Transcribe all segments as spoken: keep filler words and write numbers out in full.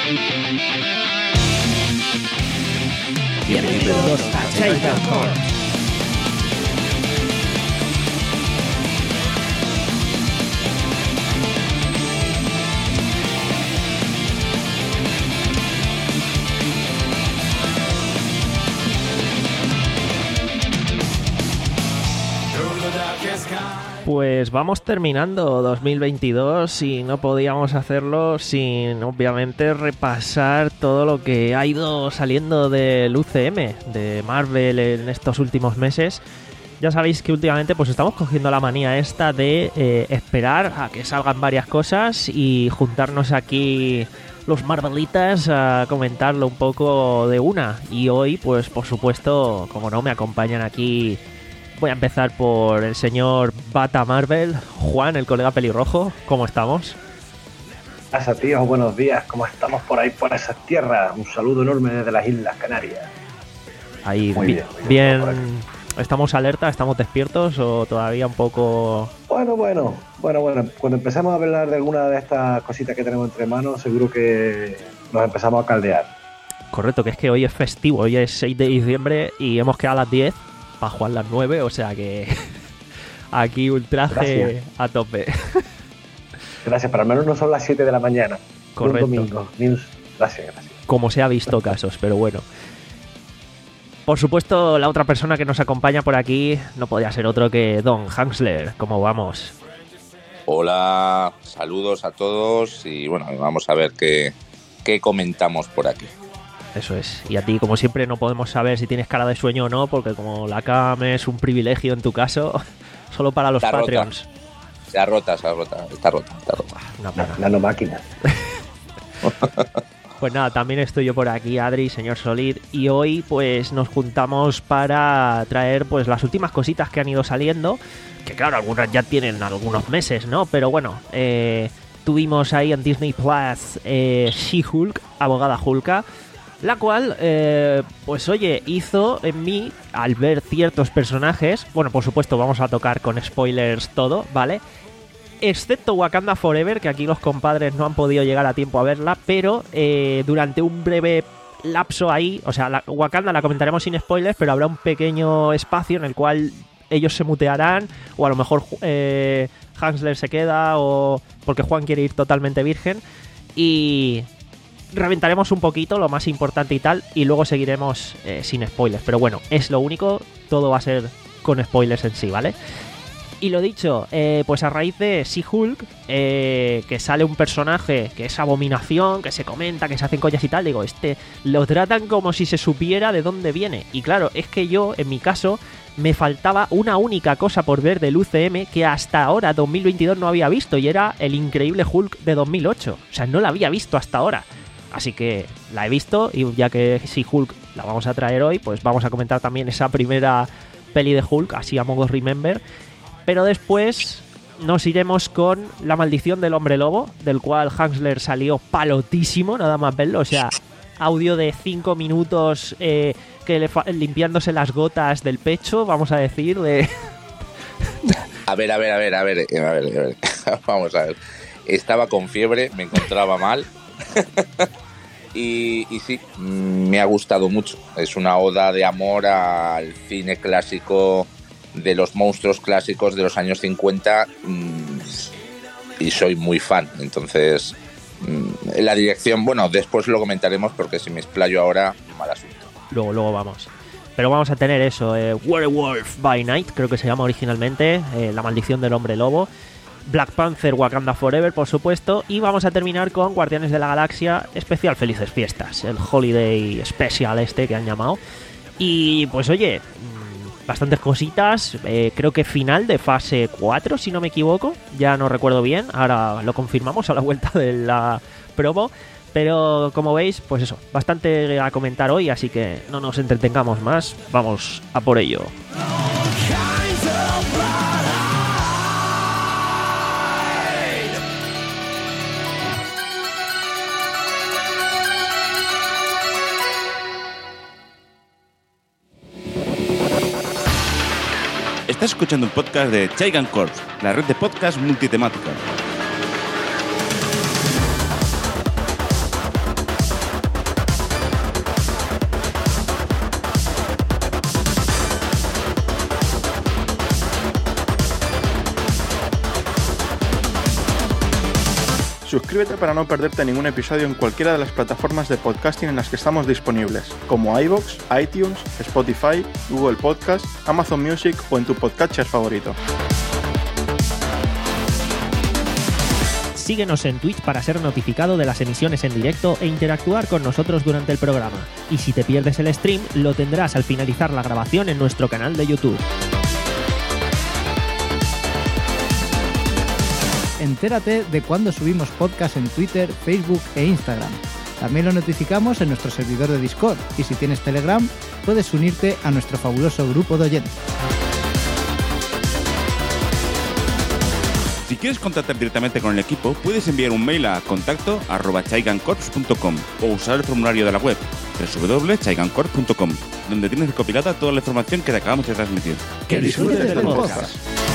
Bienvenidos a Chaigan Corps. Pues vamos terminando dos mil veintidós y no podíamos hacerlo sin, obviamente, repasar todo lo que ha ido saliendo del U C M, de Marvel, en estos últimos meses. Ya sabéis que últimamente pues estamos cogiendo la manía esta de eh, esperar a que salgan varias cosas y juntarnos aquí los Marvelitas a comentarlo un poco de una. Y hoy, pues por supuesto, como no, me acompañan aquí. Voy a empezar por el señor Bata Marvel, Juan, el colega pelirrojo. ¿Cómo estamos? ¿Qué pasa, tío? Buenos días. ¿Cómo estamos por ahí, por esas tierras? Un saludo enorme desde las Islas Canarias. Ahí, muy bien. bien, bien ¿Estamos alerta? ¿Estamos despiertos o todavía un poco...? Bueno, bueno, bueno, bueno. Cuando empezamos a hablar de alguna de estas cositas que tenemos entre manos, seguro que nos empezamos a caldear. Correcto, que es que hoy es festivo. Hoy es seis de diciembre y hemos quedado a las diez para jugar las nueve, o sea que aquí ultraje gracias. A tope. Gracias, pero al menos no son las siete de la mañana. Correcto. Un domingo. Gracias, gracias. Como se ha visto casos, pero bueno. Por supuesto, la otra persona que nos acompaña por aquí no podía ser otro que Don Hansler. ¿Cómo vamos? Hola, saludos a todos y bueno, vamos a ver qué, qué comentamos por aquí. Eso es. Y a ti, como siempre, no podemos saber si tienes cara de sueño o no, porque como la cam es un privilegio en tu caso, solo para los está Patreons. Rota. Se ha rota, se ha rota, está rota, está rota. Una pena. Nano máquina. Pues nada, también estoy yo por aquí, Adri, señor Solid, y hoy pues nos juntamos para traer pues las últimas cositas que han ido saliendo, que claro, algunas ya tienen algunos meses, ¿no? Pero bueno, eh, tuvimos ahí en Disney Plus eh, She-Hulk, abogada Hulka, la cual, eh, pues oye, hizo en mí, al ver ciertos personajes, bueno, por supuesto vamos a tocar con spoilers todo, ¿vale? Excepto Wakanda Forever, que aquí los compadres no han podido llegar a tiempo a verla, pero eh, durante un breve lapso ahí, o sea, la, Wakanda la comentaremos sin spoilers, pero habrá un pequeño espacio en el cual ellos se mutearán, o a lo mejor eh, Hansler se queda, o porque Juan quiere ir totalmente virgen, y... reventaremos un poquito lo más importante y tal, y luego seguiremos eh, sin spoilers, pero bueno, es lo único, todo va a ser con spoilers en sí, ¿vale? Y lo dicho, eh, pues a raíz de She-Hulk, eh, que sale un personaje que es Abominación, que se comenta, que se hacen collas y tal, digo, este lo tratan como si se supiera de dónde viene, y claro, es que yo, en mi caso, me faltaba una única cosa por ver del U C M que hasta ahora, dos mil veintidós, no había visto, y era el increíble Hulk de dos mil ocho, o sea, no la había visto hasta ahora. Así que la he visto y ya que si Hulk la vamos a traer hoy, pues vamos a comentar también esa primera peli de Hulk, así a modo Remember. Pero después nos iremos con La maldición del hombre lobo, del cual Hansler salió palotísimo, nada más verlo. O sea, audio de cinco minutos eh, que le fa- limpiándose las gotas del pecho, vamos a decir, de... A ver, a ver, a ver, a ver, a ver, a ver. Vamos a ver. Estaba con fiebre, me encontraba mal... y, y sí, me ha gustado mucho. Es una oda de amor al cine clásico, de los monstruos clásicos de los años cincuenta, y soy muy fan. Entonces, en la dirección, bueno, después lo comentaremos porque si me explayo ahora, mal asunto. Luego, luego vamos. Pero vamos a tener eso, eh, Werewolf by Night, creo que se llama originalmente, eh, La maldición del hombre lobo, Black Panther, Wakanda Forever, por supuesto, y vamos a terminar con Guardianes de la Galaxia especial Felices Fiestas, el Holiday Special este que han llamado. Y pues oye, bastantes cositas, eh, creo que final de fase cuatro, si no me equivoco, ya no recuerdo bien, ahora lo confirmamos a la vuelta de la promo, pero como veis, pues eso, bastante a comentar hoy, así que no nos entretengamos más, vamos a por ello. Estás escuchando un podcast de Chaigan Corps, la red de podcast multitemática. Suscríbete para no perderte ningún episodio en cualquiera de las plataformas de podcasting en las que estamos disponibles, como iVoox, iTunes, Spotify, Google Podcast, Amazon Music o en tu podcatcher favorito. Síguenos en Twitch para ser notificado de las emisiones en directo e interactuar con nosotros durante el programa. Y si te pierdes el stream, lo tendrás al finalizar la grabación en nuestro canal de YouTube. Entérate de cuando subimos podcast en Twitter, Facebook e Instagram. También lo notificamos en nuestro servidor de Discord y si tienes Telegram, puedes unirte a nuestro fabuloso grupo de oyentes. Si quieres contactar directamente con el equipo, puedes enviar un mail a contacto arroba chaigancorps punto com o usar el formulario de la web doble u doble u doble u punto chaigancorps punto com, donde tienes recopilada toda la información que te acabamos de transmitir. ¡Que disfrutes del podcast!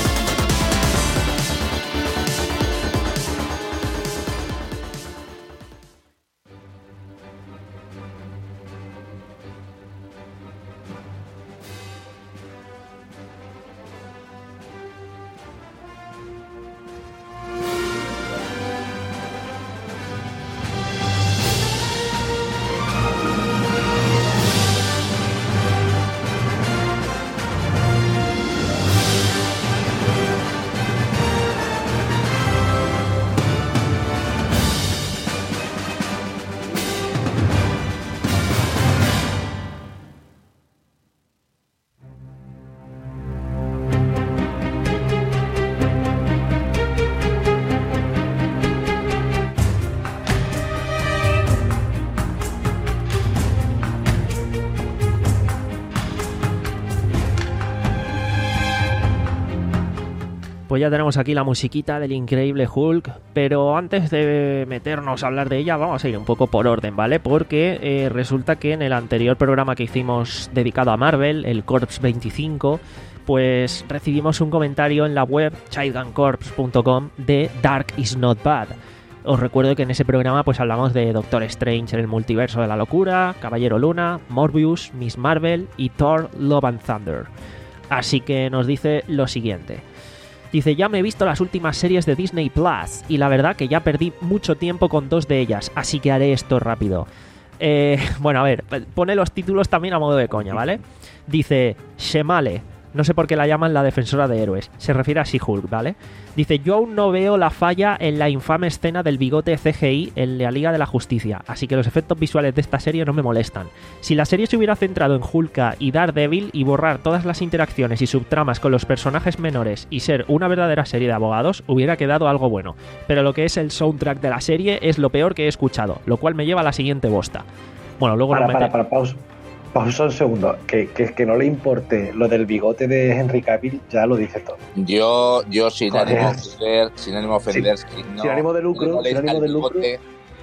Pues ya tenemos aquí la musiquita del increíble Hulk, pero antes de meternos a hablar de ella vamos a ir un poco por orden, ¿vale? Porque eh, resulta que en el anterior programa que hicimos dedicado a Marvel, el Corps veinticinco, pues recibimos un comentario en la web chaigancorps punto com de Dark is Not Bad. Os recuerdo que en ese programa pues hablamos de Doctor Strange en el multiverso de la locura, Caballero Luna, Morbius, Miss Marvel y Thor Love and Thunder. Así que nos dice lo siguiente. Dice, ya me he visto las últimas series de Disney Plus y la verdad que ya perdí mucho tiempo con dos de ellas, así que haré esto rápido. Eh, bueno, a ver, pone los títulos también a modo de coña, ¿vale? Dice, Shemale, no sé por qué la llaman la defensora de héroes, se refiere a She-Hulk, ¿vale? Dice, yo aún no veo la falla en la infame escena del bigote C G I en la Liga de la Justicia, así que los efectos visuales de esta serie no me molestan. Si la serie se hubiera centrado en Hulka y Daredevil y borrar todas las interacciones y subtramas con los personajes menores y ser una verdadera serie de abogados, hubiera quedado algo bueno. Pero lo que es el soundtrack de la serie es lo peor que he escuchado, lo cual me lleva a la siguiente bosta. Bueno, luego para, lo mete... para, para, pausa. Pausa un segundo, que, que, que no le importe lo del bigote de Henry Cavill, ya lo dice todo. Yo, yo sin ánimo de ofender, sin ánimo de ofender, sin, si no, sin ánimo de lucro, si sin ánimo de lucro. Bigote,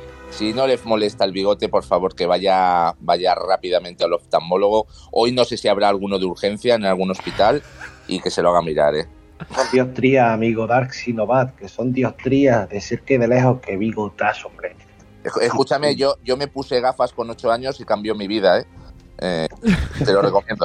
si no les molesta el bigote, por favor que vaya, vaya rápidamente al oftalmólogo. Hoy no sé si habrá alguno de urgencia en algún hospital y que se lo haga mirar, ¿eh? Son diostrías, amigo Dark Sinovat, que son diostrías de ser que de lejos que bigotazo, hombre. Escúchame, yo, yo me puse gafas con ocho años y cambió mi vida, ¿eh? Eh, te lo recomiendo.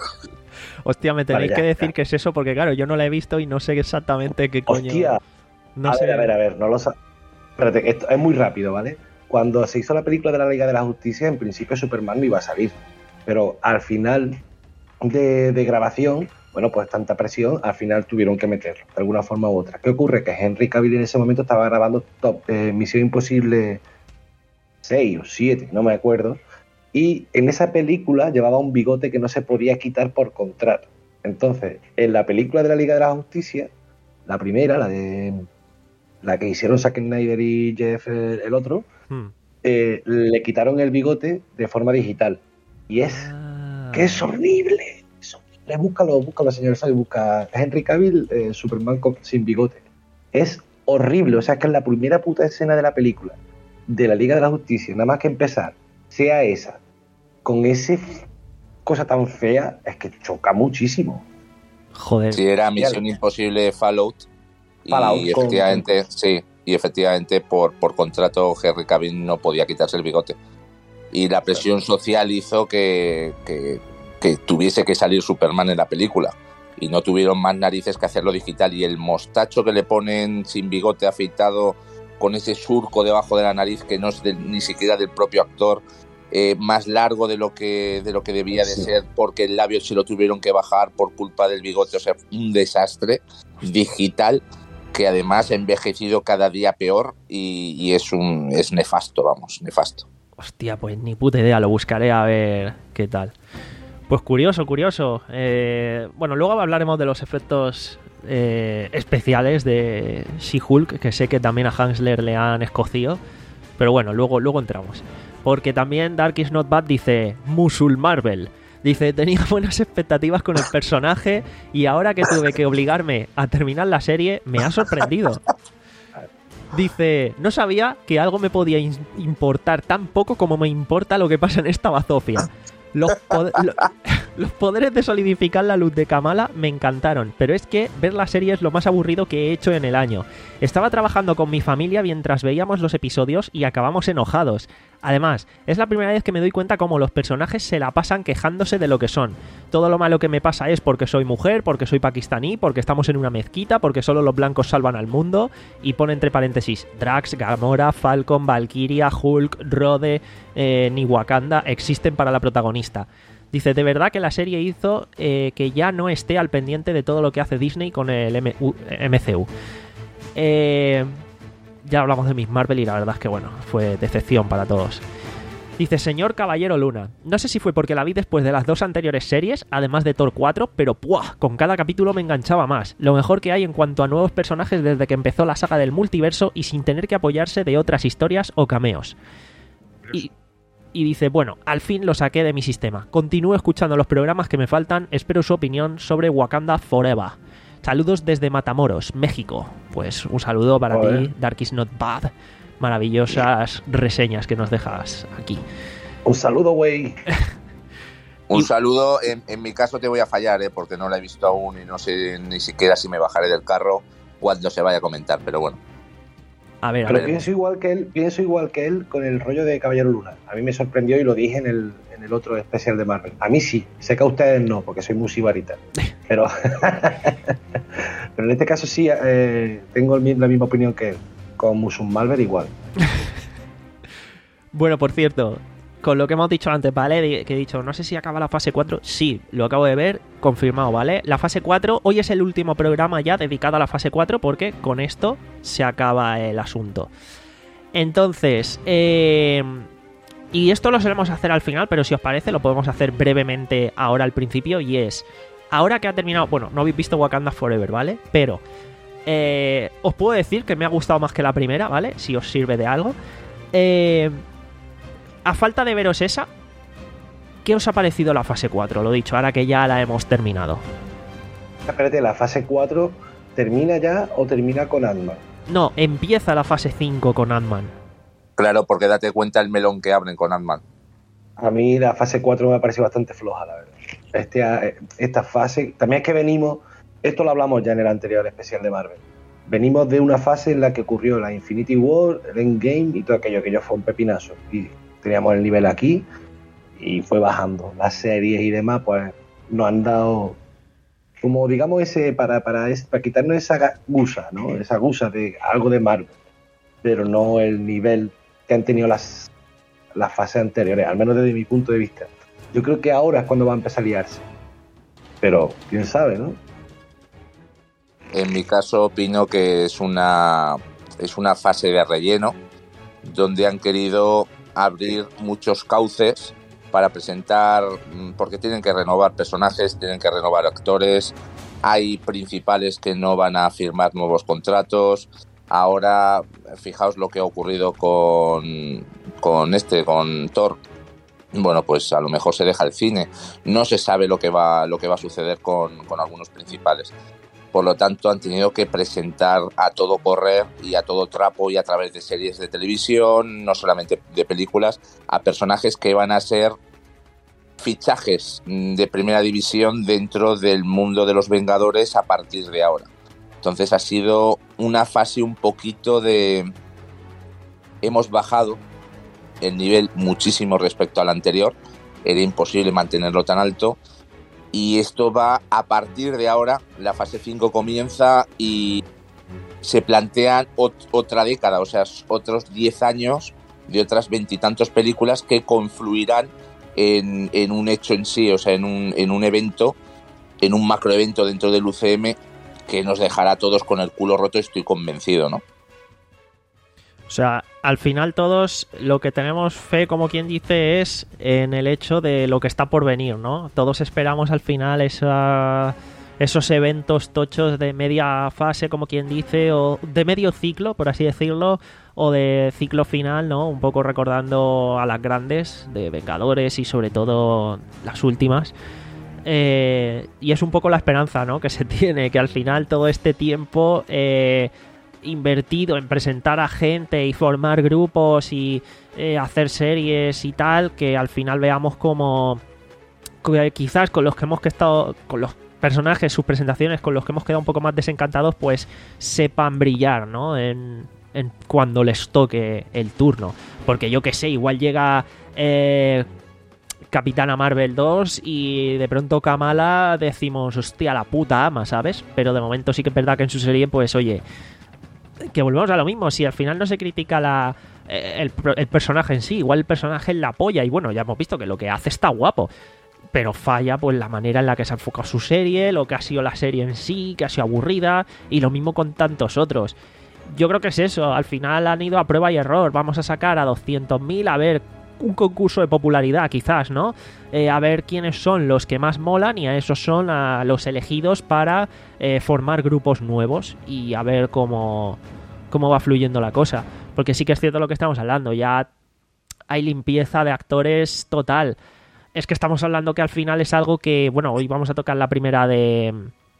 Hostia, me tenéis vale, que decir ya. qué es eso, porque claro, yo no la he visto y no sé exactamente qué coño. Hostia, no a sé. ver, a ver, a ver, no lo sé. Espérate, esto es muy rápido, ¿vale? Cuando se hizo la película de la Liga de la Justicia, en principio Superman no iba a salir, pero al final de, de grabación, bueno, pues tanta presión, al final tuvieron que meterlo, de alguna forma u otra. ¿Qué ocurre? Que Henry Cavill en ese momento estaba grabando top, eh, Misión Imposible seis o siete, no me acuerdo, y en esa película llevaba un bigote que no se podía quitar por contrato. Entonces, en la película de la Liga de la Justicia, la primera, la de la que hicieron Zack Snyder y Jeff el, el otro, hmm. eh, le quitaron el bigote de forma digital. Y es ah. que es horrible. Es horrible. Búscalo, búscalo, señor Sabi, busca Henry Cavill, eh, Superman con, sin bigote. Es horrible. O sea, es que es la primera puta escena de la película de la Liga de la Justicia, nada más que empezar, sea esa, con esa cosa tan fea, es que choca muchísimo. Joder. Sí, era Misión Imposible Fallout. Fallout y efectivamente, con... sí, y efectivamente por, por contrato Henry Cavill no podía quitarse el bigote. Y la presión social hizo que, que, que tuviese que salir Superman en la película. Y no tuvieron más narices que hacerlo digital. Y el mostacho que le ponen sin bigote afeitado con ese surco debajo de la nariz que no es de, ni siquiera del propio actor, eh, más largo de lo que de lo que debía de sí. ser, porque el labio se lo tuvieron que bajar por culpa del bigote, o sea, un desastre digital que además ha envejecido cada día peor y, y es un es nefasto, vamos, nefasto. Hostia, pues ni puta idea, lo buscaré a ver qué tal. Pues curioso, curioso. Eh, bueno, luego hablaremos de los efectos eh, especiales de She-Hulk, que sé que también a Hansler le han escocido, pero bueno, luego, luego entramos. Porque también Dark is Not Bad dice, Musul Marvel. Dice, tenía buenas expectativas con el personaje y ahora que tuve que obligarme a terminar la serie, me ha sorprendido. Dice, no sabía que algo me podía in- importar tan poco como me importa lo que pasa en esta bazofia. Los, pod- lo- los poderes de solidificar la luz de Kamala me encantaron, pero es que ver la serie es lo más aburrido que he hecho en el año. Estaba trabajando con mi familia mientras veíamos los episodios y acabamos enojados. Además, es la primera vez que me doy cuenta cómo los personajes se la pasan quejándose de lo que son. Todo lo malo que me pasa es porque soy mujer, porque soy pakistaní, porque estamos en una mezquita, porque solo los blancos salvan al mundo. Y pone entre paréntesis, Drax, Gamora, Falcon, Valkyria, Hulk, Rode, eh, ni Wakanda existen para la protagonista. Dice, de verdad que la serie hizo eh, que ya no esté al pendiente de todo lo que hace Disney con el M C U. Eh... Ya hablamos de Miss Marvel y la verdad es que, bueno, fue decepción para todos. Dice, señor Caballero Luna, no sé si fue porque la vi después de las dos anteriores series, además de Thor cuatro, pero ¡puah! Con cada capítulo me enganchaba más. Lo mejor que hay en cuanto a nuevos personajes desde que empezó la saga del multiverso y sin tener que apoyarse de otras historias o cameos. Y, y dice, bueno, al fin lo saqué de mi sistema. Continúo escuchando los programas que me faltan, espero su opinión sobre Wakanda Forever. Saludos desde Matamoros, México. Pues un saludo para Joder. ti, Dark is Not Bad. Maravillosas reseñas que nos dejas aquí. Un saludo, güey. Un saludo. En, en mi caso te voy a fallar, ¿eh? Porque no la he visto aún y no sé ni siquiera si me bajaré del carro cuando se vaya a comentar, pero bueno. A ver, a pero ver. pienso igual que él, pienso igual que él con el rollo de Caballero Luna. A mí me sorprendió y lo dije en el, en el otro especial de Marvel. A mí sí, sé que a ustedes no, porque soy muy sibarita. Pero, pero en este caso sí eh, tengo el, la misma opinión que él. Con Musul Marvel igual. Bueno, por cierto, con lo que hemos dicho antes, ¿vale? Que he dicho, no sé si acaba la fase cuatro. Sí, lo acabo de ver, confirmado, ¿vale? La fase cuatro, hoy es el último programa ya dedicado a la fase cuatro porque con esto se acaba el asunto. Entonces, eh... y esto lo solemos hacer al final, pero si os parece lo podemos hacer brevemente ahora al principio y es, ahora que ha terminado, bueno, no habéis visto Wakanda Forever, ¿vale? Pero eh, os puedo decir que me ha gustado más que la primera, ¿vale? Si os sirve de algo. Eh... A falta de veros esa, ¿qué os ha parecido la fase cuatro? Lo dicho, ahora que ya la hemos terminado. Espérate, ¿la fase cuatro termina ya o termina con Ant-Man? No, empieza la fase cinco con Ant-Man. Claro, porque date cuenta el melón que abren con Ant-Man. A mí la fase cuatro me ha parecido bastante floja, la verdad. Este, esta fase, también es que venimos, esto lo hablamos ya en el anterior especial de Marvel. Venimos de una fase en la que ocurrió la Infinity War, el Endgame y todo aquello, que yo fue un pepinazo. Y teníamos el nivel aquí y fue bajando. Las series y demás, pues nos han dado, como digamos, ese para, para, para quitarnos esa gusa, ¿no? Esa gusa de algo de Marvel, pero no el nivel que han tenido las, las fases anteriores, al menos desde mi punto de vista. Yo creo que ahora es cuando va a empezar a liarse. Pero, quién sabe, ¿no? En mi caso opino que es una, es una fase de relleno donde han querido abrir muchos cauces para presentar, porque tienen que renovar personajes, tienen que renovar actores, hay principales que no van a firmar nuevos contratos. Ahora, fijaos lo que ha ocurrido con, con este, con Thor. Bueno, pues a lo mejor se deja el cine. No se sabe lo que va, lo que va a suceder con, con algunos principales. Por lo tanto, han tenido que presentar a todo correr y a todo trapo y a través de series de televisión, no solamente de películas, a personajes que van a ser fichajes de primera división dentro del mundo de los Vengadores a partir de ahora. Entonces ha sido una fase un poquito de... Hemos bajado el nivel muchísimo respecto al anterior, era imposible mantenerlo tan alto. Y esto va a partir de ahora, la fase cinco comienza y se plantean ot- otra década, o sea, otros diez años de otras veintitantos películas que confluirán en, en un hecho en sí, o sea, en un, en un evento, en un macroevento dentro del U C M que nos dejará a todos con el culo roto, estoy convencido, ¿no? O sea, al final todos lo que tenemos fe, como quien dice, es en el hecho de lo que está por venir, ¿no? Todos esperamos al final esa, esos eventos tochos de media fase, como quien dice, o de medio ciclo, por así decirlo, o de ciclo final, ¿no? Un poco recordando a las grandes, de Vengadores y sobre todo las últimas. Eh, y es un poco la esperanza, ¿no? Que se tiene, que al final todo este tiempo... Eh, invertido en presentar a gente y formar grupos y eh, hacer series y tal, que al final veamos como que quizás con los que hemos estado, con los personajes, sus presentaciones, con los que hemos quedado un poco más desencantados, pues sepan brillar, ¿no? En, en cuando les toque el turno. Porque yo que sé, igual llega eh, Capitana Marvel dos y de pronto Kamala decimos, hostia, la puta ama, ¿sabes? Pero de momento sí que es verdad que en su serie, pues oye, que volvemos a lo mismo, si al final no se critica la, el, el personaje en sí, igual el personaje la apoya y bueno, ya hemos visto que lo que hace está guapo, pero falla pues la manera en la que se ha enfocado su serie, lo que ha sido la serie en sí, que ha sido aburrida, y lo mismo con tantos otros. Yo creo que es eso, al final han ido a prueba y error, vamos a sacar a doscientos mil, a ver, un concurso de popularidad quizás, ¿no? Eh, a ver quiénes son los que más molan y a esos son a los elegidos para eh, formar grupos nuevos y a ver cómo, cómo va fluyendo la cosa. Porque sí que es cierto lo que estamos hablando, ya hay limpieza de actores total. Es que estamos hablando que al final es algo que, bueno, hoy vamos a tocar la primera de...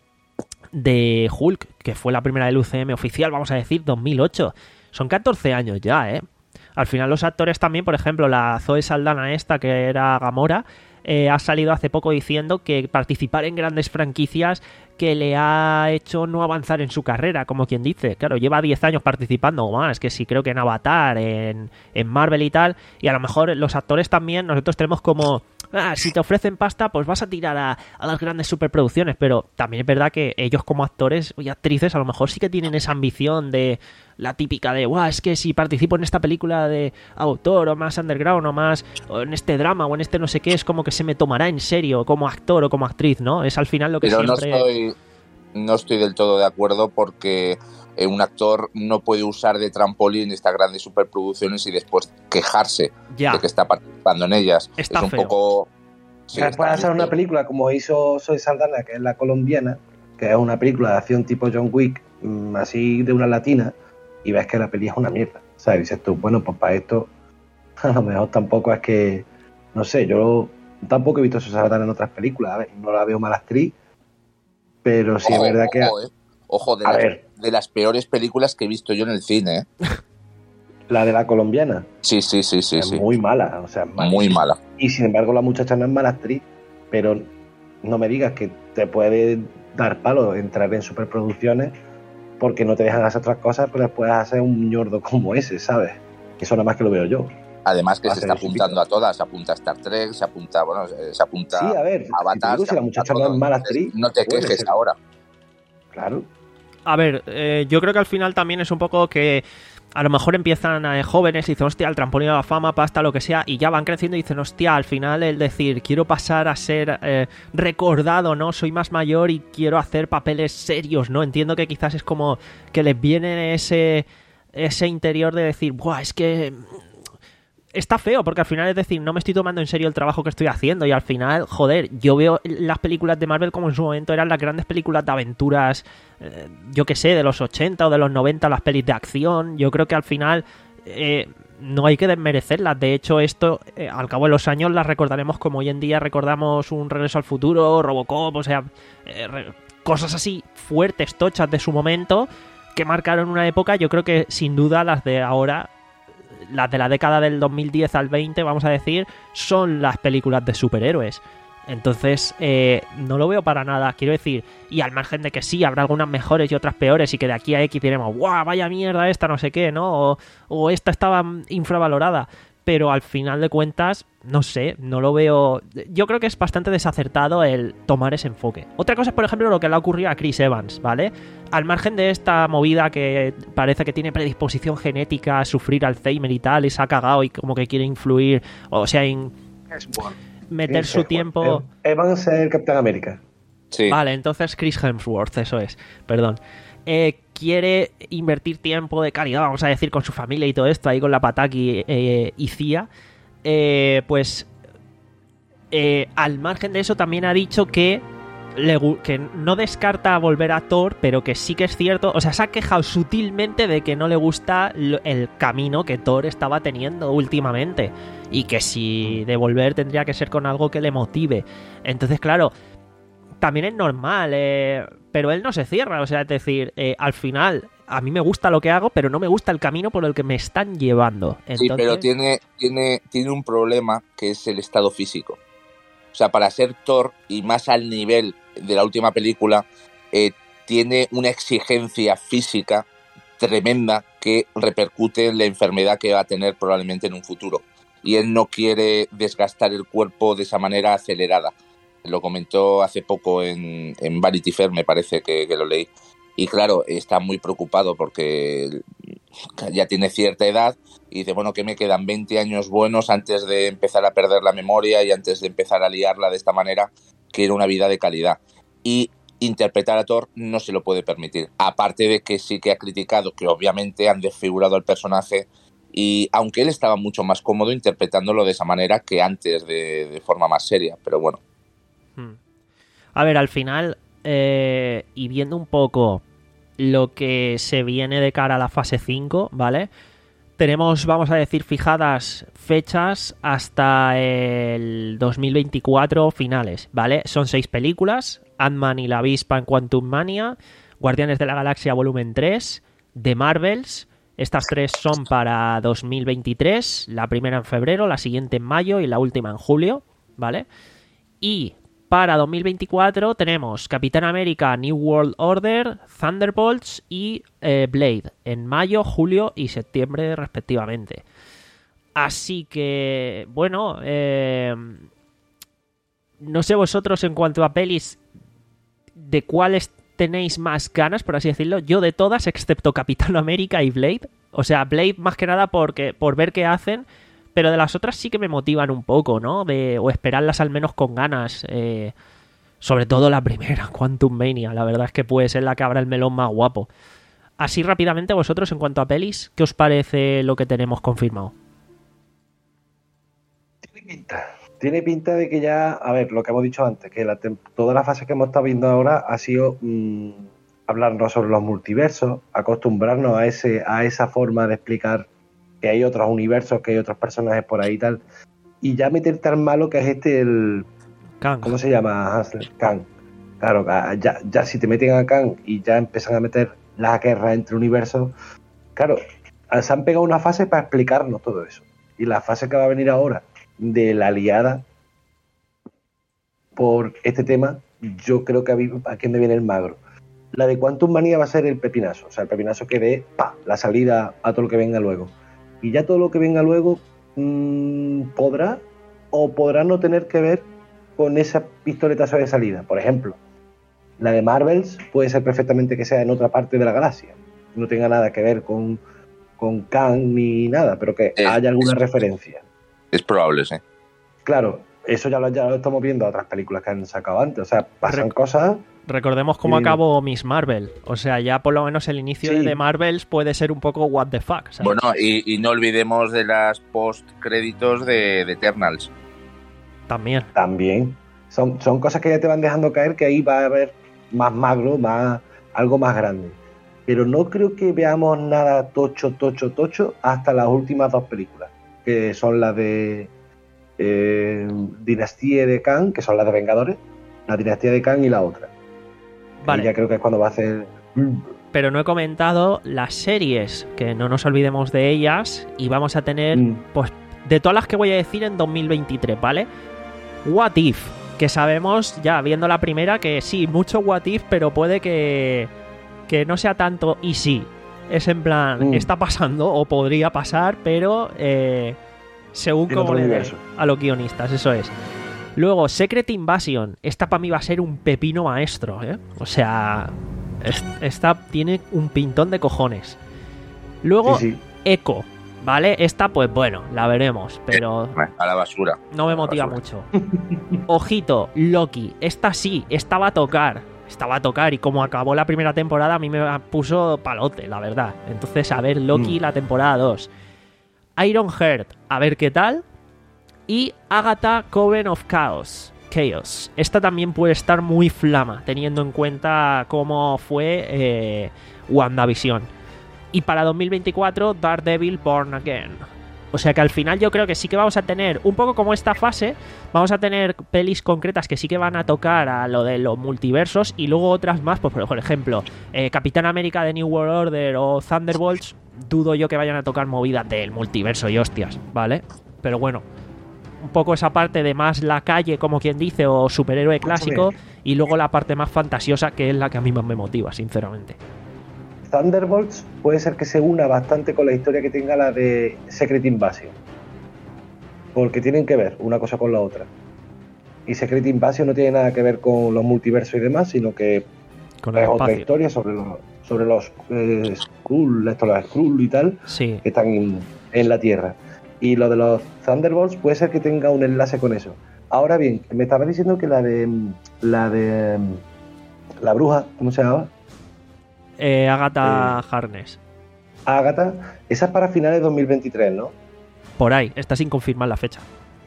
de Hulk, que fue la primera del U C M oficial, vamos a decir, dos mil ocho. Son catorce años ya, ¿eh? Al final los actores también, por ejemplo, la Zoe Saldana esta, que era Gamora, eh, ha salido hace poco diciendo que participar en grandes franquicias que le ha hecho no avanzar en su carrera, como quien dice. Claro, lleva diez años participando o más, que sí, creo que en Avatar, en, en Marvel y tal, y a lo mejor los actores también, nosotros tenemos como... Ah, si te ofrecen pasta, pues vas a tirar a, a las grandes superproducciones, pero también es verdad que ellos como actores y actrices a lo mejor sí que tienen esa ambición de la típica de, guau, es que si participo en esta película de autor o más underground o más o en este drama o en este no sé qué, es como que se me tomará en serio como actor o como actriz, ¿no? Es al final lo que pero siempre... no estoy, no estoy del todo de acuerdo porque... un actor no puede usar de trampolín estas grandes superproducciones y después quejarse ya. de que está participando en ellas. Está es un feo. poco... Sí, puede hacer una película como hizo Zoe Saldana, que es la colombiana, que es una película de acción tipo John Wick, así de una latina, y ves que la peli es una mierda. O sea, dices tú, bueno, pues para esto a lo mejor tampoco es que... No sé, yo tampoco he visto a Zoe Saldana en otras películas, a ver, no la veo mala actriz, pero sí ojo, es verdad que... Ojo, eh. Ojo, de, a las, ver. de las peores películas que he visto yo en el cine. ¿eh? La de la colombiana. Sí, sí, sí, sí. Es sí. muy mala, o sea, muy mala. Y sin embargo la muchacha no es mala actriz, pero no me digas que te puede dar palo entrar en superproducciones porque no te dejan hacer otras cosas, pero puedes hacer un ñordo como ese, ¿sabes? Eso nada más que lo veo yo. Además que Va a se ser está apuntando a todas, se apunta a Star Trek, se apunta, bueno, se apunta sí, a ver, a Avatar. si, te digo, si la muchacha no es mala actriz, no te puede quejes ser. ahora. Claro. A ver, eh, yo creo que al final también es un poco que a lo mejor empiezan eh, jóvenes y dicen, hostia, el trampolín a la fama, pasta, lo que sea, y ya van creciendo y dicen, hostia, al final el decir, quiero pasar a ser eh, recordado, ¿no? Soy más mayor y quiero hacer papeles serios, ¿no? Entiendo que quizás es como que les viene ese, ese interior de decir, buah, es que... Está feo, porque al final es decir, no me estoy tomando en serio el trabajo que estoy haciendo y al final, joder, yo veo las películas de Marvel como en su momento eran las grandes películas de aventuras, eh, yo que sé, de los ochenta o de los noventa, las pelis de acción. Yo creo que al final eh, no hay que desmerecerlas. De hecho, esto, eh, al cabo de los años, las recordaremos como hoy en día recordamos un Regreso al Futuro, Robocop, o sea, eh, re- cosas así fuertes, tochas de su momento, que marcaron una época. Yo creo que sin duda las de ahora, las de la década del dos mil diez al veinte, vamos a decir, son las películas de superhéroes. Entonces, eh, no lo veo para nada, quiero decir, y al margen de que sí, habrá algunas mejores y otras peores, y que de aquí a X diremos, ¡guau, vaya mierda esta, no sé qué, ¿no? O, o esta estaba infravalorada. pero al final de cuentas, no sé, no lo veo... Yo creo que es bastante desacertado el tomar ese enfoque. Otra cosa es, por ejemplo, lo que le ha ocurrido a Chris Evans, ¿vale? Al margen de esta movida que parece que tiene predisposición genética a sufrir Alzheimer y tal, y se ha cagado y como que quiere influir, o sea, en meter su tiempo... Evans es el Capitán América. Sí. Vale, entonces Chris Hemsworth, eso es, perdón. Eh, quiere invertir tiempo de calidad, vamos a decir, con su familia y todo esto, ahí con la Pataki eh, y Cia. Eh, pues eh, al margen de eso también ha dicho que, le, que no descarta volver a Thor, pero que sí que es cierto, o sea, se ha quejado sutilmente de que no le gusta el camino que Thor estaba teniendo últimamente y que si de volver tendría que ser con algo que le motive. Entonces, claro, también es normal, eh, pero él no se cierra, o sea, es decir, eh, al final a mí me gusta lo que hago, pero no me gusta el camino por el que me están llevando. Entonces... Sí, pero tiene, tiene, tiene un problema que es el estado físico. O sea, para ser Thor, y más al nivel de la última película, eh, tiene una exigencia física tremenda que repercute en la enfermedad que va a tener probablemente en un futuro. Y él no quiere desgastar el cuerpo de esa manera acelerada. Lo comentó hace poco en, en Vanity Fair, me parece que, que lo leí. Y claro, está muy preocupado porque ya tiene cierta edad y dice, bueno, que me quedan veinte años buenos antes de empezar a perder la memoria y antes de empezar a liarla de esta manera. Quiere una vida de calidad. Y interpretar a Thor no se lo puede permitir. Aparte de que sí que ha criticado que obviamente han desfigurado al personaje, y aunque él estaba mucho más cómodo interpretándolo de esa manera que antes, de, de forma más seria. Pero bueno. A ver, al final, eh, y viendo un poco lo que se viene de cara a la fase cinco, ¿vale? Tenemos, vamos a decir, fijadas fechas hasta el dos mil veinticuatro finales, ¿vale? Son seis películas: Ant-Man y la avispa en Quantum Mania, Guardianes de la Galaxia volumen tres, The Marvels. Estas tres son para dos mil veintitrés, la primera en febrero, la siguiente en mayo y la última en julio, ¿vale? Y para dos mil veinticuatro tenemos Capitán América New World Order, Thunderbolts y eh, Blade en mayo, julio y septiembre respectivamente. Así que, bueno, eh, no sé vosotros en cuanto a pelis de cuáles tenéis más ganas, por así decirlo. Yo de todas, excepto Capitán América y Blade. O sea, Blade más que nada porque por ver qué hacen. Pero de las otras sí que me motivan un poco, ¿no? De, o esperarlas al menos con ganas. Eh, sobre todo la primera, Quantum Mania. La verdad es que puede ser la que abra el melón más guapo. Así rápidamente, vosotros, en cuanto a pelis, ¿qué os parece lo que tenemos confirmado? Tiene pinta. Tiene pinta de que ya, a ver, lo que hemos dicho antes, que la, toda la fase que hemos estado viendo ahora ha sido mmm, hablarnos sobre los multiversos, acostumbrarnos a, ese, a esa forma de explicar que hay otros universos, que hay otros personajes por ahí y tal, y ya meter tan malo que es este el... Kang. ¿Cómo se llama? Hansel? Kang. Claro, ya, ya si te meten a Kang y ya empiezan a meter la guerra entre universos, claro, se han pegado una fase para explicarnos todo eso. Y la fase que va a venir ahora, de la liada por este tema, yo creo que a aquí me viene el magro. La de Quantum Mania va a ser el pepinazo, o sea, el pepinazo que dé pa, la salida a todo lo que venga luego. Y ya todo lo que venga luego mmm, podrá o podrá no tener que ver con esa pistoletazo de salida. Por ejemplo, la de Marvels puede ser perfectamente que sea en otra parte de la galaxia, no tenga nada que ver con, con Kang ni nada, pero que es, haya alguna es, referencia. Es probable, sí. Claro, eso ya lo, ya lo estamos viendo a otras películas que han sacado antes, o sea, pasan Re- cosas... Recordemos cómo Sí. acabó Miss Marvel. O sea, ya por lo menos el inicio Sí. de The Marvels puede ser un poco what the fuck, ¿sabes? Bueno, y, y no olvidemos de las post-créditos de, de Eternals. También. También. Son, son cosas que ya te van dejando caer que ahí va a haber más magro, más algo más grande. Pero no creo que veamos nada tocho, tocho, tocho hasta las últimas dos películas, que son las de eh, Dinastía de Kang, que son las de Vengadores, la Dinastía de Kang y la otra. Vale. Y ya creo que es cuando va a hacer... Pero no he comentado las series, que no nos olvidemos de ellas, y vamos a tener, Mm. pues, de todas las que voy a decir en dos mil veintitrés, ¿vale? What If, que sabemos ya viendo la primera que sí, mucho What If, pero puede que, que no sea tanto y sí. Es en plan, Mm. está pasando o podría pasar, pero eh, Según en como otro le den universo. a los guionistas, eso es. Luego, Secret Invasion. Esta para mí va a ser un pepino maestro, ¿eh? O sea, es- esta tiene un pintón de cojones. Luego, Sí, sí. Echo, ¿vale? Esta, pues bueno, la veremos, pero A la basura. no me A la motiva basura. mucho. Ojito, Loki. Esta sí, esta va a tocar. Esta va a tocar y como acabó la primera temporada, a mí me puso palote, la verdad. Entonces, a ver, Loki, Mm. la temporada dos. Ironheart, a ver qué tal. Y Agatha Coven of Chaos. Chaos. Esta también puede estar muy flama, teniendo en cuenta cómo fue eh, WandaVision. Y para dos mil veinticuatro, Daredevil Born Again. O sea que al final yo creo que sí que vamos a tener, un poco como esta fase, vamos a tener pelis concretas que sí que van a tocar a lo de los multiversos y luego otras más, pues por ejemplo, eh, Capitán América de New World Order o Thunderbolts, dudo yo que vayan a tocar movidas del multiverso y hostias, ¿vale? Pero bueno, un poco esa parte de más la calle, como quien dice, o superhéroe clásico, y luego la parte más fantasiosa, que es la que a mí más me motiva, sinceramente. Thunderbolts puede ser que se una bastante con la historia que tenga la de Secret Invasion. Porque tienen que ver una cosa con la otra. Y Secret Invasion no tiene nada que ver con los multiversos y demás, sino que Con el es otra espacio. historia sobre los, sobre los eh, Skrull, esto, los Skrull y tal, Sí, que están en, en la Tierra. Y lo de los Thunderbolts puede ser que tenga un enlace con eso. Ahora bien, me estaba diciendo que la de la de la bruja, ¿cómo se llama? eh, Agatha Harkness. Agatha, esa es para finales de dos mil veintitrés, ¿no? Por ahí, está sin confirmar la fecha.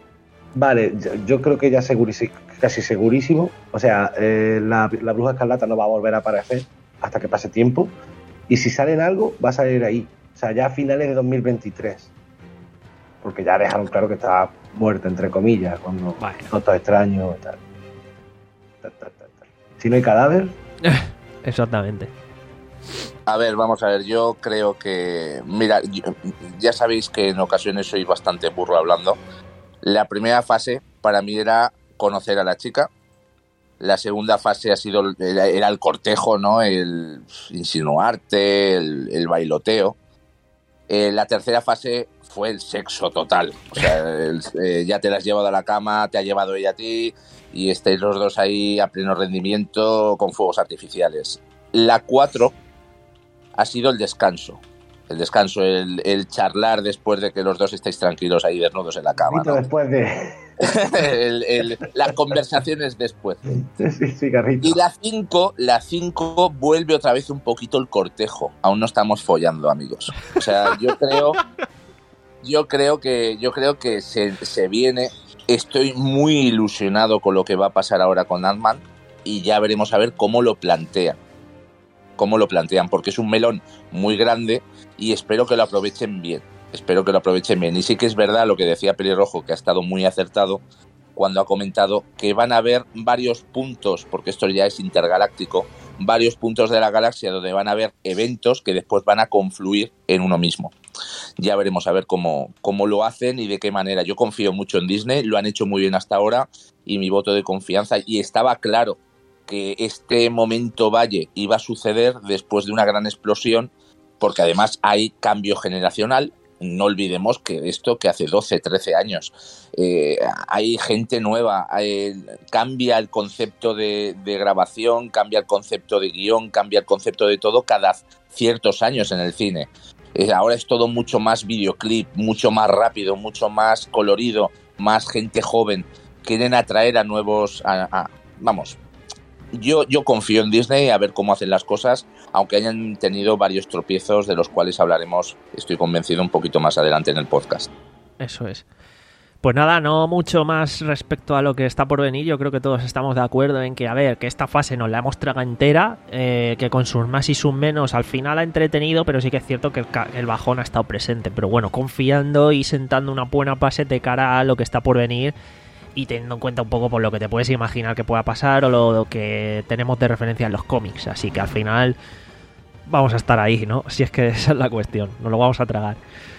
Vale, yo, yo creo que ya segurísimo, casi segurísimo. O sea, eh, la, la bruja escarlata no va a volver a aparecer hasta que pase tiempo. Y si sale en algo, va a salir ahí. O sea, ya a finales de dos mil veintitrés. Porque ya dejaron claro que estaba muerta, entre comillas, cuando Bueno. no está extraño y tal. Tal, tal, tal, tal. Si no hay cadáver, Exactamente. A ver, vamos a ver, yo creo que... Mira, yo- ya sabéis que en ocasiones soy bastante burro hablando. La primera fase para mí era conocer a la chica. La segunda fase ha sido era, era el cortejo, ¿no? El insinuarte, el, el bailoteo. Eh, la tercera fase fue el sexo total. O sea, el- eh, ya te la has llevado a la cama, te ha llevado ella a ti y estáis los dos ahí a pleno rendimiento con fuegos artificiales. La cuatro ha sido el descanso. El descanso, el, el charlar después de que los dos estáis tranquilos ahí desnudos en la cama, Carrito ¿no? después de... El- el- las conversaciones después. sí, sí, Carrito. Y la cinco, la cinco vuelve otra vez un poquito el cortejo. Aún no estamos follando, amigos. O sea, yo creo, yo creo que, yo creo que se, se viene. Estoy muy ilusionado con lo que va a pasar ahora con Ant-Man y ya veremos a ver cómo lo plantean. Cómo lo plantean, porque es un melón muy grande y espero que lo aprovechen bien. Espero que lo aprovechen bien. Y sí que es verdad lo que decía Pelirrojo, que ha estado muy acertado cuando ha comentado que van a haber varios puntos, porque esto ya es intergaláctico, varios puntos de la galaxia donde van a haber eventos que después van a confluir en uno mismo. Ya veremos a ver cómo, cómo lo hacen y de qué manera. Yo confío mucho en Disney, lo han hecho muy bien hasta ahora y mi voto de confianza, y estaba claro que este momento valle iba a suceder después de una gran explosión, porque además hay cambio generacional. No olvidemos que esto que hace doce, trece años eh, hay gente nueva, eh, cambia el concepto de, de grabación, cambia el concepto de guión, cambia el concepto de todo cada ciertos años en el cine. Eh, ahora es todo mucho más videoclip, mucho más rápido, mucho más colorido, más gente joven. Quieren atraer a nuevos... A, a, vamos, yo, yo confío en Disney a ver cómo hacen las cosas, aunque hayan tenido varios tropiezos de los cuales hablaremos, estoy convencido, un poquito más adelante en el podcast. Eso es. Pues nada, no mucho más respecto a lo que está por venir. Yo creo que todos estamos de acuerdo en que, a ver, que esta fase nos la hemos tragado entera, eh, que con sus más y sus menos al final ha entretenido, pero sí que es cierto que el, ca- el bajón ha estado presente. Pero bueno, confiando y sentando una buena base de cara a lo que está por venir y teniendo en cuenta un poco por lo que te puedes imaginar que pueda pasar o lo, lo que tenemos de referencia en los cómics. Así que al final vamos a estar ahí, ¿no? Si es que esa es la cuestión, nos lo vamos a tragar.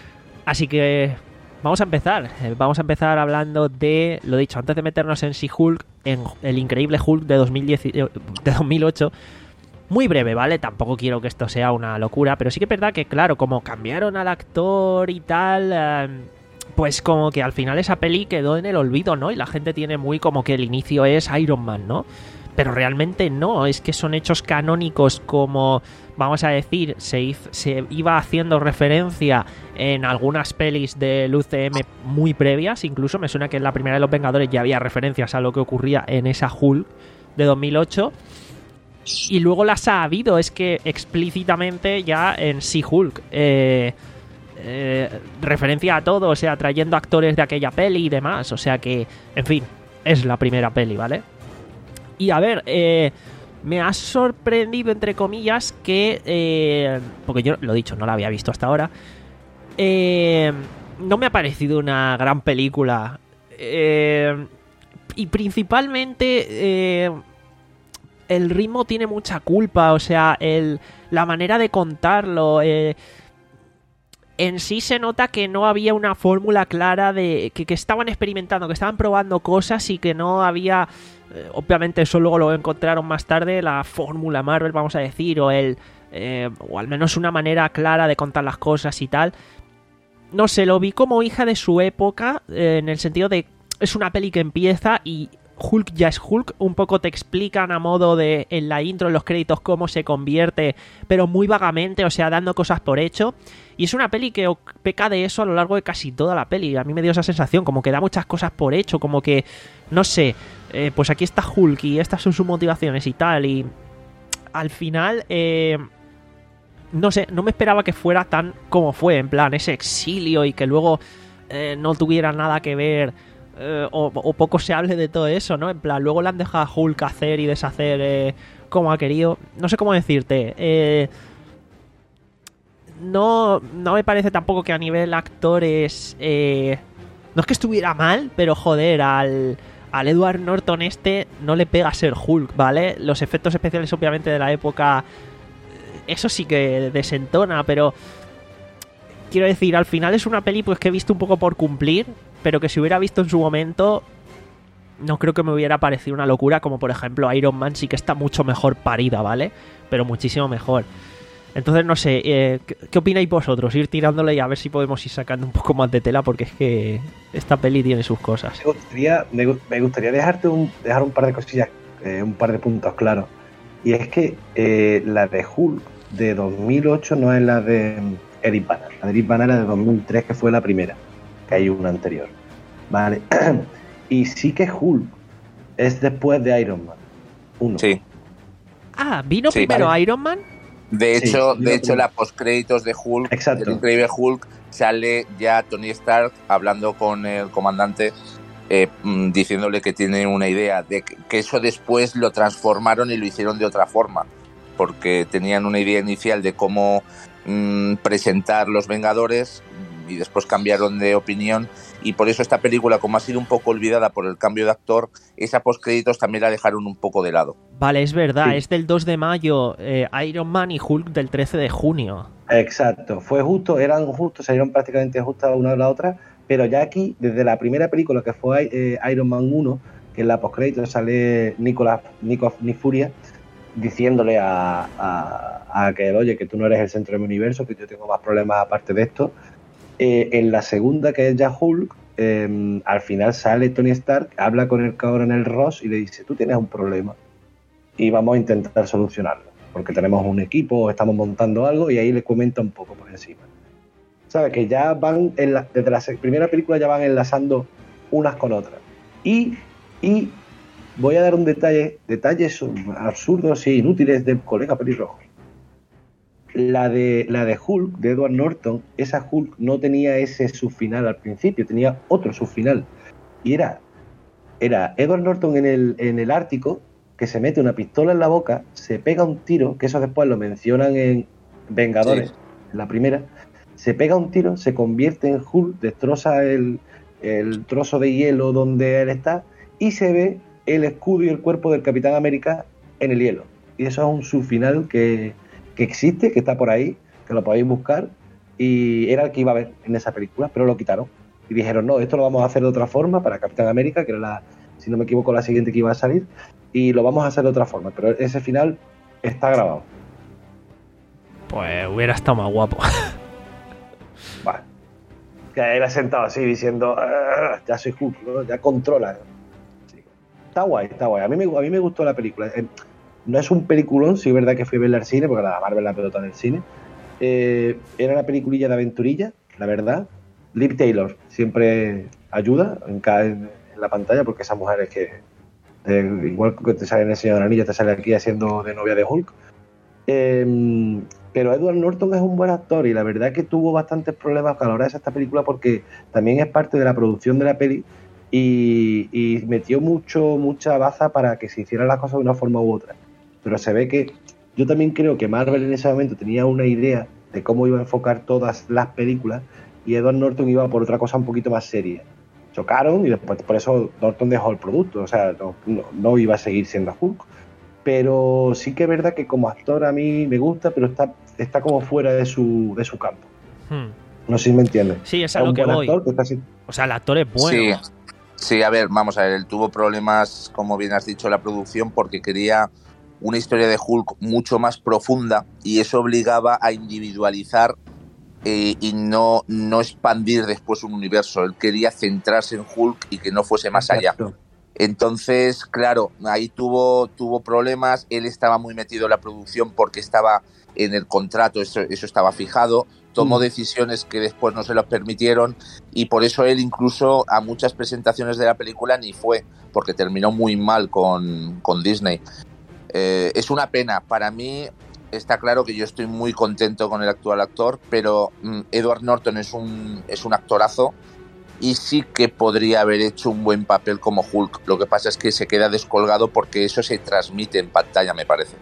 Así que vamos a empezar. Eh, Vamos a empezar hablando de, lo dicho, antes de meternos en She-Hulk, en el increíble Hulk de, dos mil diez, de dos mil ocho. Muy breve, ¿vale? Tampoco quiero que esto sea una locura, pero sí que es verdad que, claro, como cambiaron al actor y tal, eh, pues como que al final esa peli quedó en el olvido, ¿no? Y la gente tiene muy como que el inicio es Iron Man, ¿no? Pero realmente no, es que son hechos canónicos como, vamos a decir, se, hizo, se iba haciendo referencia en algunas pelis del U C M muy previas, incluso me suena que en la primera de Los Vengadores ya había referencias a lo que ocurría en esa Hulk de dos mil ocho, y luego las ha habido, es que explícitamente ya en She-Hulk, eh, eh, referencia a todo, o sea, trayendo actores de aquella peli y demás, o sea que, en fin, es la primera peli, ¿vale? Y a ver, eh, me ha sorprendido, entre comillas, que... Eh, porque yo, lo dicho, no la había visto hasta ahora. Eh, no me ha parecido una gran película. Eh, y principalmente... Eh, el ritmo tiene mucha culpa, o sea, el, la manera de contarlo... Eh, en sí se nota que no había una fórmula clara de... Que, que estaban experimentando, que estaban probando cosas y que no había... Eh, obviamente eso luego lo encontraron más tarde, la fórmula Marvel, vamos a decir, o el... Eh, o al menos una manera clara de contar las cosas y tal. No sé, lo vi como hija de su época, eh, en el sentido de... Es una peli que empieza y... Hulk ya es Hulk, un poco te explican a modo de en la intro, en los créditos, cómo se convierte, pero muy vagamente, o sea, dando cosas por hecho. Y es una peli que peca de eso a lo largo de casi toda la peli. A mí me dio esa sensación, como que da muchas cosas por hecho, como que, no sé, eh, pues aquí está Hulk y estas son sus motivaciones y tal. Y al final, eh, no sé, no me esperaba que fuera tan como fue, en plan, ese exilio y que luego eh, no tuviera nada que ver... Eh, o, o poco se hable de todo eso, ¿no? En plan, luego le han dejado a Hulk hacer y deshacer eh, como ha querido. No sé cómo decirte. Eh, no, no me parece tampoco que a nivel actores... Eh, no es que estuviera mal, pero joder, al, al Edward Norton este no le pega ser Hulk, ¿vale? Los efectos especiales obviamente de la época... Eso sí que desentona, pero... Quiero decir, al final es una peli pues que he visto un poco por cumplir, pero que si hubiera visto en su momento no creo que me hubiera parecido una locura, como por ejemplo Iron Man sí que está mucho mejor parida, ¿vale? Pero muchísimo mejor. Entonces no sé, eh, ¿qué, ¿qué opináis vosotros? Ir tirándole y a ver si podemos ir sacando un poco más de tela, porque es que esta peli tiene sus cosas. Me gustaría, me, me gustaría dejarte un, dejar un par de cosillas, eh, un par de puntos claros. Y es que eh, la de Hulk de dos mil ocho no es la de... Eric Bana. La de Eric Bana era de dos mil tres, que fue la primera, que hay una anterior. Vale. Y sí que Hulk es después de Iron Man uno. Sí. Ah, ¿vino sí, primero vale. Iron Man? De hecho, sí, de hecho la postcréditos de Hulk, Exacto. el increíble Hulk, sale ya Tony Stark hablando con el comandante, eh, diciéndole que tiene una idea de que, que eso después lo transformaron y lo hicieron de otra forma, porque tenían una idea inicial de cómo mmm, presentar los Vengadores y después cambiaron de opinión, y por eso esta película, como ha sido un poco olvidada por el cambio de actor, esa postcréditos también la dejaron un poco de lado. Vale, es verdad, Sí. Es del dos de mayo, eh, Iron Man y Hulk del trece de junio. Exacto, fue justo, eran justos, salieron prácticamente justas una de la otra, pero ya aquí, desde la primera película que fue eh, Iron Man uno, que en la postcrédito sale Nicolas Nicolas Nifuria diciéndole a, a, a que, oye, que tú no eres el centro de mi universo, que yo tengo más problemas aparte de esto. Eh, en la segunda, que es ya Hulk, eh, al final sale Tony Stark, habla con el coronel Ross y le dice, tú tienes un problema y vamos a intentar solucionarlo, porque tenemos un equipo, estamos montando algo, y ahí le comenta un poco por encima. ¿Sabes? Que ya van, en la, desde la primera película ya van enlazando unas con otras. Y, y voy a dar un detalle, detalles absurdos e inútiles del colega pelirrojo. La de, la de Hulk, de Edward Norton, esa Hulk no tenía ese subfinal al principio, tenía otro subfinal. Y era, era Edward Norton en el, en el Ártico, que se mete una pistola en la boca, se pega un tiro, que eso después lo mencionan en Vengadores, sí. En la primera, se pega un tiro, se convierte en Hulk, destroza el, el trozo de hielo donde él está, y se ve el escudo y el cuerpo del Capitán América en el hielo. Y eso es un subfinal que... que existe, que está por ahí, que lo podéis buscar, y era el que iba a ver en esa película, pero lo quitaron. Y dijeron, no, esto lo vamos a hacer de otra forma para Capitán América, que era, la, si no me equivoco, la siguiente que iba a salir, y lo vamos a hacer de otra forma, pero ese final está grabado. Pues hubiera estado más guapo. Vale. Que él ha sentado así diciendo, ya soy Hulk, ¿no? Ya controla. Sí. Está guay, está guay. A mí, me, a mí me gustó la película. Eh, no es un peliculón, sí es verdad que fui a verla al cine, porque la Marvel la pelota en el cine. Eh, era una peliculilla de aventurilla, la verdad. Liv Taylor siempre ayuda en, cada, en, en la pantalla, porque esa mujer es que, eh, igual que te sale en El Señor de la Anillo, te sale aquí haciendo de novia de Hulk. Eh, pero Edward Norton es un buen actor y la verdad que tuvo bastantes problemas a la hora de hacer esta película porque también es parte de la producción de la peli y, y metió mucho mucha baza para que se hicieran las cosas de una forma u otra. Pero se ve que yo también creo que Marvel en ese momento tenía una idea de cómo iba a enfocar todas las películas y Edward Norton iba por otra cosa un poquito más seria. Chocaron y después por eso Norton dejó el producto, o sea, no, no, no iba a seguir siendo Hulk. Pero sí que es verdad que como actor a mí me gusta, pero está, está como fuera de su, de su campo. Hmm. No sé si me entiendes. Sí, es a lo que voy. Que así... O sea, el actor es bueno. Sí. sí, a ver, vamos a ver, él tuvo problemas, como bien has dicho, la producción, porque quería una historia de Hulk mucho más profunda y eso obligaba a individualizar eh, y no, no expandir después un universo. Él quería centrarse en Hulk y que no fuese más Exacto. allá. Entonces, claro, ahí tuvo, tuvo problemas, él estaba muy metido en la producción porque estaba en el contrato, eso, eso estaba fijado, tomó mm. decisiones que después no se los permitieron y por eso él incluso a muchas presentaciones de la película ni fue, porque terminó muy mal con, con Disney. Eh, es una pena, para mí está claro que yo estoy muy contento con el actual actor, pero mm, Edward Norton es un, es un actorazo. Y sí que podría haber hecho un buen papel como Hulk. Lo que pasa es que se queda descolgado porque eso se transmite en pantalla, me parece.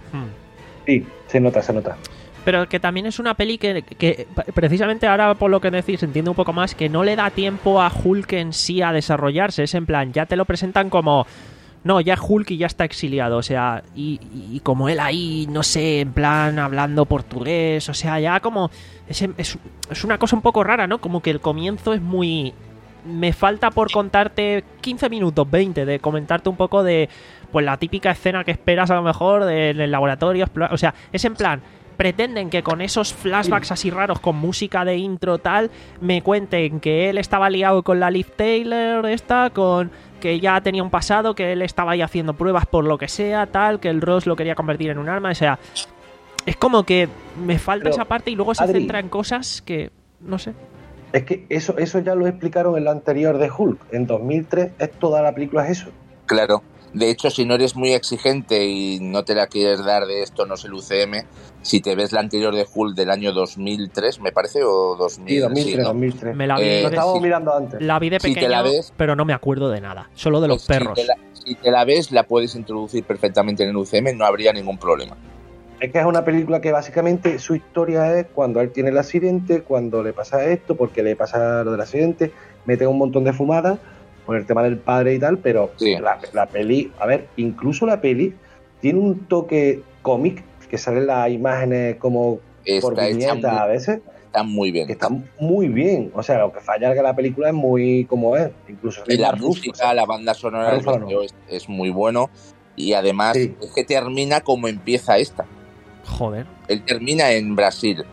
Sí, se nota, se nota. Pero que también es una peli que, que precisamente ahora por lo que decís entiendo un poco más que no le da tiempo a Hulk en sí a desarrollarse. Es en plan, ya te lo presentan como... No, ya Hulk y ya está exiliado, o sea, y, y como él ahí, no sé, en plan hablando portugués, o sea, ya como... Es, es, es una cosa un poco rara, ¿no? Como que el comienzo es muy... Me falta por contarte quince minutos, veinte, de comentarte un poco de... Pues la típica escena que esperas a lo mejor de, en el laboratorio, o sea, es en plan... Pretenden que con esos flashbacks así raros con música de intro tal me cuenten que él estaba liado con la Liv Taylor esta, con que ya tenía un pasado, que él estaba ahí haciendo pruebas por lo que sea, tal, que el Ross lo quería convertir en un arma, o sea, es como que me falta Pero, esa parte y luego se Adri, centra en cosas que, no sé. Es que eso, eso ya lo explicaron en la anterior de Hulk, en dos mil tres, es toda la película es eso. Claro. De hecho, si no eres muy exigente y no te la quieres dar de esto, no es el U C M, si te ves la anterior de Hulk del año dos mil tres, me parece, o dos mil... Sí, dos mil tres, sí, ¿no? dos mil tres. Me la vi, eh, lo estábamos sí, mirando antes. La vi de pequeño, si te la ves, pero no me acuerdo de nada, solo de los pues perros. Si te, la, si te la ves, la puedes introducir perfectamente en el U C M, no habría ningún problema. Es que es una película que básicamente su historia es cuando él tiene el accidente, cuando le pasa esto, porque le pasa lo del accidente, mete un montón de fumadas por el tema del padre y tal, pero sí. la, la peli, a ver, incluso la peli tiene un toque cómic, que salen las imágenes como está por viñeta a veces. Está muy bien. Está muy bien, o sea, lo que falla es que la película es muy como es, incluso... Y la música, o sea, la banda sonora del video es, es muy bueno, y además sí. es que termina como empieza esta. Joder. Él termina en Brasil.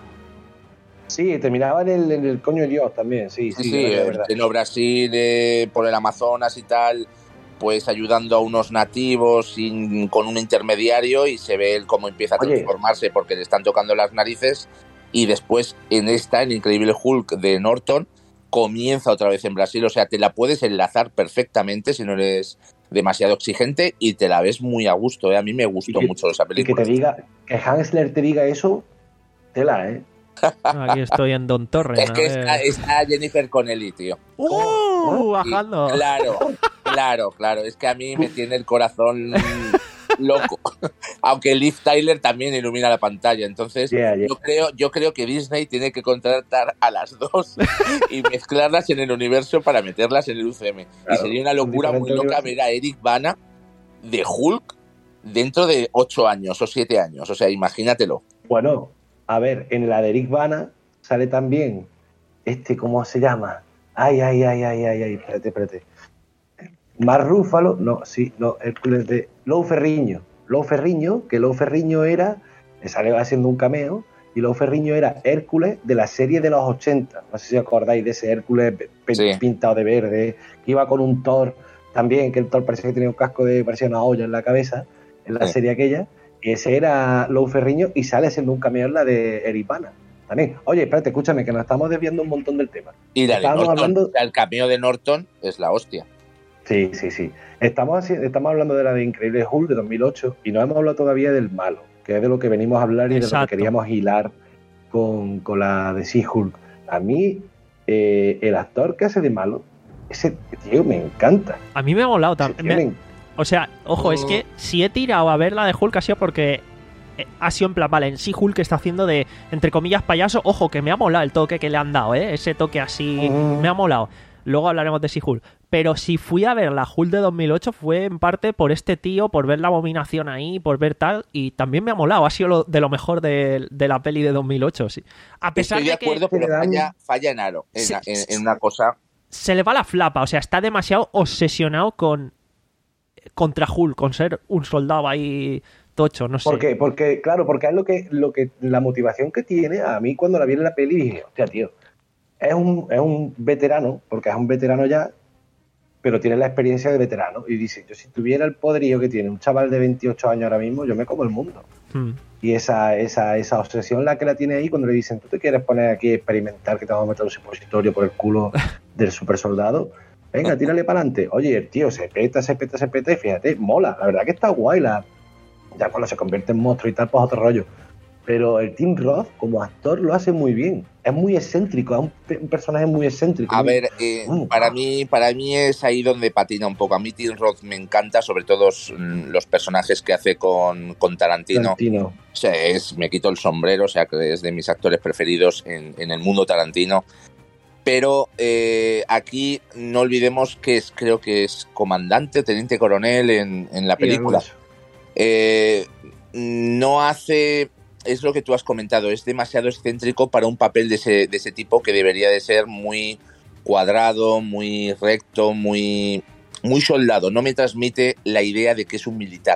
Sí, terminaba en el, en el coño de Dios también, sí, sí. Sí, sí en pleno Brasil, eh, por el Amazonas y tal, pues ayudando a unos nativos sin, con un intermediario y se ve él cómo empieza a Oye. transformarse porque le están tocando las narices y después en esta, el Increíble Hulk de Norton, comienza otra vez en Brasil, o sea, te la puedes enlazar perfectamente si no eres demasiado exigente y te la ves muy a gusto, ¿eh? A mí me gustó que, mucho esa película. Y que te diga, que Hansler te diga eso, tela, ¿eh? Aquí estoy en Don Torre. Es que está, está Jennifer Connelly, tío. ¡Uh! Bajando. Y claro, claro, claro. Es que a mí me tiene el corazón loco. Aunque Liv Tyler también ilumina la pantalla. Entonces, yeah, yeah. Yo, creo, yo creo que Disney tiene que contratar a las dos y mezclarlas en el universo para meterlas en el U C M. Claro, y sería una locura muy loca ver a Eric Bana de Hulk dentro de ocho años o siete años. O sea, imagínatelo. Bueno, a ver, en la de Eric Bana sale también este, ¿cómo se llama? Ay, ay, ay, ay, ay, ay, espérate, espérate. Mark Ruffalo, no, sí, no, el de Lou Ferrigno. Lou Ferrigno, que Lou Ferrigno era, le sale haciendo un cameo, Y Lou Ferrigno era Hércules de la serie de los ochenta. No sé si os acordáis de ese Hércules p- Sí. pintado de verde, que iba con un Thor también, que el Thor parecía que tenía un casco de, parecía una olla en la cabeza, en la Sí. serie aquella. Y ese era Lou Ferrigno y sale siendo un cameo en la de Eric Bana. También. Oye, espérate, escúchame, que nos estamos desviando un montón del tema. Y la de Estábamos Norton, hablando- o sea, el cameo de Norton es la hostia. Sí, sí, sí. Estamos, haci- estamos hablando de la de Increíble Hulk de dos mil ocho y no hemos hablado todavía del malo, que es de lo que venimos a hablar y de lo Exacto. que queríamos hilar con, con la de She-Hulk. A mí, eh, el actor que hace de malo, ese tío me encanta. A mí me ha molado Ese tío también. me- O sea, ojo, es que si he tirado a ver la de Hulk ha sido porque eh, ha sido en plan, vale, en sí Hulk está haciendo de, entre comillas, payaso. Ojo, que me ha molado el toque que le han dado, ¿eh? Ese toque así, Mm. me ha molado. Luego hablaremos de She-Hulk. Pero si fui a ver la Hulk de dos mil ocho fue en parte por este tío, por ver la abominación ahí, por ver tal, y también me ha molado. Ha sido lo, de lo mejor de, de la peli de dos mil ocho, sí. A pesar Estoy de de acuerdo, que pero le dan- falla, falla en aro, en, Sí, en- sí, en una cosa. se le va la flapa, o sea, está demasiado obsesionado con contra Hulk, con ser un soldado ahí tocho, no sé. ¿Por qué? Porque, claro, porque es lo que, lo que, la motivación que tiene, a mí cuando la vi en la peli dije, hostia, tío, es un, es un veterano, porque es un veterano ya, pero tiene la experiencia de veterano. Y dice, yo si tuviera el poderío que tiene un chaval de veintiocho años ahora mismo, yo me como el mundo. Hmm. Y esa, esa, esa obsesión la que la tiene ahí cuando le dicen, tú te quieres poner aquí a experimentar que te vamos a meter un supositorio por el culo del super soldado, venga, tírale para adelante. Oye, el tío se peta, se peta, se peta y fíjate, mola, la verdad que está guay. La... Ya cuando se convierte en monstruo y tal, pues otro rollo. Pero el Tim Roth como actor lo hace muy bien. Es muy excéntrico, es un, pe- un personaje muy excéntrico. A muy- ver, eh, Mm. para mí para mí es ahí donde patina un poco. A mí Tim Roth me encanta, sobre todo mm, los personajes que hace con, con Tarantino. Tarantino. O sea, es, me quito el sombrero, o sea, que es de mis actores preferidos en, en el mundo Tarantino. Pero eh, aquí no olvidemos que es, creo que es comandante, teniente coronel en, en la Y algo película. de eso. Eh, no hace, es lo que tú has comentado, es demasiado excéntrico para un papel de ese, de ese tipo que debería de ser muy cuadrado, muy recto, muy, muy soldado. No me transmite la idea de que es un militar.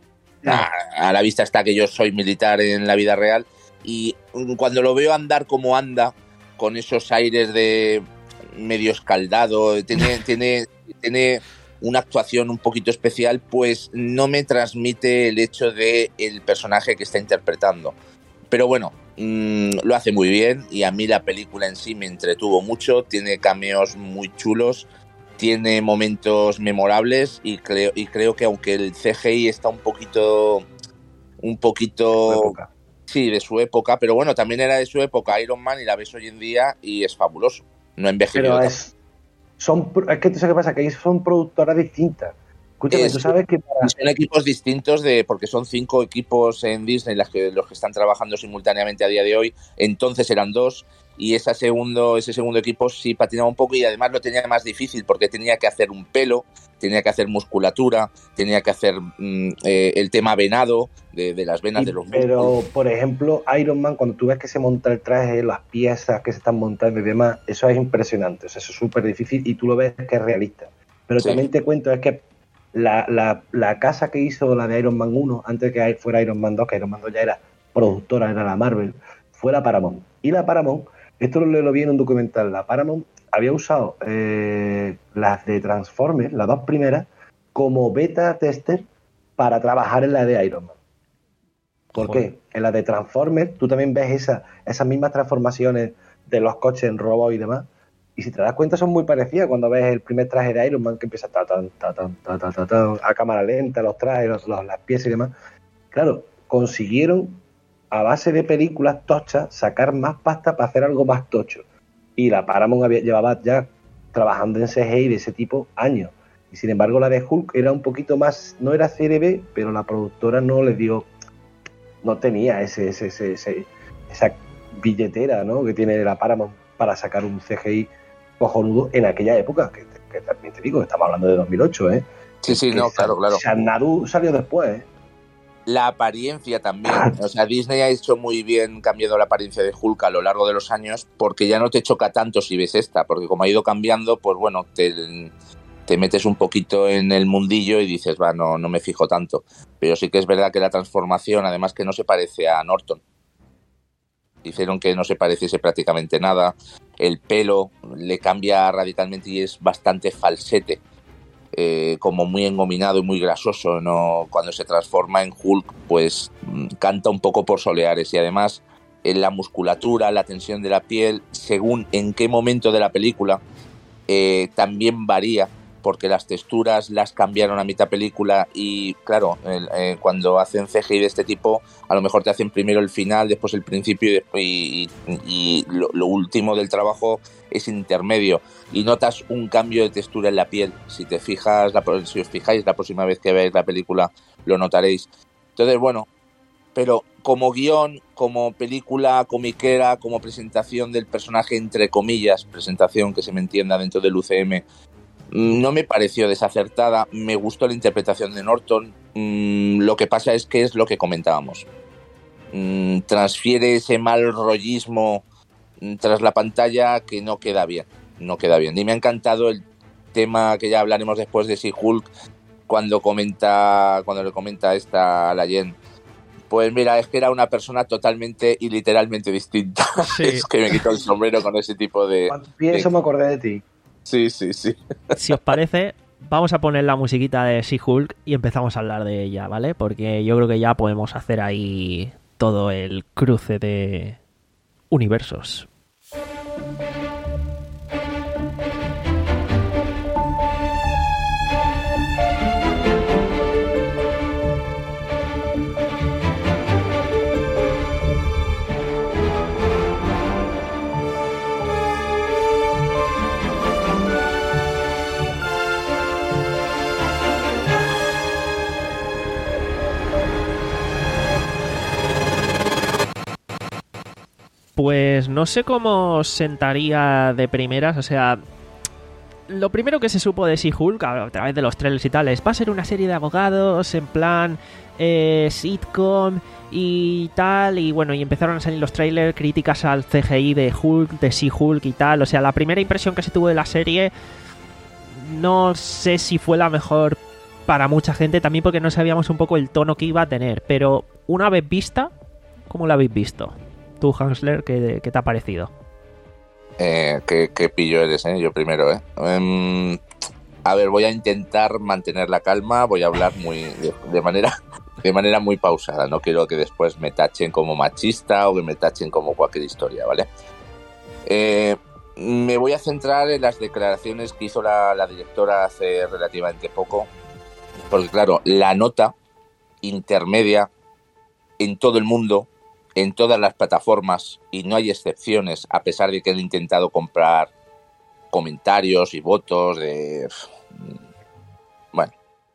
A, a la vista está que yo soy militar en la vida real y cuando lo veo andar como anda, con esos aires de medio escaldado, tiene, tiene, tiene una actuación un poquito especial, pues no me transmite el hecho de el personaje que está interpretando. Pero bueno, mmm, lo hace muy bien y a mí la película en sí me entretuvo mucho, tiene cameos muy chulos, tiene momentos memorables y creo, y creo que aunque el C G I está un poquito... un poquito... Su época. Sí, de su época, pero bueno, también era de su época Iron Man y la ves hoy en día y es fabuloso. No envejeció. Pero tanto. es, son, pro- es que tú sabes qué pasa, que ahí son productoras distintas. Escúchame, Es- tú sabes que para, Y son equipos distintos de porque son cinco equipos en Disney las que, los que están trabajando simultáneamente a día de hoy. Entonces eran dos y esa segundo, ese segundo equipo sí patinaba un poco y además lo tenía más difícil porque tenía que hacer un pelo, tenía que hacer musculatura, tenía que hacer mm, eh, el tema venado de, de las venas y- de los pero, músculos. por ejemplo, Iron Man, cuando tú ves que se monta el traje, las piezas que se están montando y demás, eso es impresionante, o sea, eso es súper difícil y tú lo ves que es realista. Pero Sí. también te cuento, es que la, la, la casa que hizo la de Iron Man uno, antes de que fuera Iron Man dos, que Iron Man dos ya era productora, era la Marvel, fue la Paramount. Y la Paramount, esto lo, lo vi en un documental, la Paramount había usado eh, las de Transformers, las dos primeras, como beta tester para trabajar en la de Iron Man. ¿Por Joder. qué? En la de Transformers tú también ves esa, esas mismas transformaciones de los coches en robots y demás. Y si te das cuenta son muy parecidas cuando ves el primer traje de Iron Man que empieza ta, tan, ta, tan, ta, ta, ta, ta, a cámara lenta, los trajes, los- los- las piezas y demás. Claro, consiguieron a base de películas tochas sacar más pasta para hacer algo más tocho. Y la Paramount había, llevaba ya trabajando en C G I de ese tipo años. Y sin embargo la de Hulk era un poquito más, no era serie B, pero la productora no le dio, no tenía ese, ese, ese, ese- esa billetera, ¿no?, que tiene la Paramount para sacar un C G I cojonudo en aquella época, que, que también te digo, estamos hablando de dos mil ocho, ¿eh? Sí, sí, Que no, Sa- claro, claro. Xanadu salió después, ¿eh? La apariencia también. O sea, Disney ha hecho muy bien cambiando la apariencia de Hulk a lo largo de los años porque ya no te choca tanto si ves esta, porque como ha ido cambiando, pues bueno, te, te metes un poquito en el mundillo y dices, va, no, no me fijo tanto. Pero sí que es verdad que la transformación, además que no se parece a Norton. hicieron que no se pareciese prácticamente nada. El pelo le cambia radicalmente y es bastante falsete, eh, como muy engominado y muy grasoso, ¿no? Cuando se transforma en Hulk, pues canta un poco por soleares, y además en la musculatura, la tensión de la piel, según en qué momento de la película, eh, también varía, porque las texturas las cambiaron a mitad película y claro, el, eh, cuando hacen C G I de este tipo, a lo mejor te hacen primero el final, después el principio y, después, y, y, y lo, lo último del trabajo es intermedio y notas un cambio de textura en la piel. Si te fijas, la, si os fijáis la próxima vez que veáis la película lo notaréis. Entonces, bueno, pero como guión, como película comiquera, como presentación del personaje, entre comillas, presentación que se me entienda dentro del U C M, no me pareció desacertada. Me gustó la interpretación de Norton. Mm, lo que pasa es que es lo que comentábamos. Mm, transfiere ese mal rollismo mm, tras la pantalla que no queda bien. No queda bien. Y me ha encantado el tema que ya hablaremos después de She-Hulk, cuando comenta, cuando le comenta esta a la Jen. Pues mira, es que era una persona totalmente y literalmente distinta. Sí. Es que me quito el sombrero con ese tipo de... Cuando pienso de... me acordé de ti. Sí, sí, sí. Si os parece, vamos a poner la musiquita de She-Hulk y empezamos a hablar de ella, ¿vale? Porque yo creo que ya podemos hacer ahí todo el cruce de universos. Pues no sé cómo sentaría de primeras, o sea, lo primero que se supo de She-Hulk a través de los trailers y tal es va a ser una serie de abogados en plan eh, sitcom y tal, y bueno, y empezaron a salir los trailers, críticas al C G I de Hulk, de She-Hulk y tal, o sea, la primera impresión que se tuvo de la serie no sé si fue la mejor para mucha gente, también porque no sabíamos un poco el tono que iba a tener, pero una vez vista, ¿cómo la habéis visto? Tú, Hansler, ¿qué, qué te ha parecido? Eh, qué, qué pillo eres, ¿eh? Yo primero, ¿eh? Um, a ver, voy a intentar mantener la calma, voy a hablar muy de, de manera de manera muy pausada. No quiero que después me tachen como machista o que me tachen como cualquier historia, ¿vale? Eh, me voy a centrar en las declaraciones que hizo la, la directora hace relativamente poco, porque claro, la nota intermedia en todo el mundo, en todas las plataformas, y no hay excepciones, a pesar de que han intentado comprar comentarios y votos de... Bueno.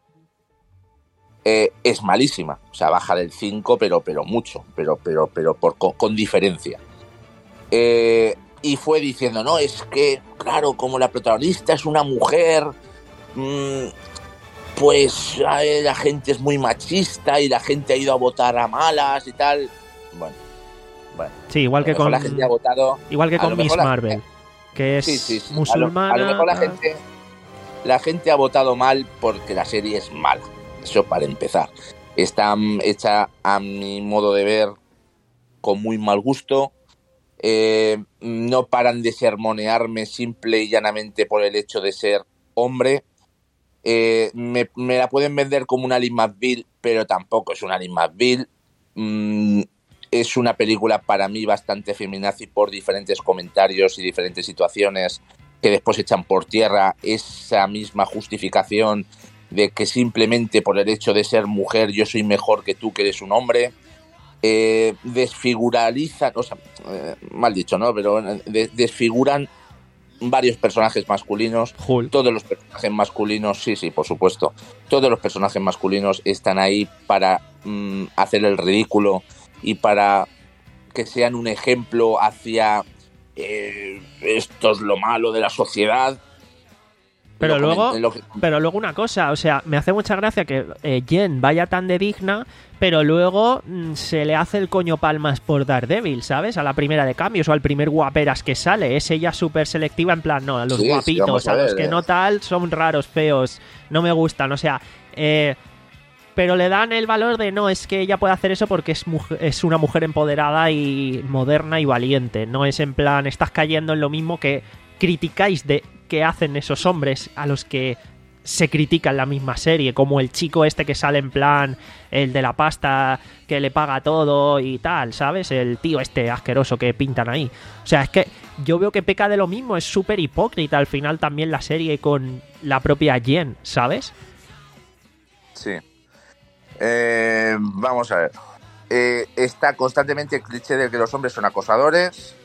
Eh, es malísima. O sea, baja del cinco, pero, pero mucho. Pero, pero, pero por, con, con diferencia. Eh, y fue diciendo, no, es que, claro, como la protagonista es una mujer, mmm, pues eh, la gente es muy machista y la gente ha ido a votar a malas y tal... Bueno, bueno. Sí, igual que con la gente ha votado, igual que con Miss Marvel, gente, que es sí, sí, sí. musulmana. A lo, a lo mejor la gente, la gente ha votado mal porque la serie es mala. Eso para empezar. Está hecha a mi modo de ver con muy mal gusto. Eh, no paran de sermonearme simple y llanamente por el hecho de ser hombre. Eh, me, me la pueden vender como una Ally McBeal, pero tampoco es una Ally McBeal. Mm, Es una película para mí bastante feminazi por diferentes comentarios y diferentes situaciones que después echan por tierra esa misma justificación de que simplemente por el hecho de ser mujer yo soy mejor que tú que eres un hombre. Eh, desfiguralizan, o sea, eh, mal dicho, ¿no? Pero de, desfiguran varios personajes masculinos. Hulk. Todos los personajes masculinos, sí, sí, por supuesto. Todos los personajes masculinos están ahí para mm, hacer el ridículo y para que sean un ejemplo hacia eh, esto es lo malo de la sociedad. Pero lo luego, coment- lo que... pero luego una cosa, o sea, me hace mucha gracia que eh, Jen vaya tan de digna, pero luego mm, se le hace el coño palmas por Daredevil, ¿sabes? A la primera de cambios o al primer guaperas que sale. Es ella súper selectiva en plan, no, a los Sí, sí, guapitos, vamos a a, ver, los que eh. no tal, son raros, feos, no me gustan, o sea... Eh, pero le dan el valor de no, es que ella puede hacer eso porque es, mujer, es una mujer empoderada y moderna y valiente. No es en plan, estás cayendo en lo mismo que criticáis de que hacen esos hombres a los que se critica en la misma serie, como el chico este que sale en plan, el de la pasta que le paga todo y tal, ¿sabes? El tío este asqueroso que pintan ahí. O sea, es que yo veo que peca de lo mismo, es súper hipócrita al final también la serie con la propia Jen, ¿sabes? Sí. Eh, vamos a ver. Eh, está constantemente el cliché de que los hombres son acosadores.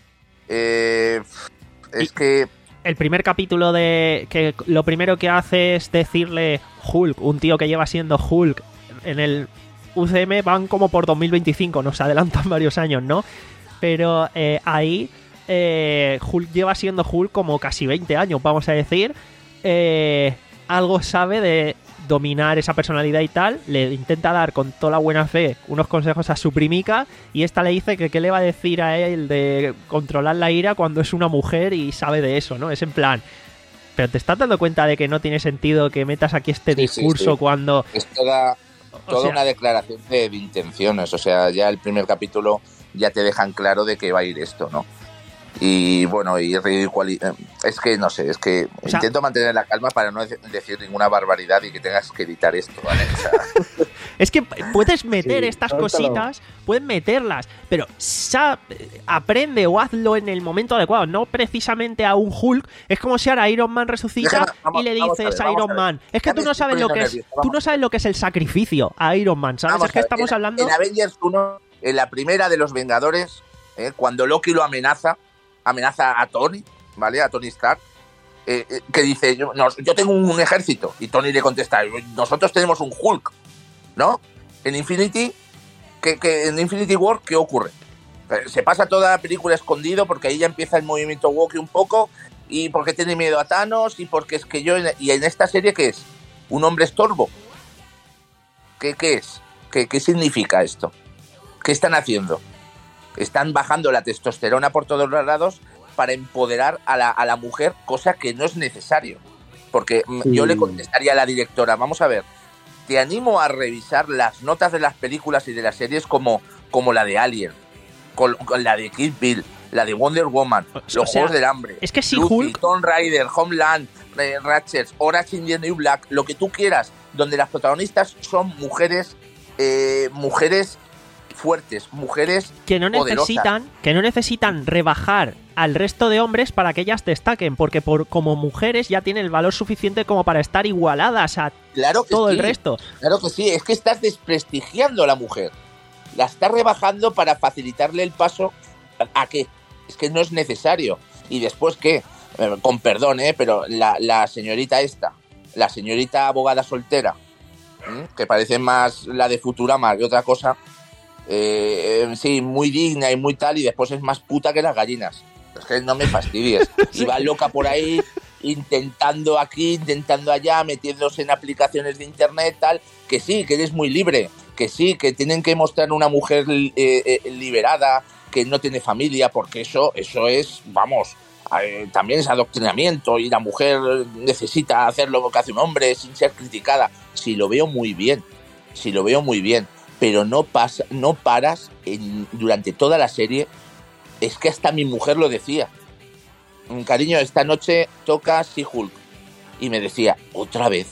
Eh, es y... que... El primer capítulo de que lo primero que hace es decirle Hulk, un tío que lleva siendo Hulk en el U C M, van como por dos mil veinticinco, nos adelantan varios años, ¿no? Pero eh, ahí eh, Hulk lleva siendo Hulk como casi veinte años, vamos a decir. Eh, algo sabe de dominar esa personalidad y tal, le intenta dar con toda la buena fe unos consejos a su primica y esta le dice que qué le va a decir a él de controlar la ira cuando es una mujer y sabe de eso, ¿no? Es en plan, pero te estás dando cuenta de que no tiene sentido que metas aquí este sí, discurso sí, sí. cuando... Es toda, toda o sea, una declaración de, de intenciones, o sea, ya el primer capítulo ya te dejan claro de que va a ir esto, ¿no? Y bueno, y ridicualizar. Es que no sé, es que o sea, intento mantener la calma para no decir ninguna barbaridad y que tengas que editar esto, ¿vale? O sea... Es que puedes meter sí, estas suéltalo. cositas, puedes meterlas, pero sab, aprende o hazlo en el momento adecuado, no precisamente a un Hulk. Es como si ahora Iron Man resucita Déjame, vamos, y le dices a, ver, a Iron Man, es que tú no sabes lo que es, nervioso, tú no sabes lo que es el sacrificio a Iron Man, ¿sabes? Vamos es que ver, estamos en, hablando en Avengers uno, en la primera de los Vengadores, eh, cuando Loki lo amenaza amenaza a Tony, ¿vale? A Tony Stark, eh, eh, que dice, yo, no, yo tengo un ejército. Y Tony le contesta, nosotros tenemos un Hulk, ¿no? En Infinity, que, que en Infinity War, ¿qué ocurre? Se pasa toda la película escondido porque ahí ya empieza el movimiento woke un poco y porque tiene miedo a Thanos y porque es que yo... Y en esta serie, ¿qué es? ¿Un hombre estorbo? ¿Qué, qué es? ¿Qué, ¿Qué significa esto? ¿Qué están haciendo? Están bajando la testosterona por todos los lados para empoderar a la, a la mujer, cosa que no es necesario. Porque sí. Yo le contestaría a la directora, vamos a ver, te animo a revisar las notas de las películas y de las series como, como la de Alien, con, con la de Kill Bill, la de Wonder Woman, o los sea, Juegos del Hambre, es que si Lucy, Hulk... Tomb Raider, Homeland, eh, Ratchet, Orange is the New Black, lo que tú quieras, donde las protagonistas son mujeres, eh, mujeres... fuertes, mujeres que no necesitan poderosas. que no necesitan rebajar al resto de hombres para que ellas destaquen, porque por como mujeres ya tienen el valor suficiente como para estar igualadas a claro que todo sí, el resto. Claro que sí, es que estás desprestigiando a la mujer. La estás rebajando para facilitarle el paso a qué. Es que no es necesario. Y después qué, eh, con perdón, eh, pero la, la señorita esta, la señorita abogada soltera, ¿eh? que parece más la de Futurama que otra cosa. Eh, eh, sí, muy digna y muy tal, y después es más puta que las gallinas. Es que no me fastidies. Sí. Y va loca por ahí, intentando aquí, intentando allá, metiéndose en aplicaciones de internet, tal, que sí, que eres muy libre, que sí, que tienen que mostrar una mujer eh, eh, liberada, que no tiene familia, porque eso, eso es, vamos, eh, también es adoctrinamiento, y la mujer necesita hacer lo que hace un hombre sin ser criticada. Sí, lo veo muy bien, sí, lo veo muy bien. Pero no pasa, no paras en, durante toda la serie. Es que hasta mi mujer lo decía. Cariño, esta noche toca She-Hulk. Y me decía, otra vez.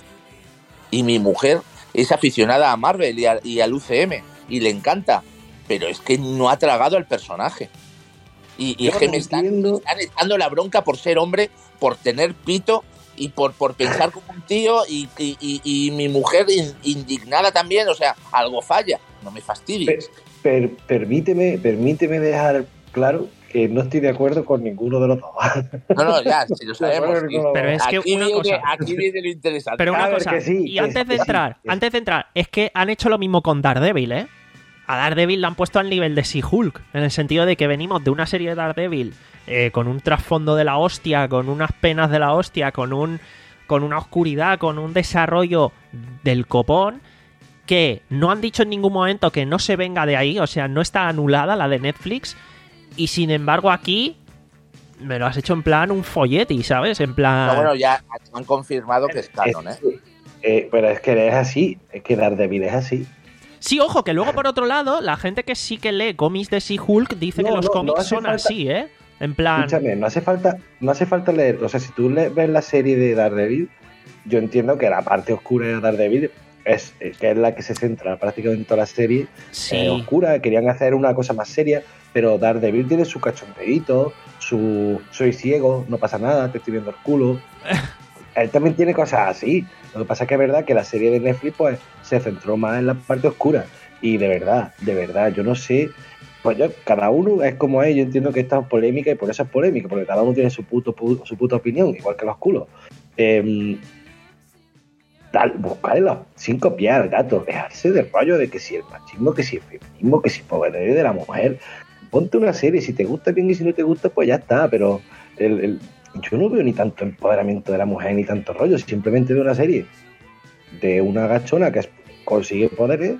Y mi mujer es aficionada a Marvel y, a, y al U C M. Y le encanta. Pero es que no ha tragado al personaje. Y, y es que me están, me están echando la bronca por ser hombre, por tener pito y por, por pensar como un tío, y, y, y, y mi mujer in, indignada también. O sea, algo falla, no me fastidies. Per, per, permíteme, permíteme dejar claro que no estoy de acuerdo con ninguno de los dos. No, no, ya, si lo sabemos. Sí. Pero es que aquí, una viene, cosa, aquí viene lo interesante. Pero una cosa, sí, y antes de entrar, sí, antes de entrar, es que han hecho lo mismo con Daredevil, ¿eh? A Daredevil la han puesto al nivel de She-Hulk, en el sentido de que venimos de una serie de Daredevil eh, con un trasfondo de la hostia, con unas penas de la hostia, con un con una oscuridad, con un desarrollo del copón, que no han dicho en ningún momento que no se venga de ahí, o sea, no está anulada la de Netflix, y sin embargo aquí me lo has hecho en plan un folletti, ¿sabes? En plan... No, bueno, ya han confirmado que es canon, ¿eh? Eh, pero es que es así, es que Daredevil es así. Sí, ojo, que luego por otro lado, la gente que sí que lee cómics de She-Hulk dice No, que los no, cómics no hace son falta- así, ¿eh? En plan... Escúchame, no hace falta, no hace falta leer. O sea, si tú le- ves la serie de Daredevil, yo entiendo que la parte oscura de Daredevil es eh, que es la que se centra prácticamente en toda la serie. Sí. eh, oscura, querían hacer una cosa más seria, pero Daredevil tiene su cachondeíto, su soy ciego, no pasa nada, te estoy viendo el culo. Él también tiene cosas así. Lo que pasa es que es verdad que la serie de Netflix pues se centró más en la parte oscura. Y de verdad, de verdad, yo no sé. Pues yo, cada uno es como es. Yo entiendo que esta es polémica y por eso es polémica, porque cada uno tiene su puto, pu- su puta opinión, igual que los culos. Eh, tal, buscarle los cinco pies al gato, dejarse de rollo de que si el machismo, que si el feminismo, que si el poder de la mujer. Ponte una serie, si te gusta bien y si no te gusta, pues ya está, pero el, el, yo no veo ni tanto empoderamiento de la mujer ni tanto rollo, simplemente veo una serie de una gachona que es- consigue poderes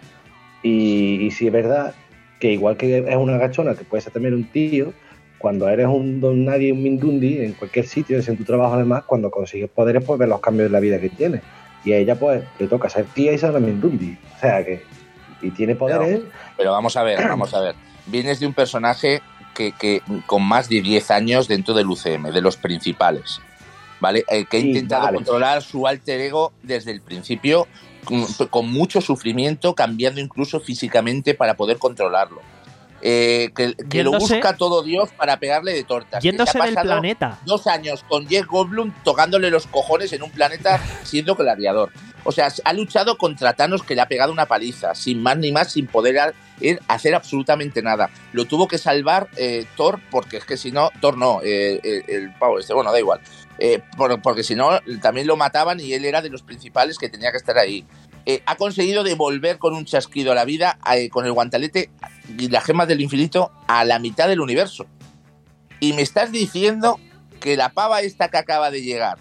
y, y si es verdad que igual que es una gachona que puede ser también un tío, cuando eres un don nadie, un mindundi, en cualquier sitio, en tu trabajo además, cuando consigues poderes, pues ves los cambios de la vida que tienes. Y a ella pues le toca ser tía y ser una mindundi. O sea que, y tiene poderes. Pero, pero vamos a ver, vamos a ver. Vienes de un personaje que, que con más de diez años dentro del U C M, de los principales, ¿vale? Eh, que ha Sí, intentado vale. controlar su alter ego desde el principio, con, con mucho sufrimiento, cambiando incluso físicamente para poder controlarlo. Eh, que que lo Yéndose- busca todo Dios para pegarle de tortas. Que Yéndose se ha del pasado planeta. dos años con Jeff Goldblum tocándole los cojones en un planeta siendo gladiador. O sea, ha luchado contra Thanos, que le ha pegado una paliza, sin más ni más, sin poder a- él hacer absolutamente nada. Lo tuvo que salvar eh, Thor, porque es que si no, Thor no, eh, el, el pavo este, bueno, da igual. Eh, por- porque si no, también lo mataban y él era de los principales que tenía que estar ahí. Eh, ha conseguido devolver con un chasquido a la vida, eh, con el guantelete y las gemas del infinito, a la mitad del universo. Y me estás diciendo que la pava esta que acaba de llegar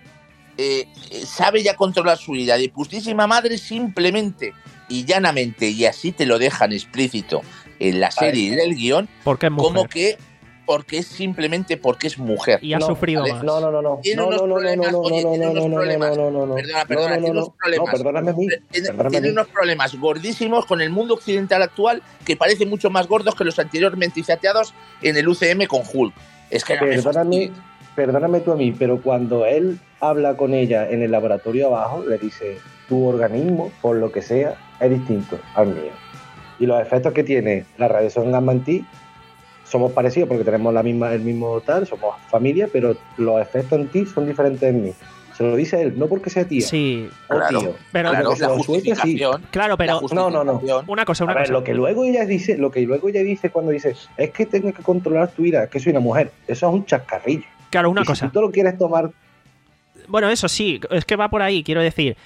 eh, eh, sabe ya controlar su ira de putísima madre simplemente y llanamente, y así te lo dejan explícito en la serie y en el guión, Porque es mujer. como que porque es simplemente porque es mujer. Y ha No, sufrido vale, más. No, no, no, no. Tiene No, unos no, no, no, problemas, no, oye, no, tiene no, unos no, no, problemas. no, no, no. Perdona, perdona, No, no, tiene no, unos no. problemas. No, perdóname a mí. Tiene, Perdóname a tiene mí. unos problemas gordísimos con el mundo occidental actual que parecen mucho más gordos que los anteriormente chateados en el U C M con Hulk. Es que no me Perdóname, fastidies. perdóname tú a mí, pero cuando él habla con ella en el laboratorio abajo, le dice, tu organismo, por lo que sea, es distinto al mío. Y los efectos que tiene la radiación gamma en ti somos parecidos porque tenemos la misma, el mismo tal, somos familia, pero los efectos en ti son diferentes en mí. Se lo dice él, no porque sea tía Sí, o Claro, tío. pero- claro, Porque se la lo suelta, sí. justificación. claro, pero la No, no, no. justificación. una cosa, A una ver, cosa. lo que luego ella dice, lo que luego ella dice cuando dice, es que tengo que controlar tu ira, es que soy una mujer. Eso es un chascarrillo. Claro, una Y cosa. Si tú te lo quieres tomar, Bueno, eso sí, es que va por ahí, quiero decir.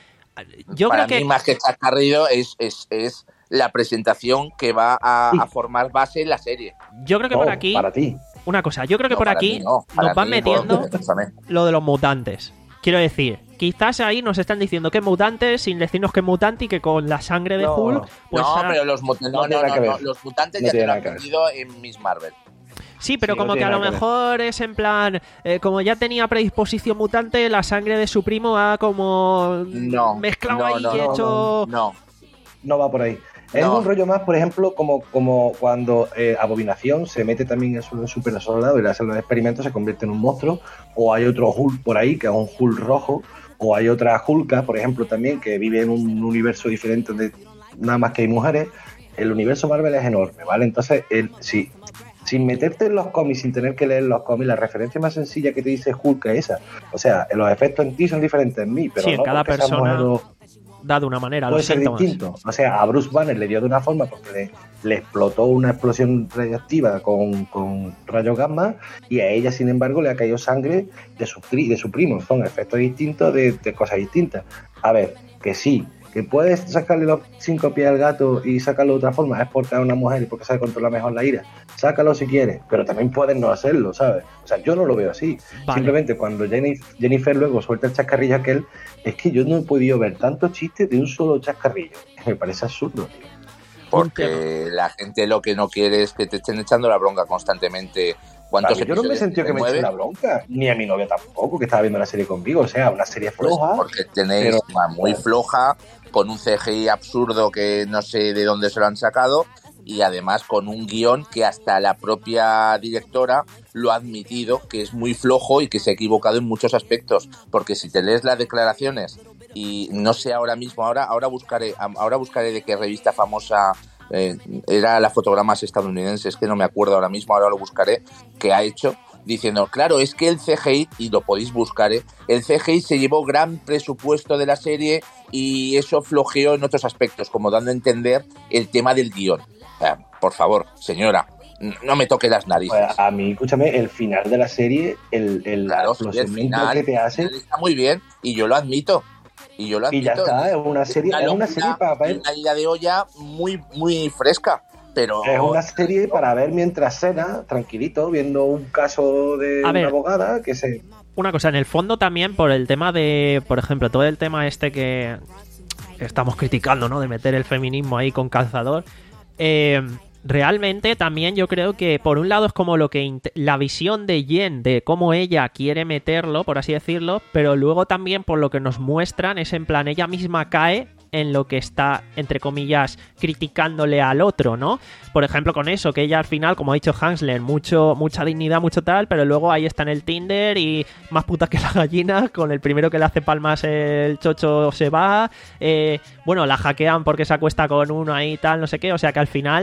Yo Para creo mí, que. más que chascarrillo, es, es, es la presentación que va a, Sí. a formar base en la serie. Yo creo que no, por aquí. para ti. Una cosa, yo creo que No, por para aquí mí no, para nos van mí, metiendo por- escúchame. lo de los mutantes. Quiero decir, quizás ahí nos están diciendo que es mutante sin decirnos que es mutante y que con la sangre de No, Hulk. Pues no, ha- pero los, mut- no, No no, tiene no, nada que no, ver. los mutantes No ya te tiene lo nada han que ver. vendido en Miss Marvel. Sí, pero Sí, no como que tiene a lo nada que ver. mejor es en plan, eh, como ya tenía predisposición mutante, la sangre de su primo ha como No, mezclado no, ahí no, y no, hecho... No, No va por ahí. Es No. un rollo más, por ejemplo, como, como cuando eh, Abominación se mete también en su super soldado y le hacen los experimentos, se convierte en un monstruo. O hay otro Hulk por ahí, que es un Hulk rojo. O hay otra Hulka, por ejemplo, también, que vive en un universo diferente donde nada más que hay mujeres. El universo Marvel es enorme, ¿vale? Entonces, el, sí, sin meterte en los cómics, sin tener que leer los cómics, la referencia más sencilla que te dice Hulk es esa. O sea, los efectos en ti son diferentes en mí, pero Sí, en no cada porque seas persona mujer o- Da de una manera puede los ser síntomas. distinto. O sea, a Bruce Banner le dio de una forma porque le, le explotó una explosión radiactiva con, con rayos gamma y a ella, sin embargo, le ha caído sangre de su, tri- de su primo. Son efectos distintos de, de cosas distintas. A ver, que sí, que puedes sacarle los cinco pies al gato y sacarlo de otra forma, es porque es una mujer y porque sabe controlar mejor la ira. Sácalo si quieres, pero también puedes no hacerlo, ¿sabes? O sea, yo no lo veo así. Vale. Simplemente cuando Jenny- Jennifer luego suelta el chascarrillo aquel, es que yo no he podido ver tantos chistes de un solo chascarrillo. Me parece absurdo, tío. porque la gente lo que no quiere es que te estén echando la bronca constantemente ¿Cuántos Yo no me he sentido que me eche la bronca, ni a mi novia tampoco, que estaba viendo la serie conmigo. O sea, una serie floja. Pues porque tenéis pero... una muy floja, con un C G I absurdo que no sé de dónde se lo han sacado, y además con un guión que hasta la propia directora lo ha admitido, que es muy flojo y que se ha equivocado en muchos aspectos. Porque si te lees las declaraciones, y no sé ahora mismo, ahora, ahora buscaré, ahora buscaré de qué revista famosa. Eh, era la Fotogramas estadounidense, es que no me acuerdo ahora mismo, ahora lo buscaré, que ha hecho, diciendo, claro, es que el C G I, y lo podéis buscar, ¿eh? El C G I se llevó gran presupuesto de la serie y eso flojeó en otros aspectos, como dando a entender el tema del guión. Eh, por favor, señora, no me toque las narices. Pues a mí, escúchame, el final de la serie, el, el, claro, los el final, que te hace, está muy bien, y yo lo admito. Y yo lo admito. Y ya está, es una serie, una es una locura, serie para ver. Una ida de olla muy, muy fresca. Pero... Es una serie para ver mientras cena, tranquilito, viendo un caso de A una ver, abogada que se... Una cosa, en el fondo también por el tema de, por ejemplo, todo el tema este que estamos criticando, ¿no? De meter el feminismo ahí con calzador. Eh, realmente también yo creo que por un lado es como lo que la visión de Jen de cómo ella quiere meterlo, por así decirlo, pero luego también por lo que nos muestran es en plan ella misma cae en lo que está, entre comillas, criticándole al otro, ¿no? Por ejemplo, con eso, que ella al final, como ha dicho Hansler, mucho, mucha dignidad, mucho tal, pero luego ahí está en el Tinder y más puta que la gallina, con el primero que le hace palmas el chocho se va, eh, bueno, la hackean porque se acuesta con uno ahí y tal, no sé qué, o sea que al final...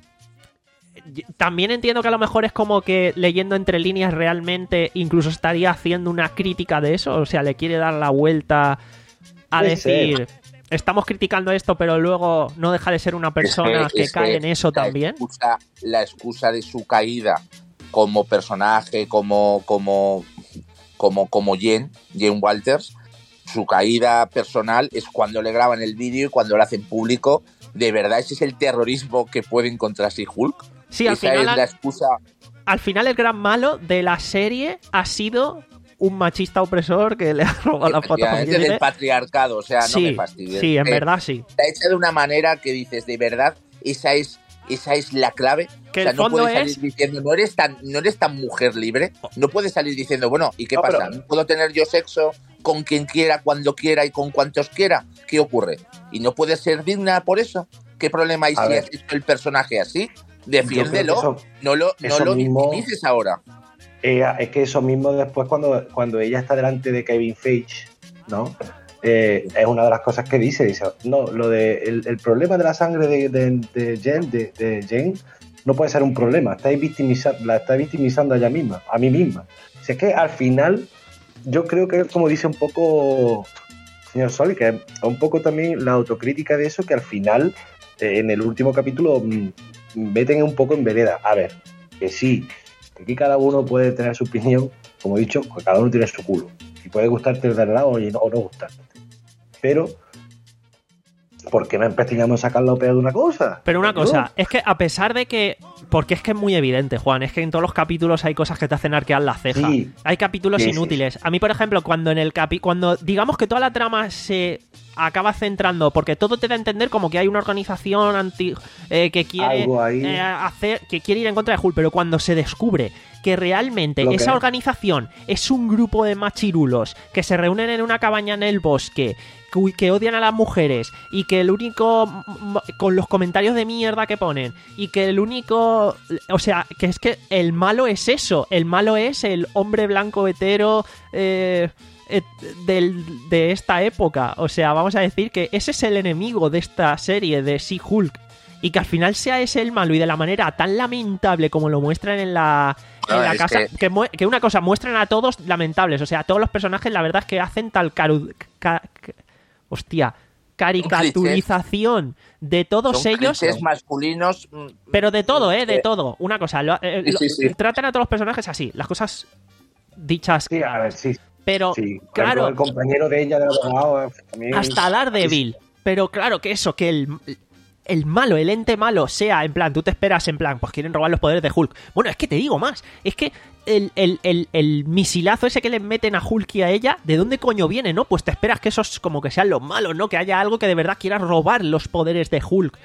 También entiendo que a lo mejor es como que leyendo entre líneas realmente incluso estaría haciendo una crítica de eso, o sea, le quiere dar la vuelta a Puede decir... ser. Estamos criticando esto, pero luego no deja de ser una persona es que, que es cae que en eso la también. Excusa, la excusa de su caída como personaje, como como como como Jen, Jen Walters, su caída personal es cuando le graban el vídeo y cuando lo hacen público. ¿De verdad ese es el terrorismo que puede encontrarse Hulk? Sí, al Esa final, es la excusa. Al final el gran malo de la serie ha sido un machista opresor que le ha robado las fotos del patriarcado, o sea, sí, no me fastidies. Sí, en eh, verdad sí. Está hecha de una manera que dices, de verdad, esa es esa es la clave. Que o sea, el no fondo puedes salir es... diciendo, no eres tan no eres tan mujer libre, no puedes salir diciendo, bueno, ¿y qué no, pasa? pero... ¿No puedo tener yo sexo con quien quiera, cuando quiera y con cuantos quiera? ¿Qué ocurre? ¿Y no puedes ser digna por eso? ¿Qué problema hay A si ver. has hecho el personaje así? Defiéndelo, eso, no lo, no lo mismo... minimices ahora. Eh, es que eso mismo después cuando, cuando ella está delante de Kevin Feige, ¿no? Eh, es una de las cosas que dice, dice, no, lo de el, el problema de la sangre de, de, de Jen, de, de Jen, no puede ser un problema, estáis victimizando, la está victimizando a ella misma, a mí misma. O sea, es que al final, yo creo que como dice un poco señor Soli, que es un poco también la autocrítica de eso, que al final, eh, en el último capítulo, mmm, meten un poco en vereda. A ver, que sí, que aquí cada uno puede tener su opinión, como he dicho, pues cada uno tiene su culo. Y puede gustarte el de al lado y no, o no gustarte. Pero, ¿por qué me empecinamos a sacar la opea de una cosa? Pero una ¿No? cosa, es que a pesar de que... Porque es que es muy evidente, Juan, es que en todos los capítulos hay cosas que te hacen arquear la ceja. Sí. Hay capítulos Sí, inútiles. A mí, por ejemplo, cuando en el capi... Cuando digamos que toda la trama se acaba centrando, porque todo te da a entender como que hay una organización anti eh, que quiere Algo ahí. eh, hacer, que quiere ir en contra de Hulk, pero cuando se descubre que realmente Lo que esa es. organización es un grupo de machirulos que se reúnen en una cabaña en el bosque, que, que odian a las mujeres y que el único, con los comentarios de mierda que ponen, y que el único, o sea, que es que el malo es eso, el malo es el hombre blanco hetero eh, eh, del, de esta época, o sea, vamos a decir que ese es el enemigo de esta serie de She-Hulk. Y que al final sea ese el malo y de la manera tan lamentable como lo muestran en la, en No, la es casa. que- Que... mu- que una cosa, muestran a todos lamentables. O sea, a todos los personajes, la verdad es que hacen tal caru... ca- ca- hostia, caricaturización de todos Son ellos. clichés masculinos. mm, Pero de todo, ¿eh? De eh, todo. Una cosa, lo- eh, Sí, lo- sí, sí. tratan a todos los personajes así. Las cosas dichas. Sí, a ver, sí. Pero, Sí, Por claro, ejemplo, el compañero de ella, del abogado, eh, también- hasta Daredevil. Pero claro que eso, que el, el malo, el ente malo, sea en plan, tú te esperas en plan, pues quieren robar los poderes de Hulk. Bueno, es que te digo más, es que el, el, el, el misilazo ese que le meten a Hulk y a ella, ¿de dónde coño viene, no? Pues te esperas que esos como que sean los malos, ¿no? Que haya algo que de verdad quiera robar los poderes de Hulk.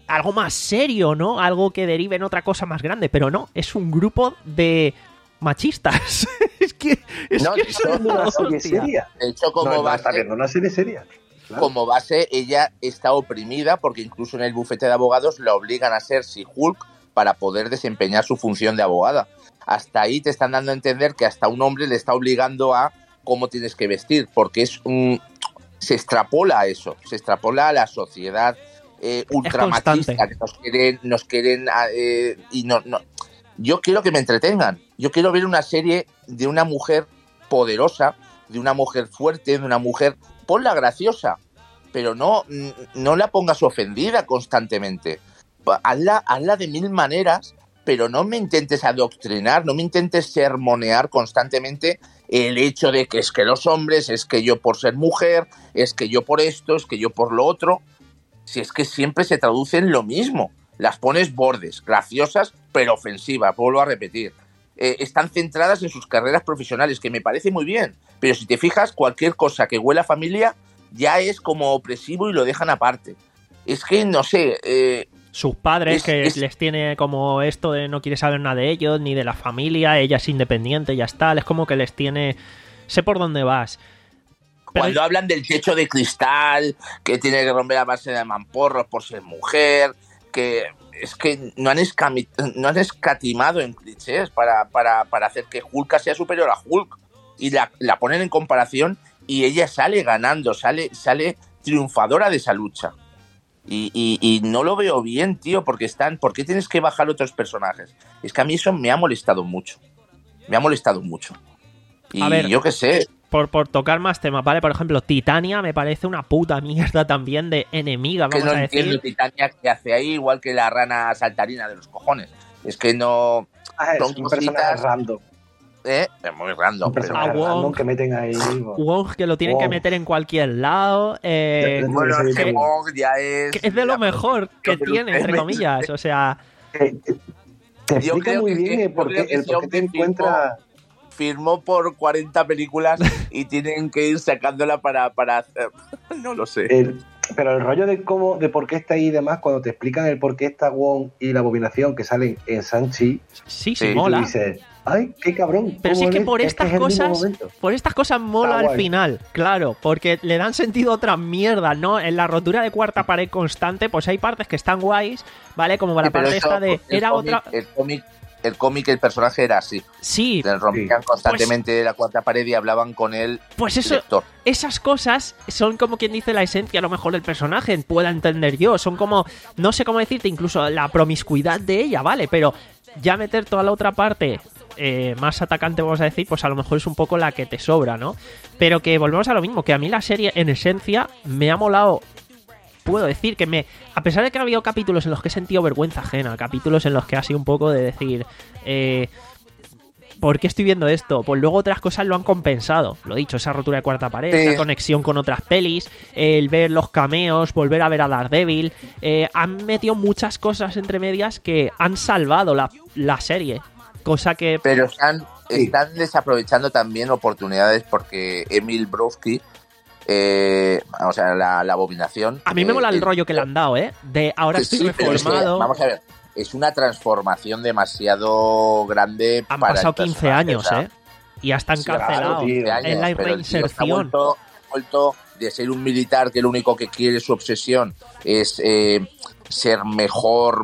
algo más serio, ¿no? Algo que derive en otra cosa más grande, pero no, es un grupo de machistas. es que es No, que de eso hecho, es la una serie hostia. seria. De hecho, como No, no, base, está viendo una serie seria. Claro. como base, ella está oprimida porque incluso en el bufete de abogados la obligan a ser She-Hulk para poder desempeñar su función de abogada. Hasta ahí te están dando a entender que hasta un hombre le está obligando a cómo tienes que vestir, porque es un... se extrapola a eso, se extrapola a la sociedad eh, ultramachista que nos quieren, nos quieren eh, y no, no. Yo quiero que me entretengan, yo quiero ver una serie de una mujer poderosa, de una mujer fuerte, de una mujer, ponla graciosa, pero no, no la pongas ofendida constantemente. Hazla, hazla de mil maneras, pero no me intentes adoctrinar, no me intentes sermonear constantemente el hecho de que es que los hombres, es que yo por ser mujer, es que yo por esto, es que yo por lo otro. Si es que siempre se traduce en lo mismo. Las pones bordes, graciosas, pero ofensivas, vuelvo a repetir. Eh, están centradas en sus carreras profesionales, que me parece muy bien, pero si te fijas, cualquier cosa que huela a familia ya es como opresivo y lo dejan aparte. Es que, no sé... Eh, Sus padres, es, que es... les tiene como esto de no quiere saber nada de ellos, ni de la familia, ella es independiente, ya está, es como que les tiene... Sé por dónde vas. Pero... Cuando hablan del techo de cristal, que tiene que romper a base de mamporros por ser mujer, que es que no han, escami... no han escatimado en clichés para, para, para hacer que Hulk sea superior a Hulk. Y la, la ponen en comparación y ella sale ganando, sale, sale triunfadora de esa lucha. Y, y, y no lo veo bien, tío, porque están... ¿Por qué tienes que bajar otros personajes? Es que a mí eso me ha molestado mucho. Me ha molestado mucho. Y a ver, yo qué sé. Por, por tocar más temas, ¿vale? Por ejemplo, Titania me parece una puta mierda también de enemiga, vamos que no a decir. entiendo Titania que hace ahí, igual que la rana saltarina de los cojones. Es que no... Ah, es son un personaje cositas... random. ¿Eh? Es muy random. Un personaje pero... random que meten ahí. Wong, que lo tienen Wong. que meter en cualquier lado. Eh, bueno, es que Wong ya es... Que es de lo mejor que tiene, entre comillas. O sea... Te, te explica muy bien el por qué, el por qué te encuentras... Firmó por cuarenta películas y tienen que ir sacándola para, para hacer... No lo sé. El, pero el rollo de cómo, de por qué está ahí y demás, cuando te explican el por qué está Wong y la Abominación que salen en Shang-Chi, sí, sí, mola. Dices, ay, qué cabrón. Pero sí es que por estas es cosas, por estas cosas mola al final, claro, porque le dan sentido a otra mierda, ¿no? En la rotura de cuarta pared constante, pues hay partes que están guays, ¿vale? Como la sí, parte esta de... Era cómic, otra... El cómic... El cómic, el personaje era así. Sí. Le rompían sí. constantemente pues, la cuarta pared y hablaban con él. Pues eso, lector. Esas cosas son como quien dice la esencia a lo mejor del personaje, pueda entender yo. Son como, no sé cómo decirte, incluso la promiscuidad de ella, ¿vale? Pero ya meter toda la otra parte eh, más atacante, vamos a decir, pues a lo mejor es un poco la que te sobra, ¿no? Pero que volvemos a lo mismo, que a mí la serie en esencia me ha molado. Puedo decir que me... A pesar de que ha habido capítulos en los que he sentido vergüenza ajena, capítulos en los que ha sido un poco de decir... Eh, ¿por qué estoy viendo esto? Pues luego otras cosas lo han compensado. Lo dicho, esa rotura de cuarta pared, sí. Esa conexión con otras pelis, el ver los cameos, volver a ver a Daredevil... Eh, han metido muchas cosas entre medias que han salvado la, la serie. Cosa que... Pero están, sí. están desaprovechando también oportunidades porque Emil Brofsky... Eh, o sea, la, la Abominación. A mí me eh, mola el, el rollo que le han dado, ¿eh? De ahora estoy sí, reformado. Es que, vamos a ver, es una transformación demasiado grande. Han para pasado quince años, o sea, ¿eh? Y ya están sí, cancelados. Claro, en la reinserción. Vuelto, vuelto de ser un militar que lo único que quiere, su obsesión, es eh, ser mejor.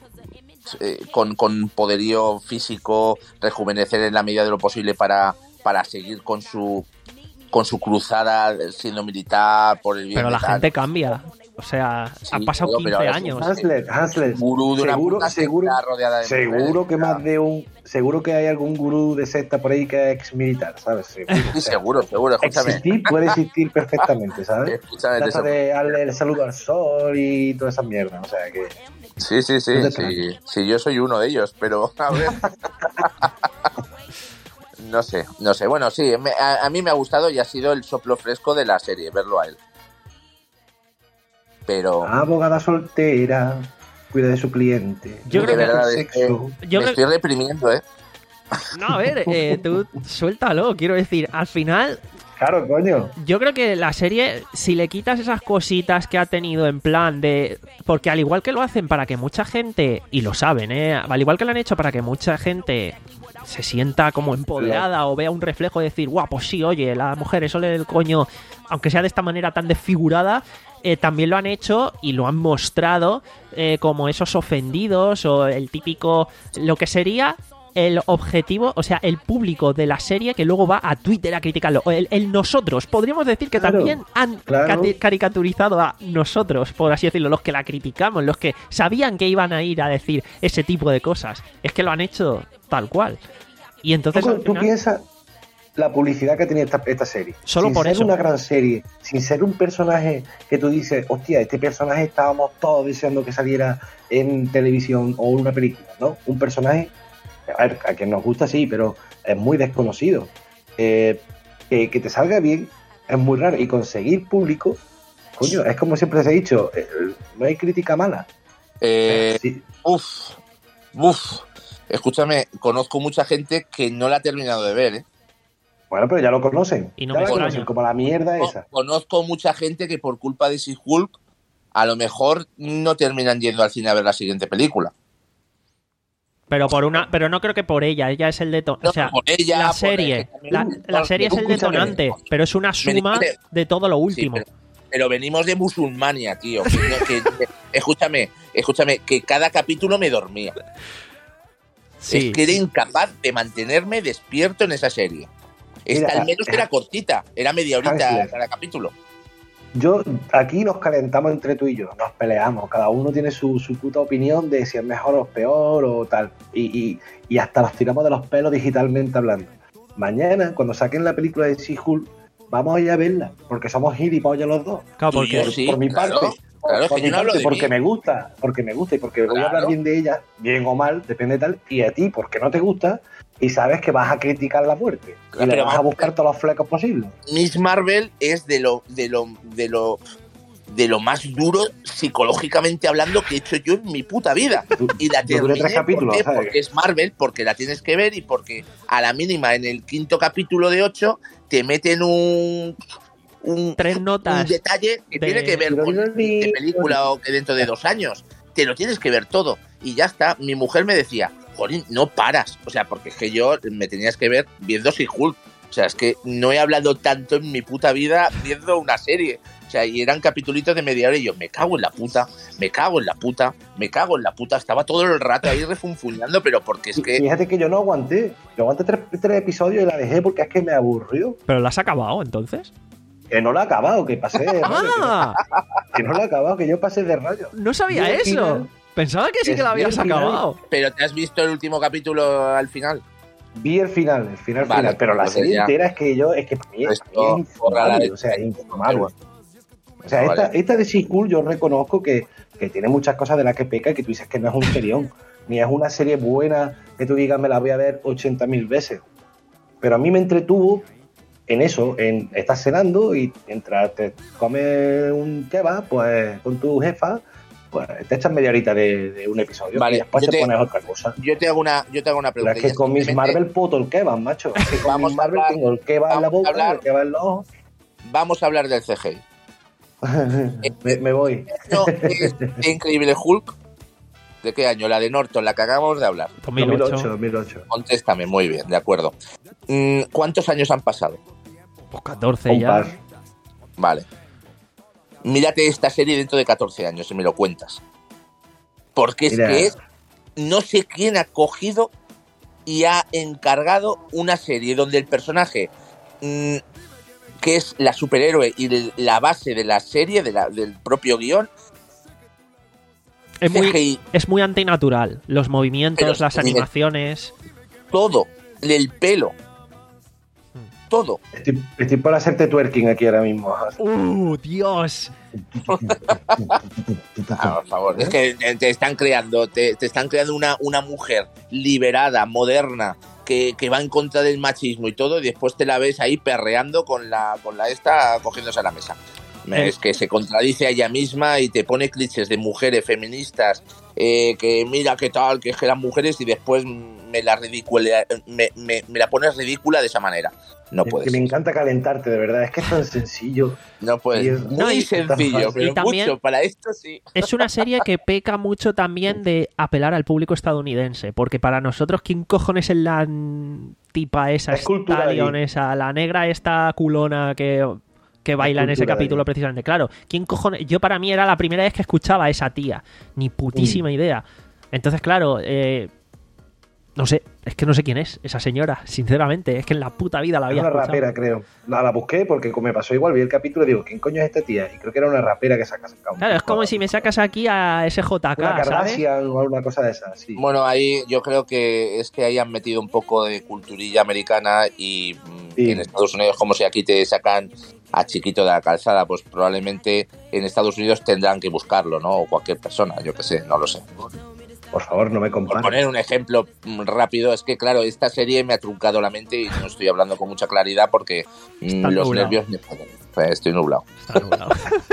Eh, con, con poderío físico, rejuvenecer en la medida de lo posible para, para seguir con su. con su cruzada siendo militar por el bien. Pero la tal. gente cambia. O sea, sí, han pasado todo, quince años. Hansler, Hansler. Gurú de seguro, una seguro, rodeada de seguro mujeres, que más de un, seguro que hay algún gurú de secta por ahí que es ex militar, ¿sabes? Seguro, sí, seguro, seguro. Escúchame. Existir puede existir perfectamente, ¿sabes? Escúchame, Trata de darle el saludo al sol y toda esa mierda, o sea que. Sí, sí, sí, sí, sí, sí, yo soy uno de ellos, pero a ver. No sé, no sé. Bueno, sí, me, a, a mí me ha gustado y ha sido el soplo fresco de la serie, verlo a él. Pero... Abogada soltera, cuida de su cliente. Yo creo de que... verdad, es que yo me creo... estoy reprimiendo, ¿eh? No, a ver, eh, tú suéltalo, quiero decir, al final... Claro, coño. Yo creo que la serie, si le quitas esas cositas que ha tenido en plan de... Porque al igual que lo hacen para que mucha gente, y lo saben, ¿eh? Al igual que lo han hecho para que mucha gente se sienta como empoderada o vea un reflejo de decir, guau, pues sí, oye, la mujer, eso le del coño, aunque sea de esta manera tan desfigurada, eh, también lo han hecho y lo han mostrado eh, como esos ofendidos o el típico... Lo que sería... el objetivo, o sea, el público de la serie que luego va a Twitter a criticarlo. El, el nosotros. Podríamos decir que Claro, también han claro. cati- caricaturizado a nosotros, por así decirlo, los que la criticamos, los que sabían que iban a ir a decir ese tipo de cosas. Es que lo han hecho tal cual. Y entonces... ¿Tú, al tú final- piensas la publicidad que tiene esta, esta serie? Solo sin por ser eso. una gran serie, sin ser un personaje que tú dices, hostia, este personaje estábamos todos deseando que saliera en televisión o en una película, ¿no? Un personaje... A ver, a quien nos gusta sí, pero es muy desconocido. Eh, que, que te salga bien es muy raro. Y conseguir público, coño, es como siempre se ha dicho, eh, no hay crítica mala. Eh, Sí, uf, uf. Escúchame, conozco mucha gente que no la ha terminado de ver, ¿eh? bueno, pero ya lo conocen. Y no ya me la extraña. conocen como la mierda No, esa. conozco mucha gente que por culpa de She-Hulk a lo mejor no terminan yendo al cine a ver la siguiente película. Pero por una, pero no creo que por ella, ella es el detonante. No, O sea, por ella, la por serie, ella, la, también, la por- serie es el escúchame. detonante, pero es una suma dice- de todo lo Sí, último. pero, pero venimos de Musulmania, tío. Que no- que- que- escúchame, escúchame, que cada capítulo me dormía. Sí. Es que era incapaz de mantenerme despierto en esa serie. Esta Mira, al menos eh, era cortita, era media horita Hansler. cada capítulo. Yo, aquí nos calentamos entre tú y yo, nos peleamos, cada uno tiene su, su puta opinión de si es mejor o peor o tal, y, y, y hasta nos tiramos de los pelos digitalmente hablando. Mañana, cuando saquen la película de She-Hulk, vamos a ir a verla, porque somos gilipollas los dos. Claro, Tú y porque yo sí, por mi claro, parte, claro, es por que mi yo no hablo parte, de porque mí. me gusta, porque me gusta y porque voy a hablar Claro. bien de ella, bien o mal, depende de tal, y a ti, porque no te gusta, y sabes que vas a criticar la muerte, y Claro, le pero vas a vamos- buscar todos los flecos posibles. Miss Marvel es de lo, de lo, de lo, de lo más duro psicológicamente hablando que he hecho yo en mi puta vida. Y la Yo duré terminé, tres capítulos, ¿por qué? ¿sabes? Porque es Marvel, porque la tienes que ver y porque a la mínima en el quinto capítulo de ocho te meten un un, tres un notas. detalle que de- tiene que ver con Pero- qué película o que dentro de dos años. Te lo tienes que ver todo. Y ya está. Mi mujer me decía, Jolín, no paras. O sea, porque es que yo me tenías que ver viendo She-Hulk. O sea, es que no he hablado tanto en mi puta vida viendo una serie. O sea, y eran capitulitos de media hora y yo, me cago en la puta, me cago en la puta, me cago en la puta. Estaba todo el rato ahí refunfuñando, pero porque es que... Fíjate que yo no aguanté, yo aguanté tres, tres episodios y la dejé porque es que me aburrió. Pero la has acabado entonces. Que no lo he acabado, que pasé de rollo, ¡Ah! que no lo he acabado, que yo pasé de rayo. No sabía Vi el eso. final. Pensaba que sí Es que la habías bien final. acabado. Pero ¿te has visto el último capítulo al final? Vi el final, el final Vale, final, pero la entonces serie ya. entera es que yo, es que para mí, Esto, para mí es borra la infumable, de- o sea, es infumable. Bueno. O sea, Vale. esta, esta de She-Hulk yo reconozco que, que tiene muchas cosas de las que peca y que tú dices que no es un serión, ni es una serie buena que tú digas me la voy a ver ochenta mil veces. Pero a mí me entretuvo en eso, en estás cenando y mientras te comes un kebab, pues con tu jefa, pues te echas media horita de, de un episodio Vale, y después yo te, te- pones otra cosa. Yo te hago una, yo te hago una Pero pregunta. es que Ya con Miss simplemente Marvel puto el kebab, macho. Es que con Vamos Miss a Marvel hablar- tengo el kebab en la vamos a boca, hablar- el kebab en los ojos. Vamos a hablar del C G I. me, me voy. No, es de Increíble Hulk. ¿De qué año? La de Norton, la que acabamos de hablar. dos mil ocho. dos mil ocho. Contéstame, muy bien, de acuerdo. Mm, ¿Cuántos años han pasado? Pues catorce Un ya. par. Vale. Mírate esta serie dentro de catorce años y me lo cuentas. Porque es Mira. que es, no sé quién ha cogido y ha encargado una serie donde el personaje, mm, que es la superhéroe y el- la base de la serie, de la- del propio guión, Es muy, C G I, es muy antinatural. Los movimientos, Pero las ni de- animaciones. todo, el pelo, todo. Estoy, estoy por hacerte twerking aquí ahora mismo. ¡Uh, Dios! Ah, por favor, es que te están creando, te, te están creando una, una mujer liberada, moderna, que, que va en contra del machismo y todo, y después te la ves ahí perreando con la, con la esta cogiéndose a la mesa. Eh. Es que se contradice a ella misma y te pone clichés de mujeres feministas eh, que mira qué tal, que es que las mujeres y después me la ridicula, me, me, me la pones ridícula de esa manera. No es puedes. que me encanta calentarte, de verdad. Es que es tan sencillo. No puedes. Muy no, y, sencillo, pero también, mucho. Para esto sí. Es una serie que peca mucho también de apelar al público estadounidense. Porque para nosotros, ¿quién cojones es la tipa esa, Stallion, esa, la negra esta culona que, que baila en ese capítulo precisamente? Claro, ¿quién cojones? Yo para mí era la primera vez que escuchaba a esa tía. Ni putísima mm. idea. Entonces, claro, eh, no sé, es que no sé quién es esa señora, sinceramente. Es que en la puta vida la había escuchado. Es una rapera, creo. La, la busqué porque me pasó igual, vi el capítulo y digo, ¿quién coño es esta tía? Y creo que era una rapera que saca sacado. Claro, es como si me sacas aquí a S J K, una Kardashian, ¿sabes? O alguna cosa de esas, sí. Bueno, ahí yo creo que es que ahí han metido un poco de culturilla americana y sí. En Estados Unidos, como si aquí te sacan a Chiquito de la Calzada, pues probablemente en Estados Unidos tendrán que buscarlo, ¿no? O cualquier persona, yo que sé, no lo sé. Por favor, no me compares. Por poner un ejemplo rápido, es que claro, esta serie me ha truncado la mente y no estoy hablando con mucha claridad porque Está los nublado. nervios me joden. Estoy nublado. Está nublado.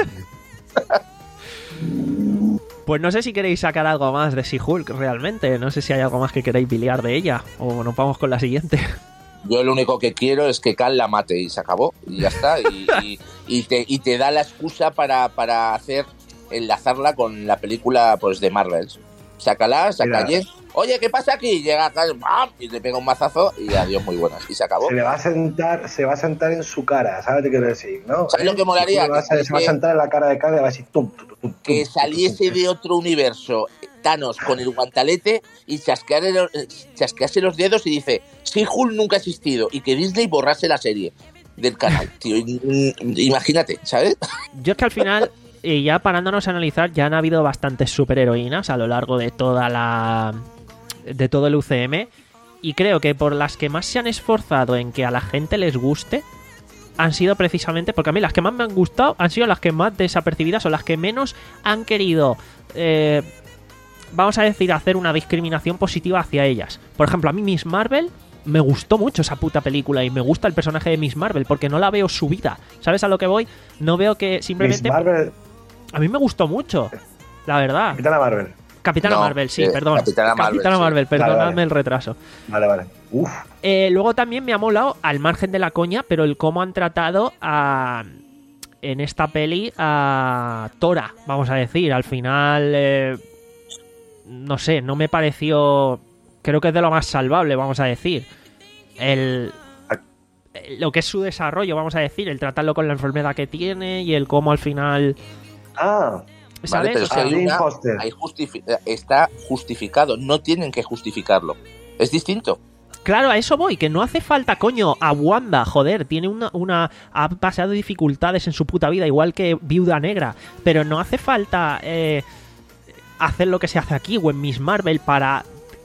Pues no sé si queréis sacar algo más de She-Hulk realmente. No sé si hay algo más que queréis biliar de ella. O nos vamos con la siguiente. Yo lo único que quiero es que Cal la mate y se acabó. Y ya está. Y, y, y, te, y te da la excusa para, para hacer enlazarla con la película pues de Marvel. Sácala, saca allí. Oye, ¿qué pasa aquí? Llega acá y te pega un mazazo y adiós, muy buenas. Y se acabó. Se le va a sentar, se va a sentar en su cara, ¿sabes qué quiero decir? ¿No? ¿Sabes lo que molaría? Se, va a, se va a sentar en la cara de Cal y va a decir tum, tum, tum, tum, que tum, saliese tum, tum. de otro universo Thanos con el guantalete y chasquearse los, chasquearse los dedos y dice, She-Hulk nunca ha existido, y que Disney borrase la serie del canal, tío. Imagínate, ¿sabes? Yo es que al final... Y ya parándonos a analizar, ya han habido bastantes superheroínas a lo largo de toda la de todo el U C M y creo que por las que más se han esforzado en que a la gente les guste han sido precisamente, porque a mí las que más me han gustado han sido las que más desapercibidas o las que menos han querido, eh, vamos a decir, hacer una discriminación positiva hacia ellas. Por ejemplo, a mí Miss Marvel me gustó mucho esa puta película y me gusta el personaje de Miss Marvel porque no la veo subida. ¿Sabes a lo que voy? No veo que simplemente... Miss Marvel... A mí me gustó mucho, la verdad. Capitana Marvel. Capitana no, Marvel, sí, eh, perdón. Capitana Marvel, Capitana Marvel, sí. perdonadme vale, vale. el retraso. Vale, vale. Uf. Eh, luego también me ha molado, al margen de la coña, pero el cómo han tratado a... en esta peli a Tora, vamos a decir. Al final, eh, no sé, no me pareció... Creo que es de lo más salvable, vamos a decir. El... Lo que es su desarrollo, vamos a decir, el tratarlo con la enfermedad que tiene y el cómo al final... Ah, ¿sabes? Vale, pero o sea, si hay una, hay justifi- está justificado, no tienen que justificarlo. Es distinto. Claro, a eso voy, que no hace falta, coño, a Wanda, joder, tiene una, una... ha pasado dificultades en su puta vida, igual que Viuda Negra, pero no hace falta eh, hacer lo que se hace aquí o en Miss Marvel para...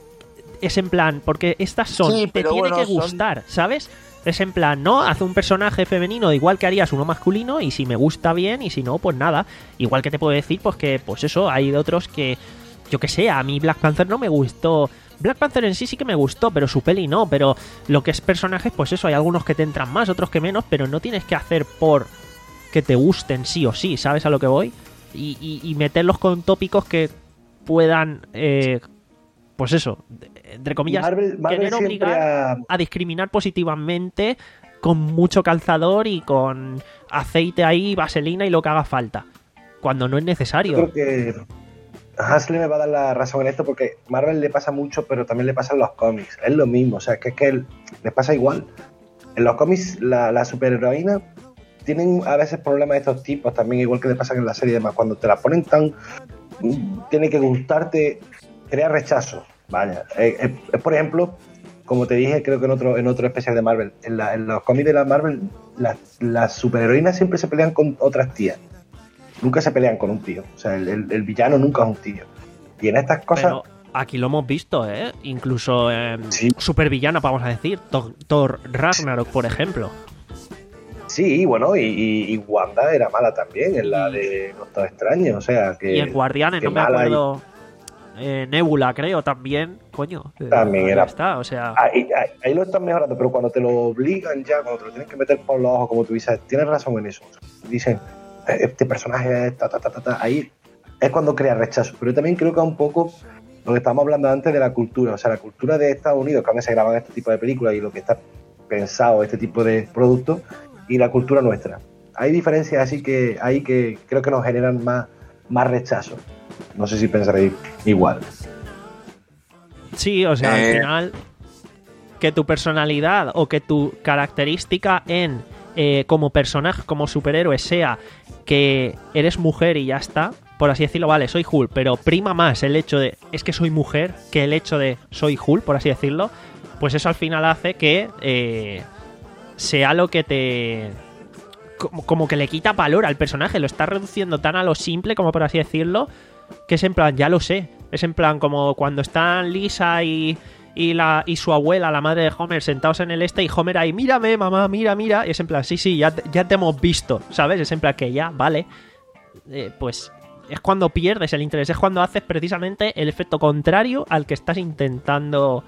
Es en plan, porque estas son... Sí, te pero tiene bueno, que gustar, son... ¿sabes? Es en plan, ¿no? Hace un personaje femenino igual que harías uno masculino y si me gusta bien y si no, pues nada. Igual que te puedo decir, pues que, pues eso, hay otros que, yo que sé, a mí Black Panther no me gustó. Black Panther en sí sí que me gustó, pero su peli no. Pero lo que es personajes, pues eso, hay algunos que te entran más, otros que menos, pero no tienes que hacer por que te gusten sí o sí, ¿sabes a lo que voy? Y, y, y meterlos con tópicos que puedan... Eh, pues eso, entre comillas, Marvel, Marvel querer obligar ha... a discriminar positivamente con mucho calzador y con aceite ahí, vaselina y lo que haga falta, cuando no es necesario. Yo creo que Hasley me va a dar la razón en esto porque Marvel le pasa mucho, pero también le pasa en los cómics. Es lo mismo, o sea, que es que él, les pasa igual. En los cómics, la, la superheroína tienen a veces problemas de estos tipos también, igual que le pasan en la serie y demás. Cuando te la ponen tan... tiene que gustarte, crea rechazo. Vaya, es, es, es, por ejemplo, como te dije, creo que en otro en otro especial de Marvel, en, la, en los cómics de la Marvel, las, las superheroínas siempre se pelean con otras tías. Nunca se pelean con un tío. O sea, el, el, el villano nunca es un tío. Y en estas cosas... Pero aquí lo hemos visto, ¿eh? Incluso eh, sí. supervillana, vamos a decir. Thor, Thor Ragnarok, por ejemplo. Sí, bueno, y, y, y Wanda era mala también, en la de Doctor Extraño. O sea, que... Y en Guardianes, no me acuerdo... Y... Eh, Nebula, creo, también, coño. También eh, era. Está, o sea... ahí, ahí, ahí lo están mejorando, pero cuando te lo obligan ya, cuando te lo tienen que meter por los ojos, como tú dices, tienes razón en eso. Dicen, este personaje, ta, ta, ta, ta, ta, ahí es cuando crea rechazo. Pero yo también creo que es un poco lo que estábamos hablando antes de la cultura. O sea, la cultura de Estados Unidos, que donde se graban este tipo de películas y lo que está pensado este tipo de productos, y la cultura nuestra. Hay diferencias así que hay que creo que nos generan más, más rechazo. No sé si pensaréis igual. Sí, o sea, Eh. al final, que tu personalidad o que tu característica en eh, como personaje, como superhéroe, sea que eres mujer y ya está, por así decirlo, vale, soy Hulk, pero prima más el hecho de es que soy mujer que el hecho de soy Hulk, por así decirlo, pues eso al final hace que eh, sea lo que te... Como, como que le quita valor al personaje, lo está reduciendo tan a lo simple, como por así decirlo, que es en plan, ya lo sé. Es en plan como cuando están Lisa y, y, la, y su abuela, la madre de Homer, sentados en el este y Homer ahí, mírame, mamá, mira, mira. Y es en plan, sí, sí, ya te, ya te hemos visto, ¿sabes? Es en plan que ya, vale. Eh, pues es cuando pierdes el interés, es cuando haces precisamente el efecto contrario al que estás intentando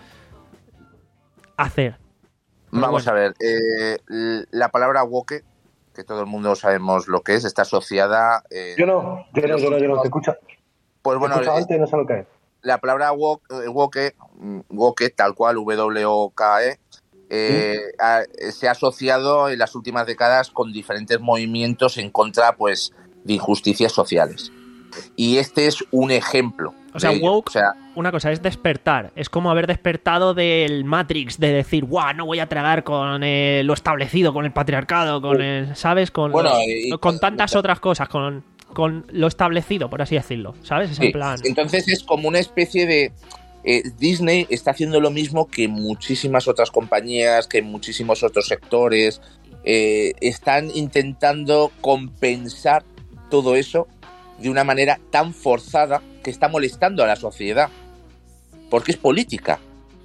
hacer. Pero Vamos bueno. a ver, eh, la palabra woke, que todo el mundo sabemos lo que es, está asociada... Eh, Yo no, yo no, yo no, yo no. Te escucha. Pues bueno, te escucha eh, antes y no sé lo que es. la palabra woke, eh, woke, mm, woke, tal cual, W O K E, eh, ¿Sí? ha, se ha asociado en las últimas décadas con diferentes movimientos en contra, pues, de injusticias sociales. Y este es un ejemplo. O sea, de ello. woke, O sea, una cosa es despertar. Es como haber despertado del Matrix, de decir, guau, no voy a tragar con eh, lo establecido, con el patriarcado, con el, ¿sabes? Con, Bueno, lo- y- con tantas otras cosas, con, con lo establecido, por así decirlo, ¿sabes? Es sí. en plan... Entonces es como una especie de... Eh, Disney está haciendo lo mismo que muchísimas otras compañías, que muchísimos otros sectores. Eh, están intentando compensar todo eso de una manera tan forzada que está molestando a la sociedad. Porque es política.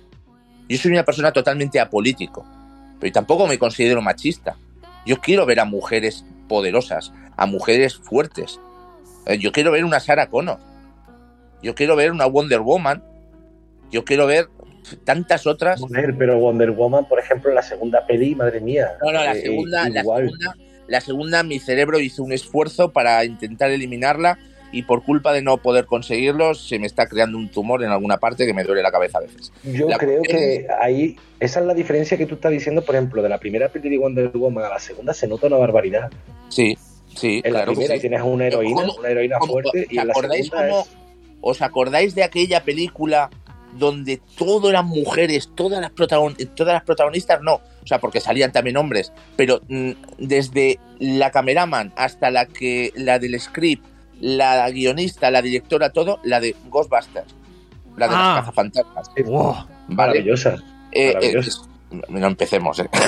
Yo soy una persona totalmente apolítico, pero tampoco me considero machista. Yo quiero ver a mujeres poderosas, a mujeres fuertes. Eh, Yo quiero ver una Sarah Connor. Yo quiero ver una Wonder Woman. Yo quiero ver tantas otras. Joder, pero Wonder Woman, por ejemplo, en la segunda peli, madre mía. No, no, la eh, segunda, la igual. segunda, la segunda, mi cerebro hizo un esfuerzo para intentar eliminarla y por culpa de no poder conseguirlo se me está creando un tumor en alguna parte que me duele la cabeza a veces. Yo La creo cuestión que ahí, esa es la diferencia que tú estás diciendo, por ejemplo, de la primera peli de Wonder Woman a la segunda se nota una barbaridad. Sí, sí, En claro la primera que sí. tienes a una heroína, ¿Cómo- una heroína cómo- fuerte, ¿os y en la acordáis segunda cómo- es... ¿Os acordáis de aquella película donde todo eran mujeres, todas las, protagon todas las protagonistas? No, o sea, porque salían también hombres, pero mm, desde la cameraman hasta la que la del script, la guionista, la directora, todo, la de Ghostbusters, la de Ah. las cazafantasmas. Wow. ¿Vale? Maravillosa. Eh, eh, maravillosa. no empecemos, ¿eh?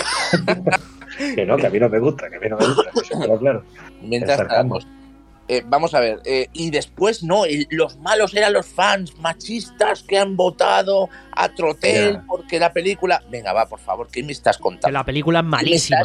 Que no, que a mí no me gusta, que a mí no me gusta, que eso queda claro. Mientras El sarcasmo. tanto, eh, vamos a ver, eh, y después no, el- los malos eran los fans machistas que han votado a Trotel Ya. porque la película... Venga, va, por favor, ¿qué me estás Que contando? la película es malísima.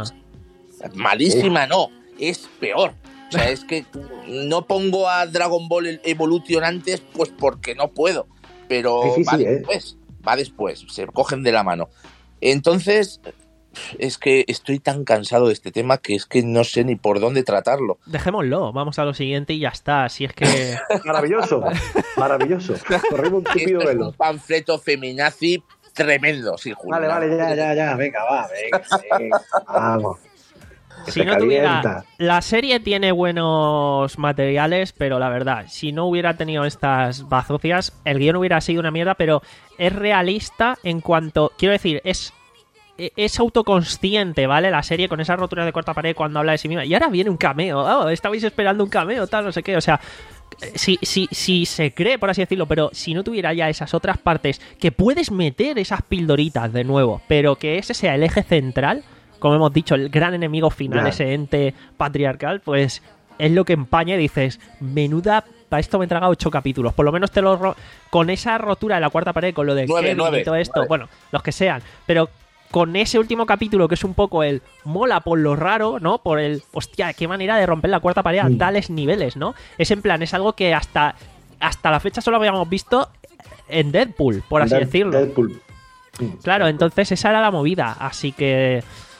Malísima no, es peor. O sea, es que no pongo a Dragon Ball Evolution antes, pues porque no puedo. Pero Sí, sí, va sí, eh. después, va después, se cogen de la mano. Entonces, es que estoy tan cansado de este tema que es que no sé ni por dónde tratarlo. Dejémoslo, vamos a lo siguiente y ya está. Si es que... Maravilloso, maravilloso. Corremos un tupido Esto es velo. un panfleto feminazi tremendo, sí, Julio. Vale, vale, ya, ya, ya, venga, va, venga, venga, vamos. Que Si se no tuviera... calienta. La serie tiene buenos materiales, pero la verdad, si no hubiera tenido estas bazocias, el guión hubiera sido una mierda, pero es realista en cuanto... Quiero decir, es... Es autoconsciente, ¿vale? La serie con esas roturas de cuarta pared cuando habla de sí misma. Y ahora viene un cameo. Oh, estabais esperando un cameo, tal, no sé qué. O sea, si, si, si se cree, por así decirlo, pero si no tuviera ya esas otras partes que puedes meter esas pildoritas de nuevo, pero que ese sea el eje central, como hemos dicho, el gran enemigo final, Ya. ese ente patriarcal, pues es lo que empaña y dices, menuda... Para esto me he tragado ocho capítulos. Por lo menos te lo... Ro con esa rotura de la cuarta pared, con lo de Nueve, Kevin nueve, y todo esto, nueve. bueno, los que sean, pero... Con ese último capítulo, que es un poco el mola por lo raro, ¿no? Por el, hostia, qué manera de romper la cuarta pared a Mm. tales niveles, ¿no? Es en plan, es algo que hasta, hasta la fecha solo habíamos visto en Deadpool, por así Dead- decirlo. Deadpool. Claro, entonces esa era la movida. Así que...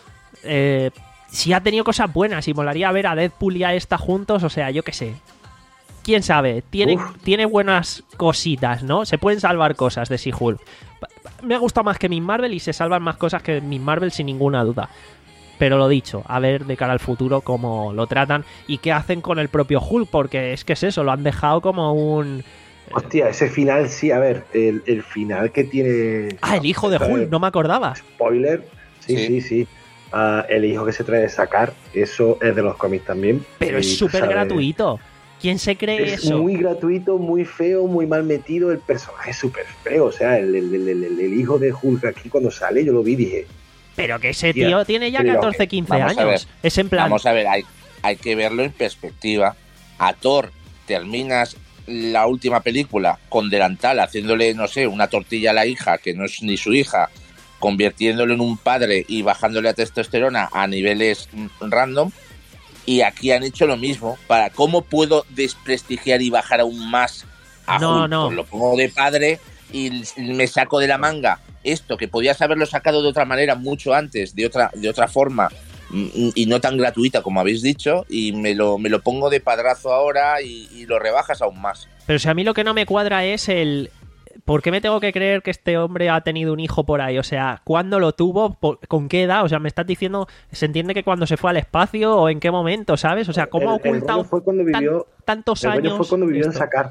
Eh, si ha tenido cosas buenas y molaría ver a Deadpool y a esta juntos, o sea, yo qué sé. quién sabe, tiene, Uf. tiene buenas cositas, ¿no? Se pueden salvar cosas de She-Hulk. Me ha gustado más que Miss Marvel y se salvan más cosas que Miss Marvel sin ninguna duda. Pero lo dicho, a ver de cara al futuro cómo lo tratan y qué hacen con el propio Hulk, porque es que es eso, lo han dejado como un... Hostia, ese final, sí, a ver, el, el final que tiene... Ah, el hijo de Hulk, no me acordaba. Spoiler, sí, Sí. sí, sí. Uh, el hijo que se trae de sacar, eso es de los cómics también. Pero Y es tú súper sabes, gratuito. ¿Quién se cree Es eso? muy gratuito, muy feo, muy mal metido, el personaje es súper feo, o sea, el, el, el, el, el hijo de Hulk aquí cuando sale, yo lo vi y dije... Pero que ese Tía, tío tiene ya pero catorce, quince vamos a ver, años. Es en plan... Vamos a ver, hay, hay que verlo en perspectiva. A Thor terminas la última película con delantal, haciéndole, no sé, una tortilla a la hija, que no es ni su hija, convirtiéndolo en un padre y bajándole a testosterona a niveles random. Y aquí han hecho lo mismo. Para cómo puedo desprestigiar y bajar aún más a No, Hulk, no. pues lo pongo de padre y me saco de la manga esto que podías haberlo sacado de otra manera mucho antes, de otra de otra forma y no tan gratuita como habéis dicho, y me lo me lo pongo de padrazo ahora y, y lo rebajas aún más. Pero si a mí lo que no me cuadra es el... ¿Por qué me tengo que creer que este hombre ha tenido un hijo por ahí? O sea, ¿cuándo lo tuvo? ¿Por- ¿Con qué edad? O sea, me estás diciendo... ¿Se entiende que cuando se fue al espacio o en qué momento, sabes? O sea, ¿cómo ha El- el ocultado rollo fue cuando tan- vivió- tantos El rollo años? fue cuando vivió en esto? sacar.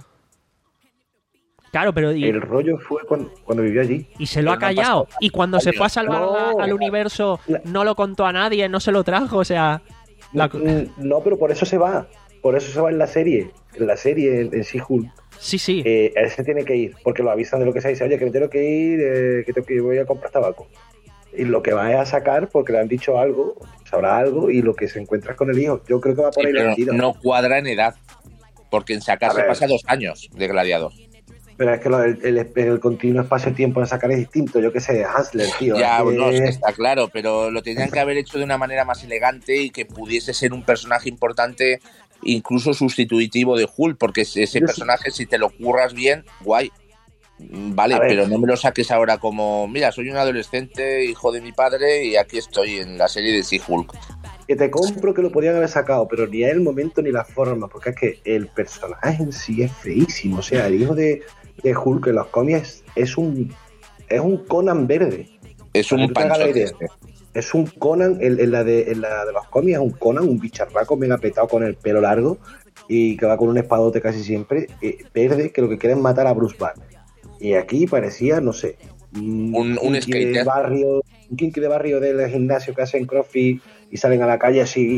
Claro, pero... Y, El rollo fue cuando, cuando vivió allí. y se lo ha Pero no han callado. pasado Y cuando se años. fue a salvar No. a- al universo, La- no lo contó a nadie, no se lo trajo. O sea... la- Mm, No, pero por eso se va. Por eso se va en la serie. En la serie, en, en She-Hulk. Sí, sí. Eh, él se tiene que ir. Porque lo avisan de lo que sea. Dice, oye, que me tengo que ir, eh, que, tengo que voy a comprar tabaco. Y lo que va es a sacar porque le han dicho algo, sabrá algo, y lo que se encuentra es con el hijo. Yo creo que va por Sí, ahí pero la tira. no cuadra en edad, porque en sacar A se ver. pasa dos años de Gladiador. Pero es que lo del- el, el, el continuo espacio-tiempo en sacar es distinto. Yo qué sé, Hansler, tío. Ya, es que- no, está claro, pero lo tenían que haber hecho de una manera más elegante y que pudiese ser un personaje importante, incluso sustitutivo de Hulk, porque ese ese Yo sí- personaje, si te lo curras bien, guay. Mm, Vale, A ver. pero no me lo saques ahora como, mira, soy un adolescente, hijo de mi padre, y aquí estoy en la serie de She-Hulk. Que te compro que lo podrían haber sacado, pero ni el momento ni la forma, porque es que el personaje en sí es feísimo. O sea, el hijo de, de Hulk en los cómics es un es un Conan verde. Es Para que un tú te hagas la panchote. idea. este. Es un Conan, en, en la de, en la de los cómics es un Conan, un bicharraco mega petado con el pelo largo y que va con un espadote casi siempre, eh, verde, que lo que quiere es matar a Bruce Banner. Y aquí parecía, no sé, un, Un- un kinky de skater. barrio, un kinky de barrio del gimnasio que hacen crossfit y salen a la calle así,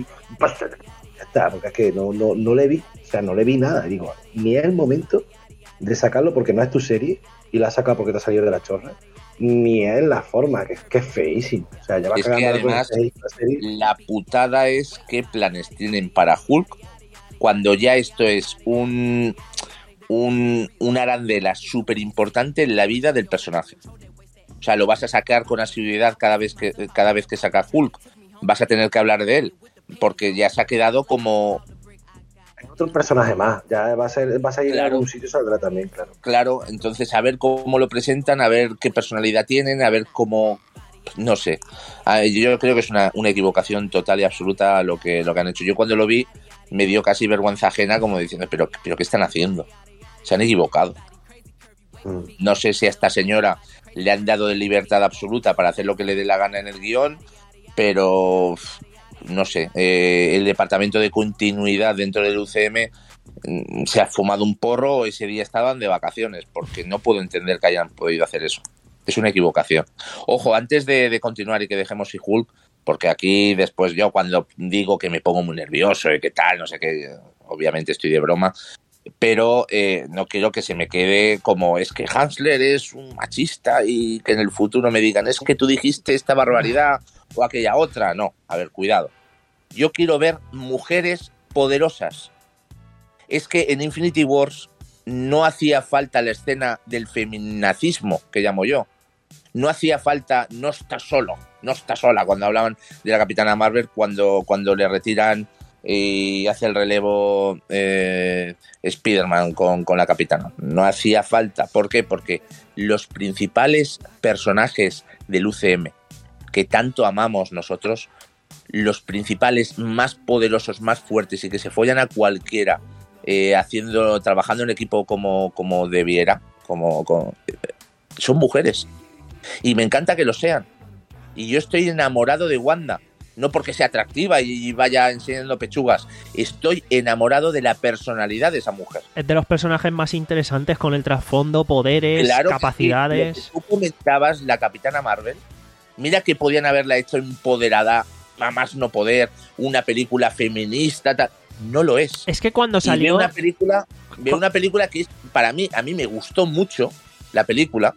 ya está, porque es que no, no, no le vi, o sea, no le vi nada, digo, ni es el momento de sacarlo porque no es tu serie y la has sacado porque te ha salido de la chorra, ni es la forma, que, que es feísimo, o sea, ya va Es que cagando algo en además- la serie. La putada es qué planes tienen para Hulk cuando ya esto es un, un una arandela súper importante en la vida del personaje. O sea, lo vas a sacar con asiduidad cada vez que cada vez que saca Hulk. Vas a tener que hablar de él porque ya se ha quedado como Otro personaje más, ya va a ser, vas a ir Claro. a algún sitio y saldrá también, claro. claro. Entonces, a ver cómo lo presentan, a ver qué personalidad tienen, a ver cómo... No sé. Ah, Yo creo que es una, una equivocación total y absoluta lo que, lo que han hecho. Yo cuando lo vi me dio casi vergüenza ajena como diciendo, pero, pero ¿qué están haciendo? Se han equivocado. Mm. No sé si a esta señora le han dado de libertad absoluta para hacer lo que le dé la gana en el guión, pero uf, no sé, eh, el departamento de continuidad dentro del U C M mm, se ha fumado un porro o ese día estaban de vacaciones, porque no puedo entender que hayan podido hacer eso. Es una equivocación. Ojo, antes de, de continuar y que dejemos She-Hulk, porque aquí después yo cuando digo que me pongo muy nervioso y que tal, no sé qué, obviamente estoy de broma, pero eh, no quiero que se me quede como es que Hansler es un machista y que en el futuro me digan es que tú dijiste esta barbaridad o aquella otra. No, a ver, cuidado. Yo quiero ver mujeres poderosas. Es que en Infinity Wars no hacía falta la escena del feminacismo, que llamo yo. No hacía falta, no está solo, no está sola, cuando hablaban de la Capitana Marvel, cuando, cuando le retiran y hace el relevo eh, Spider-Man con, con la Capitana. No hacía falta. ¿Por qué? Porque los principales personajes del U C M, que tanto amamos nosotros, los principales más poderosos, más fuertes y que se follan a cualquiera eh, haciendo, trabajando en equipo como, como debiera, como, como son mujeres. Y me encanta que lo sean. Y yo estoy enamorado de Wanda. No porque sea atractiva y vaya enseñando pechugas. Estoy enamorado de la personalidad de esa mujer. Es de los personajes más interesantes con el trasfondo, poderes, claro capacidades. Que sí. Tú comentabas la Capitana Marvel. Mira que podían haberla hecho empoderada, a más no poder, una película feminista, tal. No lo es. Es que cuando salió... Y veo una película, veo una película que es, para mí, a mí me gustó mucho la película.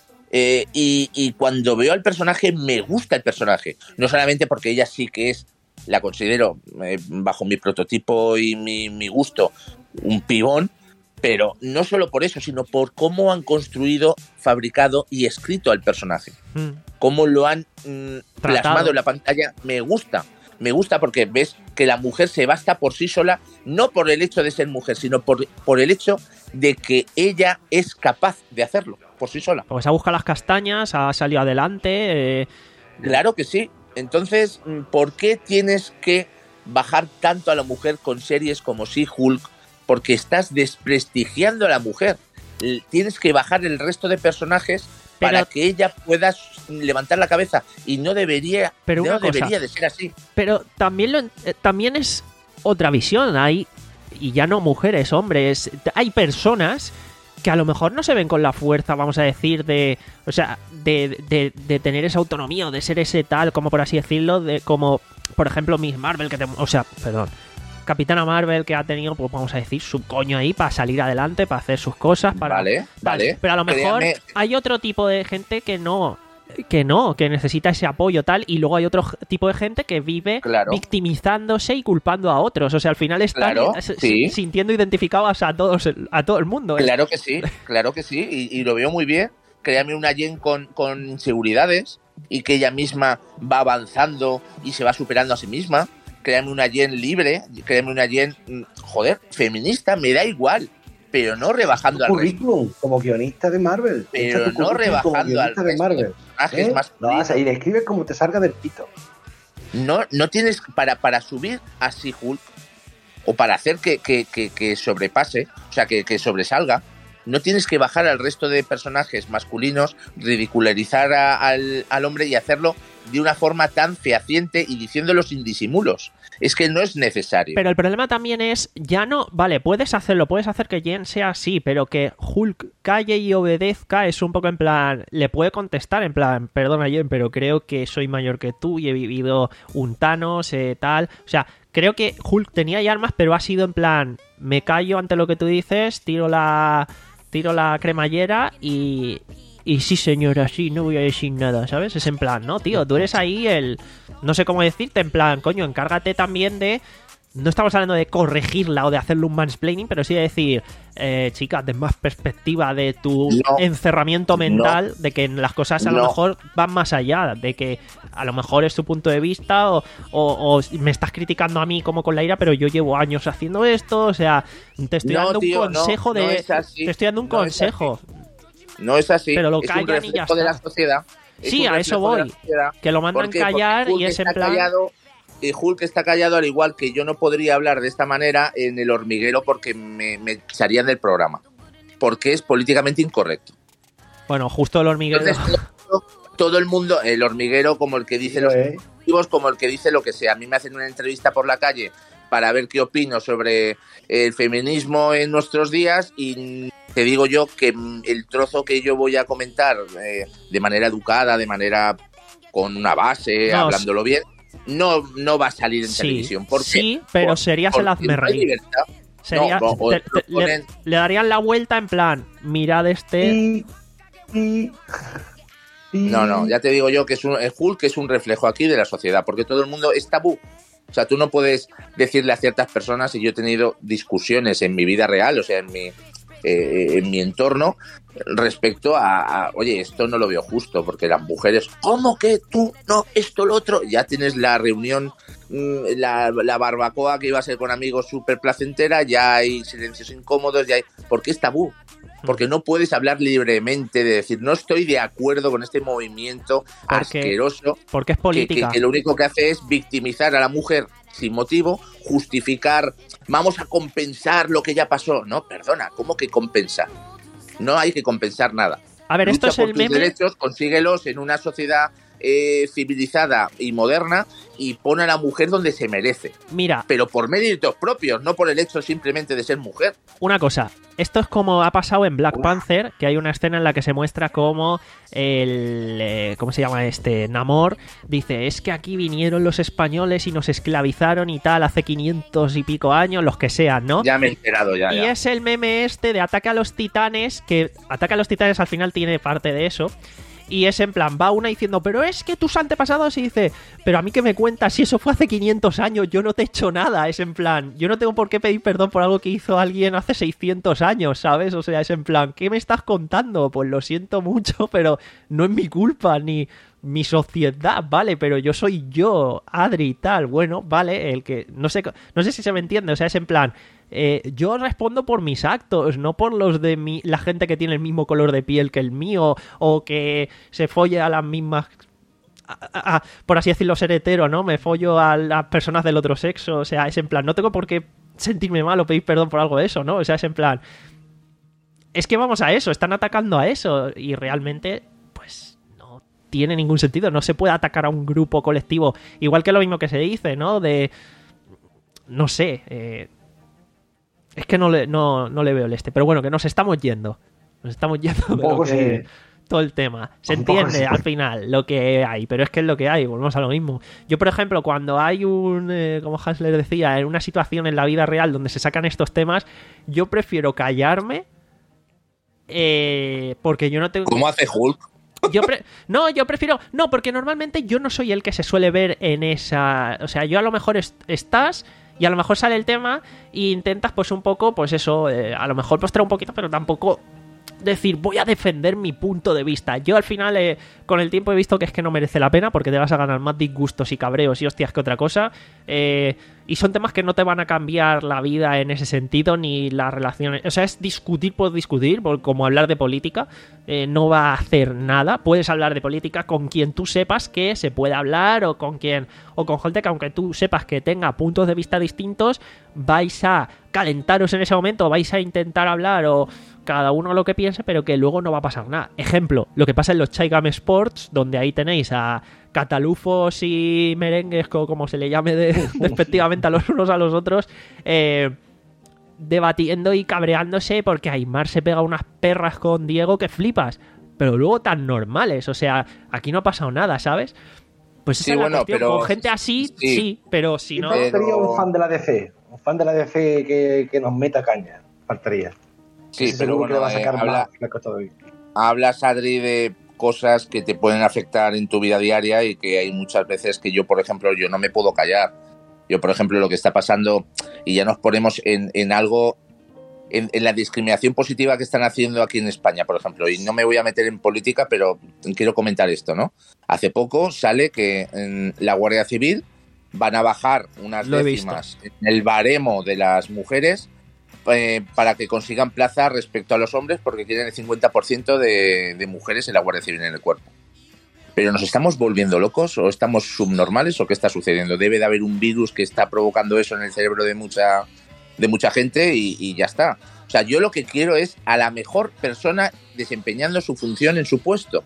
Eh, y, y cuando veo al personaje, me gusta el personaje. No solamente porque ella sí que es, la considero, eh, bajo mi prototipo y mi, mi gusto, un pibón, pero no solo por eso, sino por cómo han construido, fabricado y escrito al personaje. Mm. Cómo lo han mm, plasmado en la pantalla, me gusta. Me gusta porque ves que la mujer se basta por sí sola, no por el hecho de ser mujer, sino por, por el hecho de que ella es capaz de hacerlo por sí sola. Pues ha buscado las castañas, ha salido adelante. Eh... Claro que sí. Entonces, ¿por qué tienes que bajar tanto a la mujer con series como She-Hulk? Porque estás desprestigiando a la mujer. Tienes que bajar el resto de personajes pero, para que ella pueda levantar la cabeza. Y no debería, pero no cosa, debería de ser así. Pero también, lo, también es otra visión. Hay, y ya no mujeres, hombres. Hay personas que a lo mejor no se ven con la fuerza, vamos a decir, de, o sea, de, de, de tener esa autonomía o de ser ese tal, como por así decirlo, de como, por ejemplo, Miss Marvel, que te, o sea, perdón, Capitana Marvel, que ha tenido, pues vamos a decir, su coño ahí para salir adelante, para hacer sus cosas, para, vale, vale, pero a lo mejor créame. Hay otro tipo de gente que no, que no, que necesita ese apoyo tal, y luego hay otro tipo de gente que vive claro. victimizándose y culpando a otros, o sea, al final están claro, sí. sintiendo identificados a todos, a todo el mundo. ¿eh? Claro que sí, claro que sí, y, y lo veo muy bien. Créame una Jen con, con inseguridades y que ella misma va avanzando y se va superando a sí misma. Créame una Jen libre, créame una Jen, joder, feminista, me da igual. Pero no rebajando al resto. Como guionista de Marvel. Pero no rebajando al resto de Marvel. ¿Eh? Más no, o sea, y describe como te salga del pito. No, no tienes para, para subir a She-Hulk o para hacer que, que, que, que sobrepase, o sea, que, que sobresalga, no tienes que bajar al resto de personajes masculinos, ridicularizar a, al, al hombre y hacerlo de una forma tan fehaciente y diciéndolo sin disimulos. Es que no es necesario. Pero el problema también es, ya no, vale, puedes hacerlo, puedes hacer que Jen sea así, pero que Hulk calle y obedezca es un poco en plan, le puede contestar en plan, perdona Jen, pero creo que soy mayor que tú y he vivido un Thanos, eh, tal, o sea, creo que Hulk tenía ya armas, pero ha sido en plan, me callo ante lo que tú dices, tiro la, tiro la cremallera y... Y sí, señora, sí, no voy a decir nada, ¿sabes? Es en plan, no, tío, tú eres ahí el... No sé cómo decirte, en plan, coño, encárgate también de... No estamos hablando de corregirla o de hacerle un mansplaining, pero sí de decir, eh, chica, ten más perspectiva de tu no, encerramiento mental, no, de que las cosas a no. lo mejor van más allá, de que a lo mejor es tu punto de vista o, o, o me estás criticando a mí como con la ira, pero yo llevo años haciendo esto, o sea, te estoy no, dando tío, un consejo no, de... No es así, te estoy dando un no consejo. No es así, pero lo es callan un reflejo y ya está. de la sociedad. Sí, a eso voy. Que lo mandan callar y es en plan... Callado, y Hulk está callado, al igual que yo no podría hablar de esta manera en El Hormiguero porque me, me echarían del programa. Porque es políticamente incorrecto. Bueno, justo El Hormiguero... Entonces, todo, todo el mundo, El Hormiguero, como el que dice los motivos, como el que dice lo que sea. A mí me hacen una entrevista por la calle para ver qué opino sobre el feminismo en nuestros días y... Te digo yo que el trozo que yo voy a comentar eh, de manera educada, de manera con una base, no, hablándolo bien, no, no va a salir en sí, televisión. ¿Por sí, qué? pero por, serías el hazme reír. Sería, no, te, te, ponen... le, le darían la vuelta en plan, mirad este... Y, y, y... No, no, ya te digo yo que es un, el Hulk es un reflejo aquí de la sociedad, porque todo el mundo es tabú. O sea, tú no puedes decirle a ciertas personas, y yo he tenido discusiones en mi vida real, o sea, en mi... Eh, en mi entorno respecto a, a, oye, esto no lo veo justo, porque las mujeres, ¿cómo que tú no, esto, lo otro? Ya tienes la reunión, la, la barbacoa que iba a ser con amigos súper placentera, ya hay silencios incómodos, ya hay... ¿Por qué es tabú? Porque no puedes hablar libremente de decir, no estoy de acuerdo con este movimiento porque, asqueroso. Porque es política. Que, que, que lo único que hace es victimizar a la mujer sin motivo, justificar, vamos a compensar lo que ya pasó. No, perdona, ¿cómo que compensar? No hay que compensar nada. A ver, esto Lucha es por el tus meme. derechos, consíguelos en una sociedad eh, civilizada y moderna y pone a la mujer donde se merece. Mira, Pero por méritos propios, no por el hecho simplemente de ser mujer. una cosa, esto es como ha pasado en Black Panther, que hay una escena en la que se muestra cómo el... Eh, ¿cómo se llama este? Namor dice, es que aquí vinieron los españoles y nos esclavizaron y tal hace quinientos y pico años, los que sean, ¿no? Ya me he enterado, ya, Y ya. es el meme este de Ataque a los Titanes, que Ataque a los Titanes al final tiene parte de eso. Y es en plan, va una diciendo, pero es que tus antepasados, y dice, pero a mí que me cuentas, si eso fue hace quinientos años, yo no te he hecho nada. Es en plan, yo no tengo por qué pedir perdón por algo que hizo alguien hace seiscientos años, ¿sabes? O sea, es en plan, ¿qué me estás contando? Pues lo siento mucho, pero no es mi culpa, ni mi sociedad, vale, pero yo soy yo, Adri y tal, bueno, vale, el que, no sé, no sé si se me entiende, o sea, es en plan, eh, yo respondo por mis actos, no por los de mi, la gente que tiene el mismo color de piel que el mío, o que se folle a las mismas, a, a, a, por así decirlo, ser hetero, ¿no? Me follo a las personas del otro sexo, o sea, es en plan, no tengo por qué sentirme mal o pedir perdón por algo de eso, ¿no? O sea, es en plan, es que vamos a eso, están atacando a eso, y realmente, pues... tiene ningún sentido, no se puede atacar a un grupo colectivo, igual que lo mismo que se dice, ¿no? De, no sé, eh, es que no le, no, no le veo el este, pero bueno, que nos estamos yendo, nos estamos yendo de Un poco lo que, sí. todo el tema, se Un poco entiende sí. al final lo que hay, pero es que es lo que hay, volvemos a lo mismo. Yo, por ejemplo, cuando hay un, eh, como Hansler decía, en una situación en la vida real donde se sacan estos temas, yo prefiero callarme, eh, porque yo no tengo... ¿Cómo hace Hulk? Yo pre- no, yo prefiero... No, porque normalmente yo no soy el que se suele ver en esa... O sea, yo a lo mejor est- estás y a lo mejor sale el tema e intentas pues un poco, pues eso, eh, a lo mejor postrar un poquito, pero tampoco decir, voy a defender mi punto de vista. Yo al final, eh, con el tiempo he visto que es que no merece la pena porque te vas a ganar más disgustos y cabreos y hostias que otra cosa. Eh, y son temas que no te van a cambiar la vida en ese sentido, ni las relaciones. O sea, es discutir por discutir, por, como hablar de política. Eh, no va a hacer nada. Puedes hablar de política con quien tú sepas que se puede hablar, o con quien, o con gente que aunque tú sepas que tenga puntos de vista distintos, vais a calentaros en ese momento, vais a intentar hablar, o cada uno lo que piense, pero que luego no va a pasar nada. Ejemplo, lo que pasa en los Chaigam Sports, donde ahí tenéis a catalufos y merengues, como se le llame de, despectivamente a los unos a los otros, eh, debatiendo y cabreándose porque Aymar se pega unas perras con Diego que flipas, pero luego tan normales, o sea, aquí no ha pasado nada, ¿sabes? Pues esa Sí, es la bueno, cuestión. pero- Con gente así, sí, sí. pero si no... Yo sería Pero- un fan de la D C, un fan de la D C que, que nos meta caña, faltaría. Sí, Ese pero seguro que bueno, le va a eh, sacar habla, más flecos todavía. hablas, Adri, de cosas que te pueden afectar en tu vida diaria y que hay muchas veces que yo, por ejemplo, yo no me puedo callar. Yo, por ejemplo, lo que está pasando, y ya nos ponemos en, en algo, en, en la discriminación positiva que están haciendo aquí en España, por ejemplo, y no me voy a meter en política, pero quiero comentar esto, ¿no? Hace poco sale que en la Guardia Civil van a bajar unas Lo he décimas en el baremo de las mujeres eh, para que consigan plaza respecto a los hombres, porque quieren el cincuenta por ciento de, de mujeres en la Guardia Civil en el cuerpo. ¿Pero nos estamos volviendo locos o estamos subnormales o qué está sucediendo? Debe de haber un virus que está provocando eso en el cerebro de mucha, de mucha gente y, y ya está. O sea, yo lo que quiero es a la mejor persona desempeñando su función en su puesto.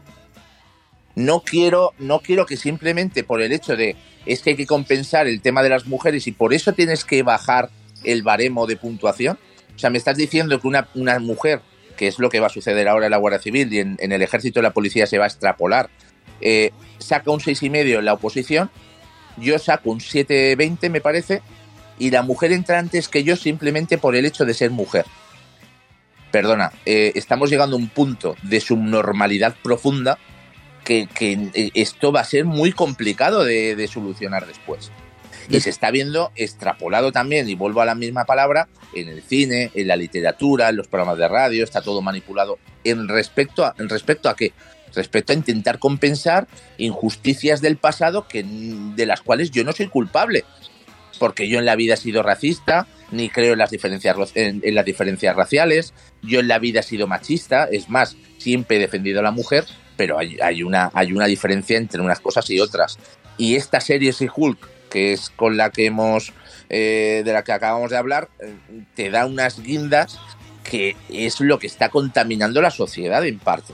No quiero, no quiero que simplemente por el hecho de es que hay que compensar el tema de las mujeres y por eso tienes que bajar el baremo de puntuación. O sea, me estás diciendo que una, una mujer, que es lo que va a suceder ahora en la Guardia Civil y en, en el Ejército y la Policía se va a extrapolar, eh, saca un seis coma cinco en la oposición, yo saco un siete coma veinte me parece, y la mujer entra antes que yo simplemente por el hecho de ser mujer. Perdona, eh, estamos llegando a un punto de subnormalidad profunda que, que esto va a ser muy complicado de, de solucionar después. Y se está viendo extrapolado también, y vuelvo a la misma palabra, en el cine, en la literatura, en los programas de radio, está todo manipulado. ¿En respecto a, en respecto a qué? Respecto a intentar compensar injusticias del pasado que, de las cuales yo no soy culpable. Porque yo en la vida he sido racista, ni creo en las diferencias, en, en las diferencias raciales, yo en la vida he sido machista, es más, siempre he defendido a la mujer, pero hay, hay, una, hay una diferencia entre unas cosas y otras. Y esta serie, si Hulk que es con la que hemos eh, de la que acabamos de hablar, eh, te da unas guindas que es lo que está contaminando la sociedad en parte.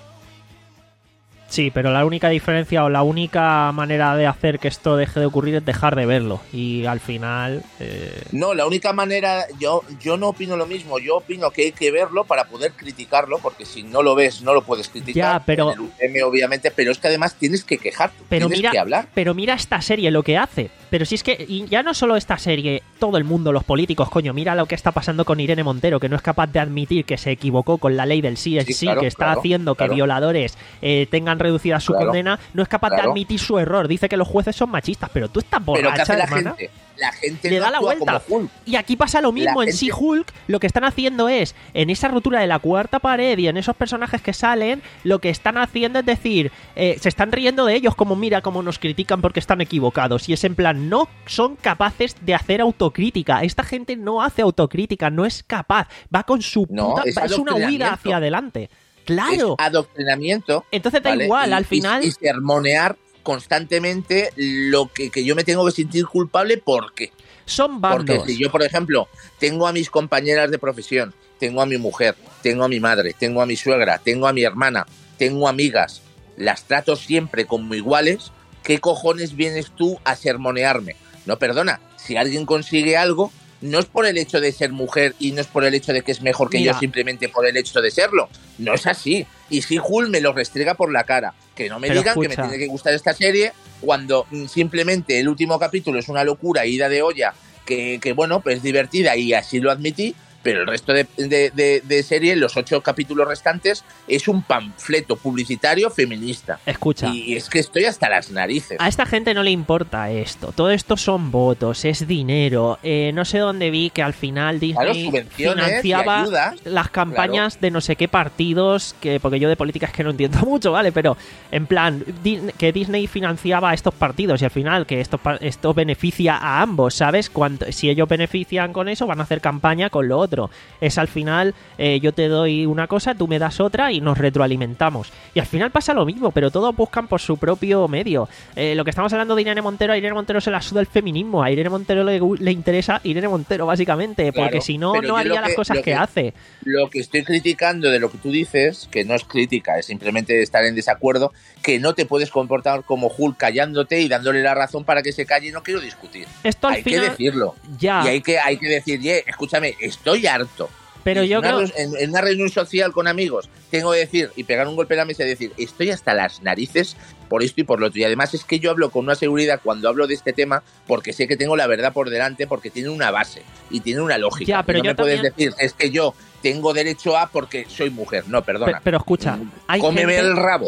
Sí, pero la única diferencia o la única manera de hacer que esto deje de ocurrir es dejar de verlo. Y al final... Eh... No, la única manera... Yo, yo no opino lo mismo. Yo opino que hay que verlo para poder criticarlo, porque si no lo ves, no lo puedes criticar. Ya, pero... En el U C M, obviamente, pero es que además tienes que quejarte, pero tienes mira, que hablar. Pero mira esta serie lo que hace. Pero si es que y ya no solo esta serie, todo el mundo, los políticos, coño, mira lo que está pasando con Irene Montero, que no es capaz de admitir que se equivocó con la ley del sí es sí, sí claro, que está claro, haciendo que claro. violadores eh, tengan reducida su claro. condena. No es capaz claro. de admitir su error. Dice que los jueces son machistas, pero tú estás borracha, pero ¿qué hace la hermana? Gente? La gente le no da la vuelta. Como Hulk. Y aquí pasa lo mismo. La en sí Hulk lo que están haciendo es, en esa rotura de la cuarta pared y en esos personajes que salen, lo que están haciendo es decir, eh, se están riendo de ellos como mira cómo nos critican porque están equivocados. Y es en plan, no son capaces de hacer autocrítica. Esta gente no hace autocrítica, no es capaz. Va con su no, puta... Es, es una huida hacia adelante. Claro. Es adoctrinamiento. Entonces da ¿vale? igual, y, al final... Y, y sermonear constantemente lo que, que yo me tengo que sentir culpable porque... Son bandos. Porque si yo, por ejemplo, tengo a mis compañeras de profesión, tengo a mi mujer, tengo a mi madre, tengo a mi suegra, tengo a mi hermana, tengo amigas, las trato siempre como iguales, ¿qué cojones vienes tú a sermonearme? No, perdona, si alguien consigue algo, no es por el hecho de ser mujer y no es por el hecho de que es mejor que Mira. yo simplemente por el hecho de serlo. No es así. Y si Hulk me lo restrega por la cara, que no me Pero digan escucha. que me tiene que gustar esta serie cuando simplemente el último capítulo es una locura, ida de olla, que, que bueno, pues es divertida y así lo admití, pero el resto de, de, de, de serie, los ocho capítulos restantes, es un panfleto publicitario feminista. Escucha. Y es que estoy hasta las narices. A esta gente no le importa esto. Todo esto son votos, es dinero. Eh, no sé dónde vi que al final Disney claro, financiaba ayudas, las campañas claro. de no sé qué partidos, que porque yo de política es que no entiendo mucho, ¿vale? Pero en plan, que Disney financiaba a estos partidos y al final que esto, esto beneficia a ambos, ¿sabes? Cuando, si ellos benefician con eso, van a hacer campaña con lo otro. Es al final, eh, yo te doy una cosa, tú me das otra y nos retroalimentamos. Y al final pasa lo mismo, pero todos buscan por su propio medio. Eh, lo que estamos hablando de Irene Montero, a Irene Montero se la suda el feminismo. A Irene Montero le, le interesa Irene Montero, básicamente, claro, porque si no, no haría que, las cosas que, que hace. Lo que estoy criticando de lo que tú dices, que no es crítica, es simplemente estar en desacuerdo, que no te puedes comportar como Hulk callándote y dándole la razón para que se calle y no quiero discutir. Esto al hay final, que decirlo. Ya. Y hay que, hay que decir, yeah, escúchame, estoy harto. Pero yo una, creo... en, en una reunión social con amigos tengo que decir y pegar un golpe en la mesa y decir estoy hasta las narices por esto y por lo otro. Y además es que yo hablo con una seguridad cuando hablo de este tema porque sé que tengo la verdad por delante, porque tiene una base y tiene una lógica. Ya, pero y no yo me puedes también... decir es que yo tengo derecho a porque soy mujer. No, perdona. Pero, pero escucha, hay cómeme gente... el rabo.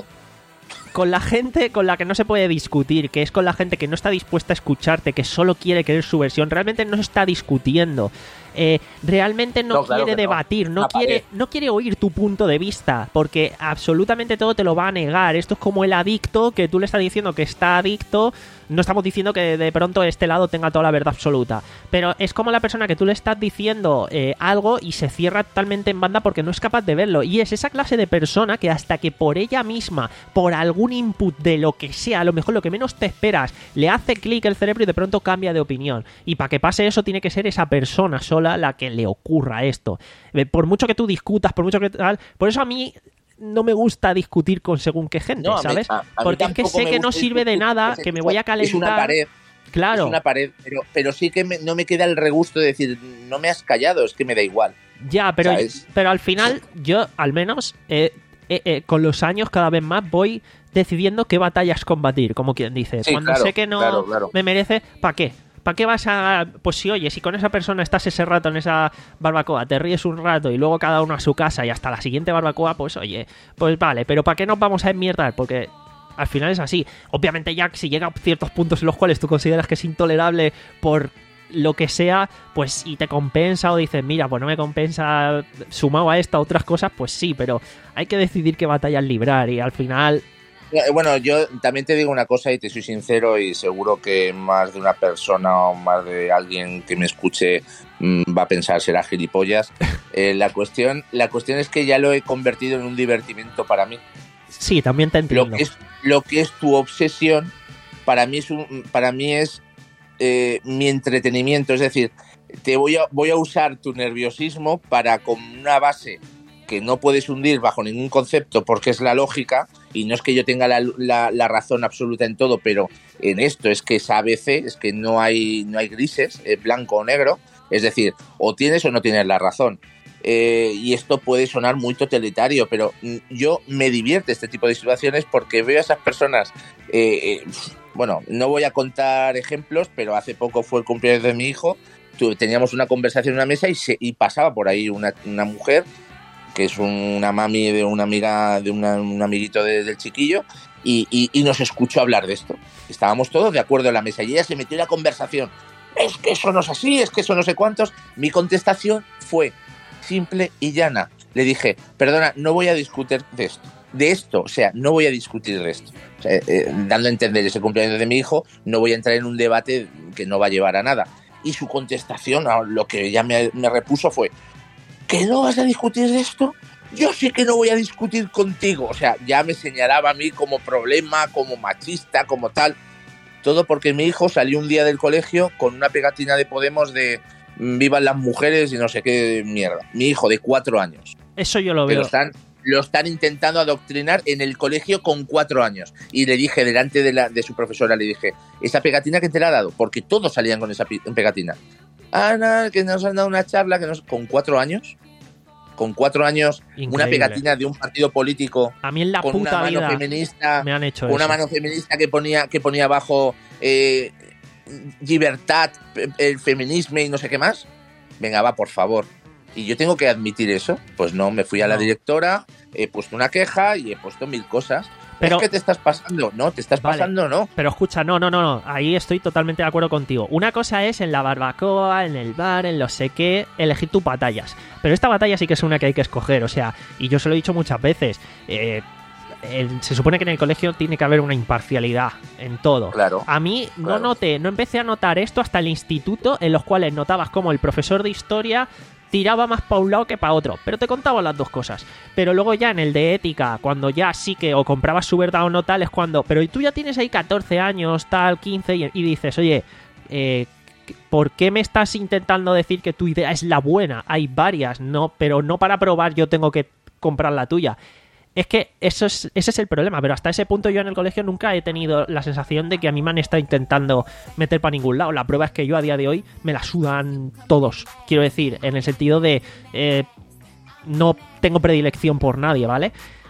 Con la gente con la que no se puede discutir, que es con la gente que no está dispuesta a escucharte, que solo quiere creer su versión, realmente no se está discutiendo. Eh, realmente no, no quiere claro debatir, no, no quiere, no quiere oír tu punto de vista, porque absolutamente todo te lo va a negar. Esto es como el adicto que tú le estás diciendo que está adicto. No estamos diciendo que de pronto este lado tenga toda la verdad absoluta, pero es como la persona que tú le estás diciendo eh, algo y se cierra totalmente en banda porque no es capaz de verlo. Y es esa clase de persona que hasta que por ella misma, por algún input de lo que sea, a lo mejor lo que menos te esperas, le hace clic el cerebro y de pronto cambia de opinión. Y para que pase eso tiene que ser esa persona sola la que le ocurra esto. Por mucho que tú discutas, por mucho que tal... Por eso a mí... no me gusta discutir con según qué gente, no, ¿sabes? A, a porque es que sé que no sirve de nada, que me voy a calentar. Es una pared. Claro. Es una pared, pero, pero sí que me, no me queda el regusto de decir, no me has callado, es que me da igual. Ya, pero, pero al final, yo al menos, eh, eh, eh, con los años cada vez más voy decidiendo qué batallas combatir, como quien dice. Sí, Cuando claro, sé que no claro, claro. me merece, ¿para qué? ¿Para qué vas a...? Pues si, oye, si con esa persona estás ese rato en esa barbacoa, te ríes un rato y luego cada uno a su casa y hasta la siguiente barbacoa, pues oye, pues vale, pero ¿para qué nos vamos a enmierdar? Porque al final es así. Obviamente ya si llega a ciertos puntos en los cuales tú consideras que es intolerable por lo que sea, pues y te compensa o dices, mira, pues no me compensa sumado a esto a otras cosas, pues sí, pero hay que decidir qué batallas librar y al final... Bueno, yo también te digo una cosa y te soy sincero y seguro que más de una persona o más de alguien que me escuche mmm, va a pensar será gilipollas. Eh, la cuestión, la cuestión es que ya lo he convertido en un divertimento para mí. Sí, también te entiendo. Lo que es, lo que es tu obsesión para mí es un, para mí es eh, mi entretenimiento, es decir, te voy a, voy a usar tu nerviosismo para, con una base que no puedes hundir bajo ningún concepto porque es la lógica, y no es que yo tenga la, la, la razón absoluta en todo, pero en esto es que es A B C, es que no hay, no hay grises, es blanco o negro, es decir, o tienes o no tienes la razón. Eh, y esto puede sonar muy totalitario, pero yo me divierte este tipo de situaciones porque veo a esas personas, eh, eh, bueno, no voy a contar ejemplos, pero hace poco fue el cumpleaños de mi hijo, teníamos una conversación en una mesa y, se, y pasaba por ahí una, una mujer que es una mami de una amiga, de una, un amiguito de, del chiquillo, y, y, y nos escuchó hablar de esto. Estábamos todos de acuerdo en la mesa y ella se metió en la conversación. Es que eso no es así, es que eso no sé cuántos. Mi contestación fue simple y llana. Le dije, perdona, no voy a discutir de esto. De esto, o sea, no voy a discutir de esto. O sea, eh, dando a entender ese cumpleaños de mi hijo, no voy a entrar en un debate que no va a llevar a nada. Y su contestación, lo que ella me, me repuso fue, ¿que no vas a discutir de esto? Yo sí que no voy a discutir contigo. O sea, ya me señalaba a mí como problema, como machista, como tal. Todo porque mi hijo salió un día del colegio con una pegatina de Podemos de vivan las mujeres y no sé qué mierda. Mi hijo de cuatro años. Eso yo lo veo. Lo están, lo están intentando adoctrinar en el colegio con cuatro años. Y le dije, delante de, la, de su profesora, le dije, ¿esa pegatina que te la ha dado? Porque todos salían con esa pegatina. Ana, que nos han dado una charla, que nos... ¿Con cuatro años? Con cuatro años, increíble. Una pegatina de un partido político. A mí en la con puta una mano vida feminista, me han hecho una eso. mano feminista que ponía, que ponía abajo eh, libertad, el feminismo y no sé qué más. Venga, va, por favor. ¿Y yo tengo que admitir eso? Pues no, me fui a la no. directora, he puesto una queja y he puesto mil cosas. Pero, ¿es que te estás pasando? No, te estás vale, pasando, no. Pero escucha, no, no, no, no, ahí estoy totalmente de acuerdo contigo. Una cosa es en la barbacoa, en el bar, en lo sé qué, elegir tus batallas. Pero esta batalla sí que es una que hay que escoger, o sea, y yo se lo he dicho muchas veces, eh, el, se supone que en el colegio tiene que haber una imparcialidad en todo. Claro. A mí no claro. noté, no empecé a notar esto hasta el instituto, en los cuales notabas como el profesor de historia tiraba más para un lado que para otro, pero te contaba las dos cosas. Pero luego ya en el de ética, cuando ya sí que o comprabas su verdad o no tal, es cuando, pero tú ya tienes ahí catorce años, tal, quince, y, y dices, oye, eh, ¿por qué me estás intentando decir que tu idea es la buena? Hay varias, no, pero no para probar yo tengo que comprar la tuya. Es que eso es, ese es el problema, pero hasta ese punto yo en el colegio nunca he tenido la sensación de que a mí me han estado intentando meter para ningún lado. La prueba es que yo a día de hoy me la sudan todos, quiero decir, en el sentido de eh, no tengo predilección por nadie, ¿vale?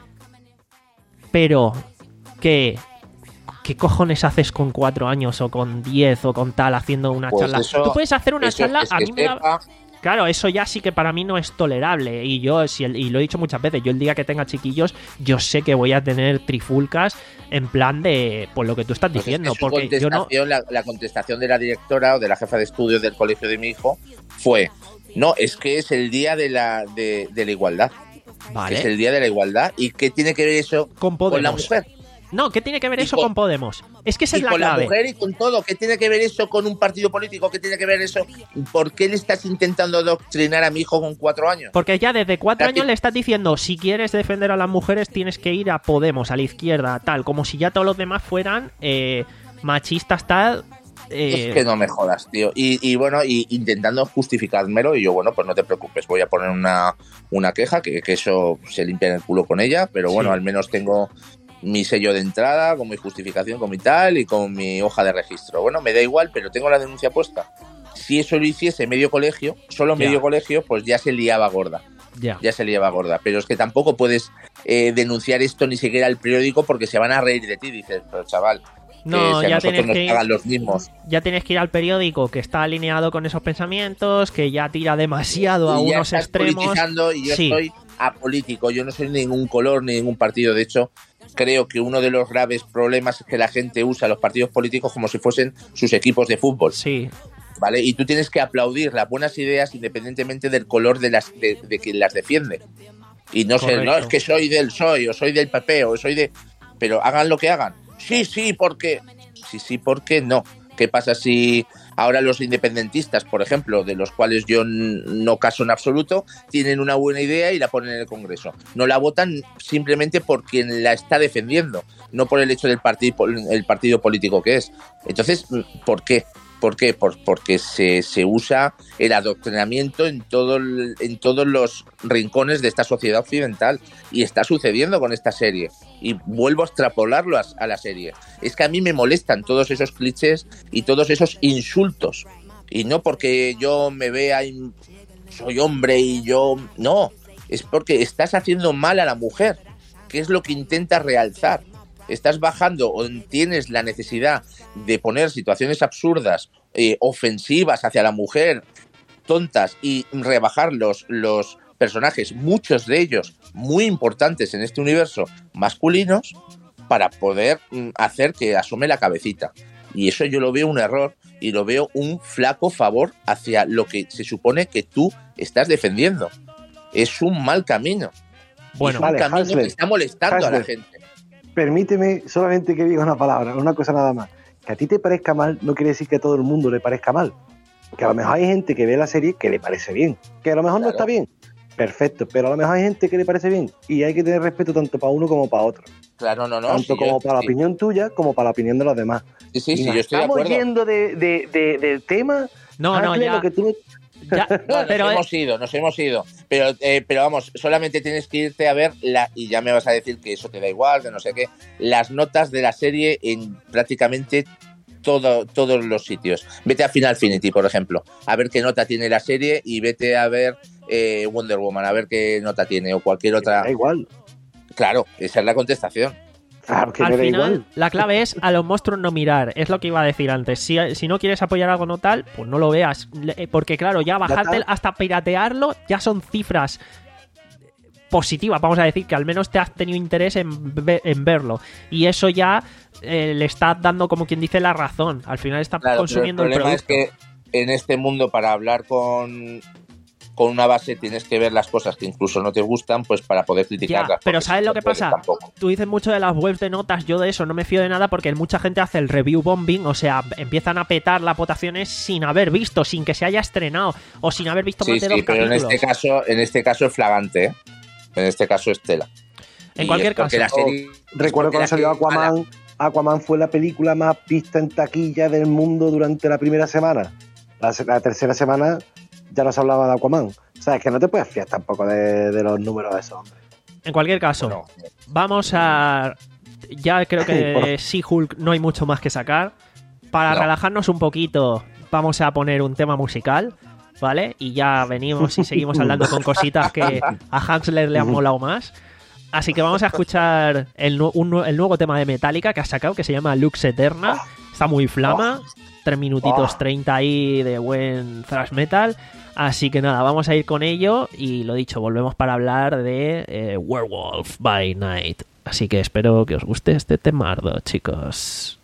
Pero que... ¿qué cojones haces con cuatro años o con diez o con tal haciendo una pues charla? Eso, Tú puedes hacer una eso charla, es a que mí me da... sepa... Claro, eso ya sí que para mí no es tolerable. Y yo, si el, y lo he dicho muchas veces, yo el día que tenga chiquillos, yo sé que voy a tener trifulcas en plan de, pues lo que tú estás pues diciendo. es que porque yo no. La, la contestación de la directora o de la jefa de estudios del colegio de mi hijo fue: no, es que es el día de la, de, de la igualdad. Vale. Es el día de la igualdad. ¿Y qué tiene que ver eso con, con la mujer? No, ¿qué tiene que ver eso con, con Podemos? Es que esa y es la con clave. la mujer y con todo. ¿Qué tiene que ver eso con un partido político? ¿Qué tiene que ver eso? ¿Por qué le estás intentando adoctrinar a mi hijo con cuatro años? Porque ya desde cuatro la años que... le estás diciendo, si quieres defender a las mujeres tienes que ir a Podemos, a la izquierda, tal. Como si ya todos los demás fueran eh, machistas, tal. Eh... Es que no me jodas, tío. Y, y bueno, y intentando justificármelo, y yo, bueno, pues no te preocupes, voy a poner una, una queja, que, que eso se limpia en el culo con ella, pero bueno, sí. Al menos tengo mi sello de entrada, con mi justificación, con mi tal, y con mi hoja de registro. Bueno, me da igual, pero tengo la denuncia puesta. Si eso lo hiciese medio colegio, solo medio ya. colegio, pues ya se liaba gorda. Ya. ya se liaba gorda. Pero es que tampoco puedes eh, denunciar esto ni siquiera al periódico porque se van a reír de ti. Dices, pero chaval, no, que si a ya nosotros tienes nos que ir, pagan los mismos. Ya tienes que ir al periódico que está alineado con esos pensamientos, que ya tira demasiado a y unos ya extremos. Politizando y yo sí. soy apolítico, yo no soy ningún color ni ningún partido. De hecho, creo que uno de los graves problemas es que la gente usa los partidos políticos como si fuesen sus equipos de fútbol. Sí. ¿Vale? Y tú tienes que aplaudir las buenas ideas independientemente del color de las de, de quien las defiende. Y no sé, no es que soy del P S O E o soy del P P o soy de... Pero hagan lo que hagan. Sí, sí, porque... Sí, sí, porque no. ¿Qué pasa si ahora los independentistas, por ejemplo, de los cuales yo no caso en absoluto, tienen una buena idea y la ponen en el Congreso? No la votan simplemente por quien la está defendiendo, no por el hecho del partido, el partido político que es. Entonces, ¿por qué? ¿Por qué? Por, porque se, se usa el adoctrinamiento en, todo el, en todos los rincones de esta sociedad occidental y está sucediendo con esta serie. Y vuelvo a extrapolarlo a, a la serie. Es que a mí me molestan todos esos clichés y todos esos insultos. Y no porque yo me vea, soy hombre y yo... No, es porque estás haciendo mal a la mujer, que es lo que intentas realzar. Estás bajando o tienes la necesidad de poner situaciones absurdas, eh, ofensivas hacia la mujer, tontas, y rebajar los, los personajes, muchos de ellos muy importantes en este universo, masculinos, para poder mm, hacer que asome la cabecita. Y eso yo lo veo un error y lo veo un flaco favor hacia lo que se supone que tú estás defendiendo. Es un mal camino. Bueno, es un vale, camino Hansler, que está molestando Hansler. a la gente. Permíteme solamente que diga una palabra, una cosa nada más. Que a ti te parezca mal no quiere decir que a todo el mundo le parezca mal. Que a lo mejor hay gente que ve la serie que le parece bien. Que a lo mejor Claro. no está bien. Perfecto, pero a lo mejor hay gente que le parece bien. Y hay que tener respeto tanto para uno como para otro. Claro, no, no. tanto sí, como yo- para la sí. opinión tuya como para la opinión de los demás. Sí, sí, Y sí, nos yo estoy de estamos acuerdo. yendo de, de, de- del tema. no, no, Hansler, ya, lo que tú ya, No, nos pero eh, hemos ido, nos hemos ido. Pero, eh, pero vamos, solamente tienes que irte a ver, la y ya me vas a decir que eso te da igual, que no sé qué, las notas de la serie en prácticamente todo, todos los sitios. Vete a Final Finity, por ejemplo, a ver qué nota tiene la serie y vete a ver eh, Wonder Woman, a ver qué nota tiene o cualquier otra. Da igual. Claro, esa es la contestación. Claro que al me da final igual. la clave es a los monstruos no mirar, es lo que iba a decir antes. Si, si no quieres apoyar algo no tal, pues no lo veas, Le- porque claro, ya bajarte está. hasta piratearlo ya son cifras positivas, vamos a decir, que al menos te has tenido interés en, ve- en verlo, y eso ya eh, le está dando, como quien dice, la razón. Al final está Claro, consumiendo pero el el problema producto. es que en este mundo, para hablar con, con una base, tienes que ver las cosas que incluso no te gustan, pues para poder criticarlas. Ya, pero porque ¿sabes si lo no que puedes pasa? tampoco. Tú dices mucho de las webs de notas, yo de eso no me fío de nada porque mucha gente hace el review bombing, o sea, empiezan a petar las votaciones sin haber visto, sin que se haya estrenado o sin haber visto Sí, más de sí, dos pero en capítulos. este caso, en este caso es flagante, ¿eh? En este caso es tela. En Y cualquier es porque caso. la serie- Recuerdo porque cuando la salió serie es mala. Aquaman. Aquaman fue la película más vista en taquilla del mundo durante la primera semana. La, se- la tercera semana ya no se hablaba de Aquaman. O sea, es que no te puedes fiar tampoco de, de los números de esos hombres. En cualquier caso, No, vamos a... Ya creo que Por- de She-Hulk no hay mucho más que sacar. Para No. relajarnos un poquito, vamos a poner un tema musical, ¿vale? Y ya venimos y seguimos hablando con cositas que a Hansler le han molado más. Así que vamos a escuchar el, nu- un nu- el nuevo tema de Metallica que ha sacado, que se llama Lux Eterna. Está muy flama. Tres minutitos Oh. treinta ahí de buen thrash metal. Así que nada, vamos a ir con ello. Y lo dicho, volvemos para hablar de eh, Werewolf by Night. Así que espero que os guste este temardo, chicos.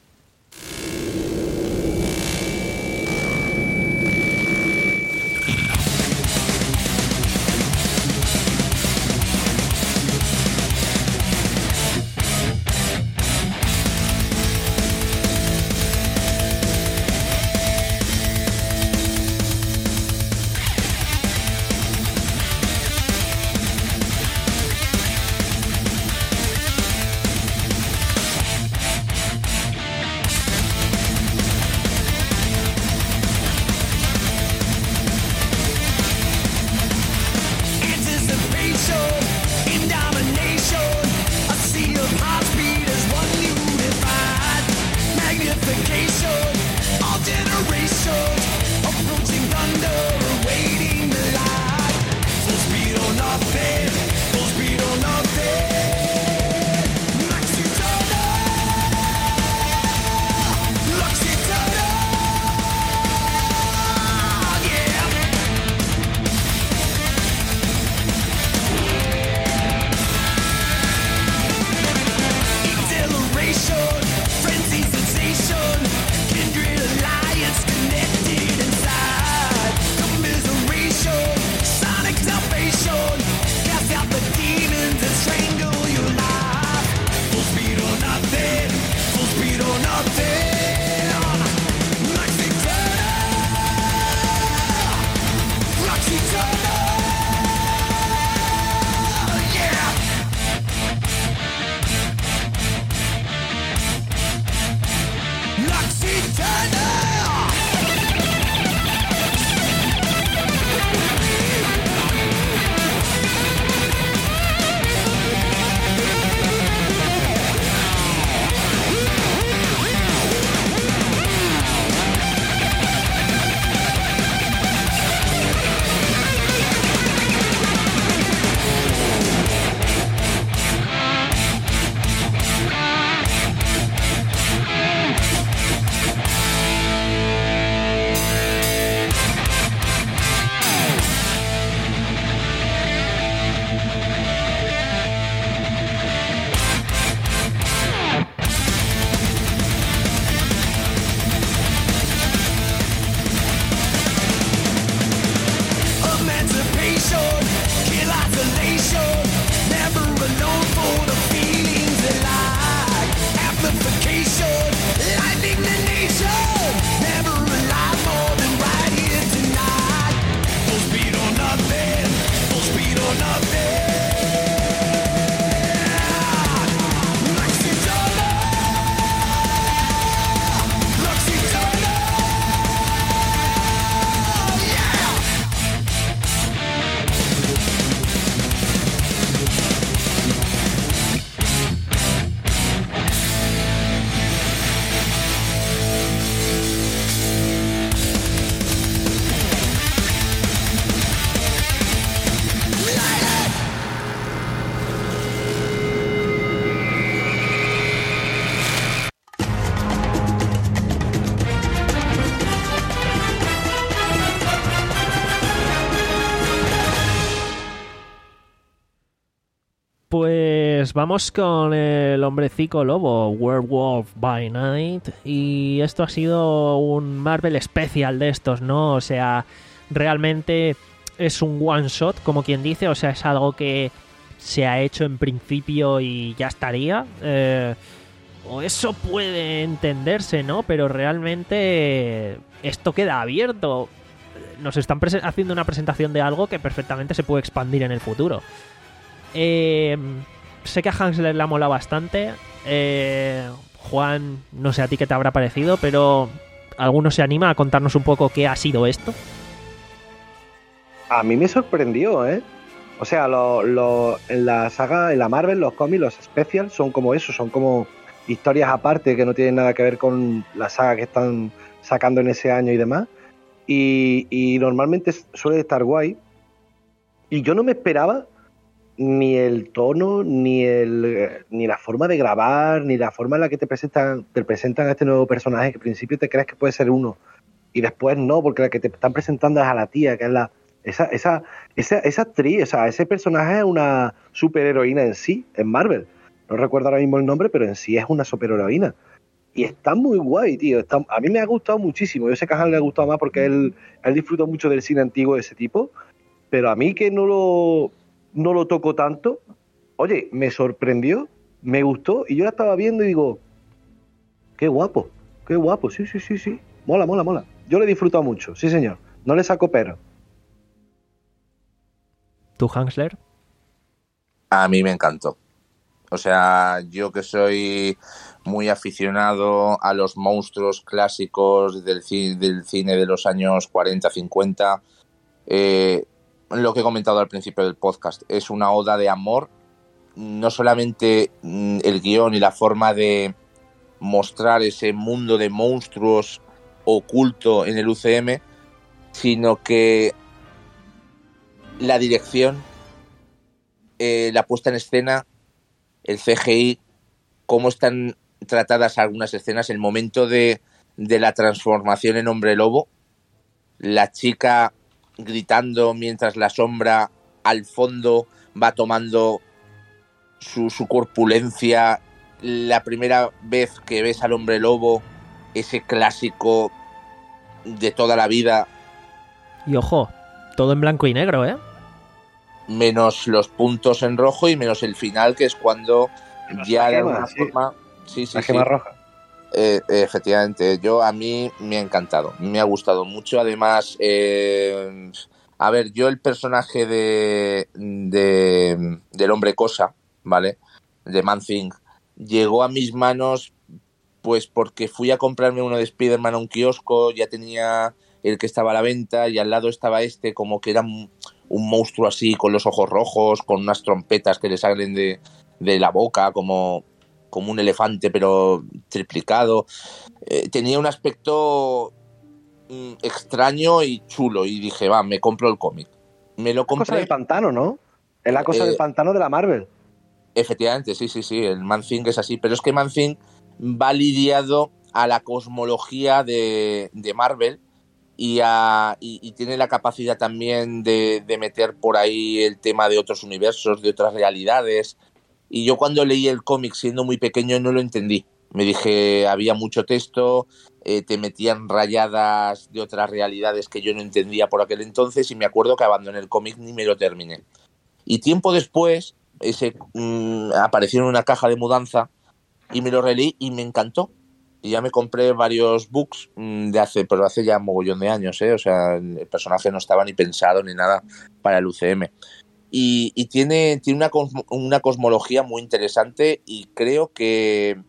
Pues vamos con el hombrecico lobo, Werewolf by Night, y esto ha sido un Marvel Special de estos, ¿no? O sea, realmente es un one shot, como quien dice, o sea, es algo que se ha hecho en principio y ya estaría. Eh, o eso puede entenderse, ¿no? Pero realmente esto queda abierto. Nos están prese- haciendo una presentación de algo que perfectamente se puede expandir en el futuro. Eh, sé que a Hansler le ha molado bastante. Eh, Juan, no sé a ti qué te habrá parecido, pero ¿alguno se anima a contarnos un poco qué ha sido esto? A mí me sorprendió, ¿eh? O sea, lo, lo, en la saga, en la Marvel, los cómics, los specials son como eso, son como historias aparte que no tienen nada que ver con la saga que están sacando en ese año y demás. Y, y normalmente suele estar guay. Y yo no me esperaba ni el tono, ni el ni la forma de grabar, ni la forma en la que te presentan, te presentan a este nuevo personaje, que al principio te crees que puede ser uno, y después no, porque la que te están presentando es a la tía, que es la esa, esa, esa, esa actriz, o sea, ese personaje es una superheroína en sí, en Marvel. No recuerdo ahora mismo el nombre, pero en sí es una superheroína. Y está muy guay, tío. Está, a mí me ha gustado muchísimo. Yo sé que a Han le ha gustado más porque él, él disfruta mucho del cine antiguo de ese tipo, pero a mí que no lo no lo toco tanto, oye, me sorprendió, me gustó, y yo la estaba viendo y digo, qué guapo, qué guapo, sí, sí, sí, sí, mola, mola, mola. Yo le he disfrutado mucho, sí señor, no le saco pero. ¿Tú, Hansler? A mí me encantó. O sea, yo que soy muy aficionado a los monstruos clásicos del, ci- del cine de los años cuarenta, cincuenta, eh, lo que he comentado al principio del podcast, es una oda de amor, no solamente mm, el guión y la forma de mostrar ese mundo de monstruos oculto en el U C M, sino que la dirección, eh, la puesta en escena, el C G I, cómo están tratadas algunas escenas, el momento de, de la transformación en hombre lobo, la chica gritando mientras la sombra al fondo va tomando su, su corpulencia, la primera vez que ves al hombre lobo, ese clásico de toda la vida. Y ojo, todo en blanco y negro, ¿eh? Menos los puntos en rojo y menos el final, que es cuando Menos ya la de gema, alguna sí. forma... Sí, sí, La gema sí. roja. Eh, efectivamente, yo a mí me ha encantado, me ha gustado mucho. Además, eh, a ver, yo el personaje de, de del hombre cosa, ¿vale? De Man-Thing, llegó a mis manos pues porque fui a comprarme uno de Spider-Man a un kiosco, ya tenía el que estaba a la venta y al lado estaba este, como que era un, un monstruo así, con los ojos rojos, con unas trompetas que le salen de, de la boca, como... como un elefante pero triplicado. Eh, tenía un aspecto mm, extraño y chulo y dije, va, me compro el cómic. Me lo La cosa compré. del pantano, ¿no? Es la cosa Eh, del pantano de la Marvel. Efectivamente, sí, sí, sí, el Man-Thing es así, pero es que Man-Thing va lidiado a la cosmología de, de Marvel y, a, y, y tiene la capacidad también de, de meter por ahí el tema de otros universos, de otras realidades. Y yo cuando leí el cómic siendo muy pequeño no lo entendí. Me dije, había mucho texto, eh, te metían rayadas de otras realidades que yo no entendía por aquel entonces y me acuerdo que abandoné el cómic ni me lo terminé. Y tiempo después ese mmm, apareció en una caja de mudanza y me lo releí y me encantó. Y ya me compré varios books mmm, de hace, pero hace ya mogollón de años, ¿eh? O sea, el personaje no estaba ni pensado ni nada para el U C M. Y, y tiene, tiene una, cosmo, una cosmología muy interesante y creo que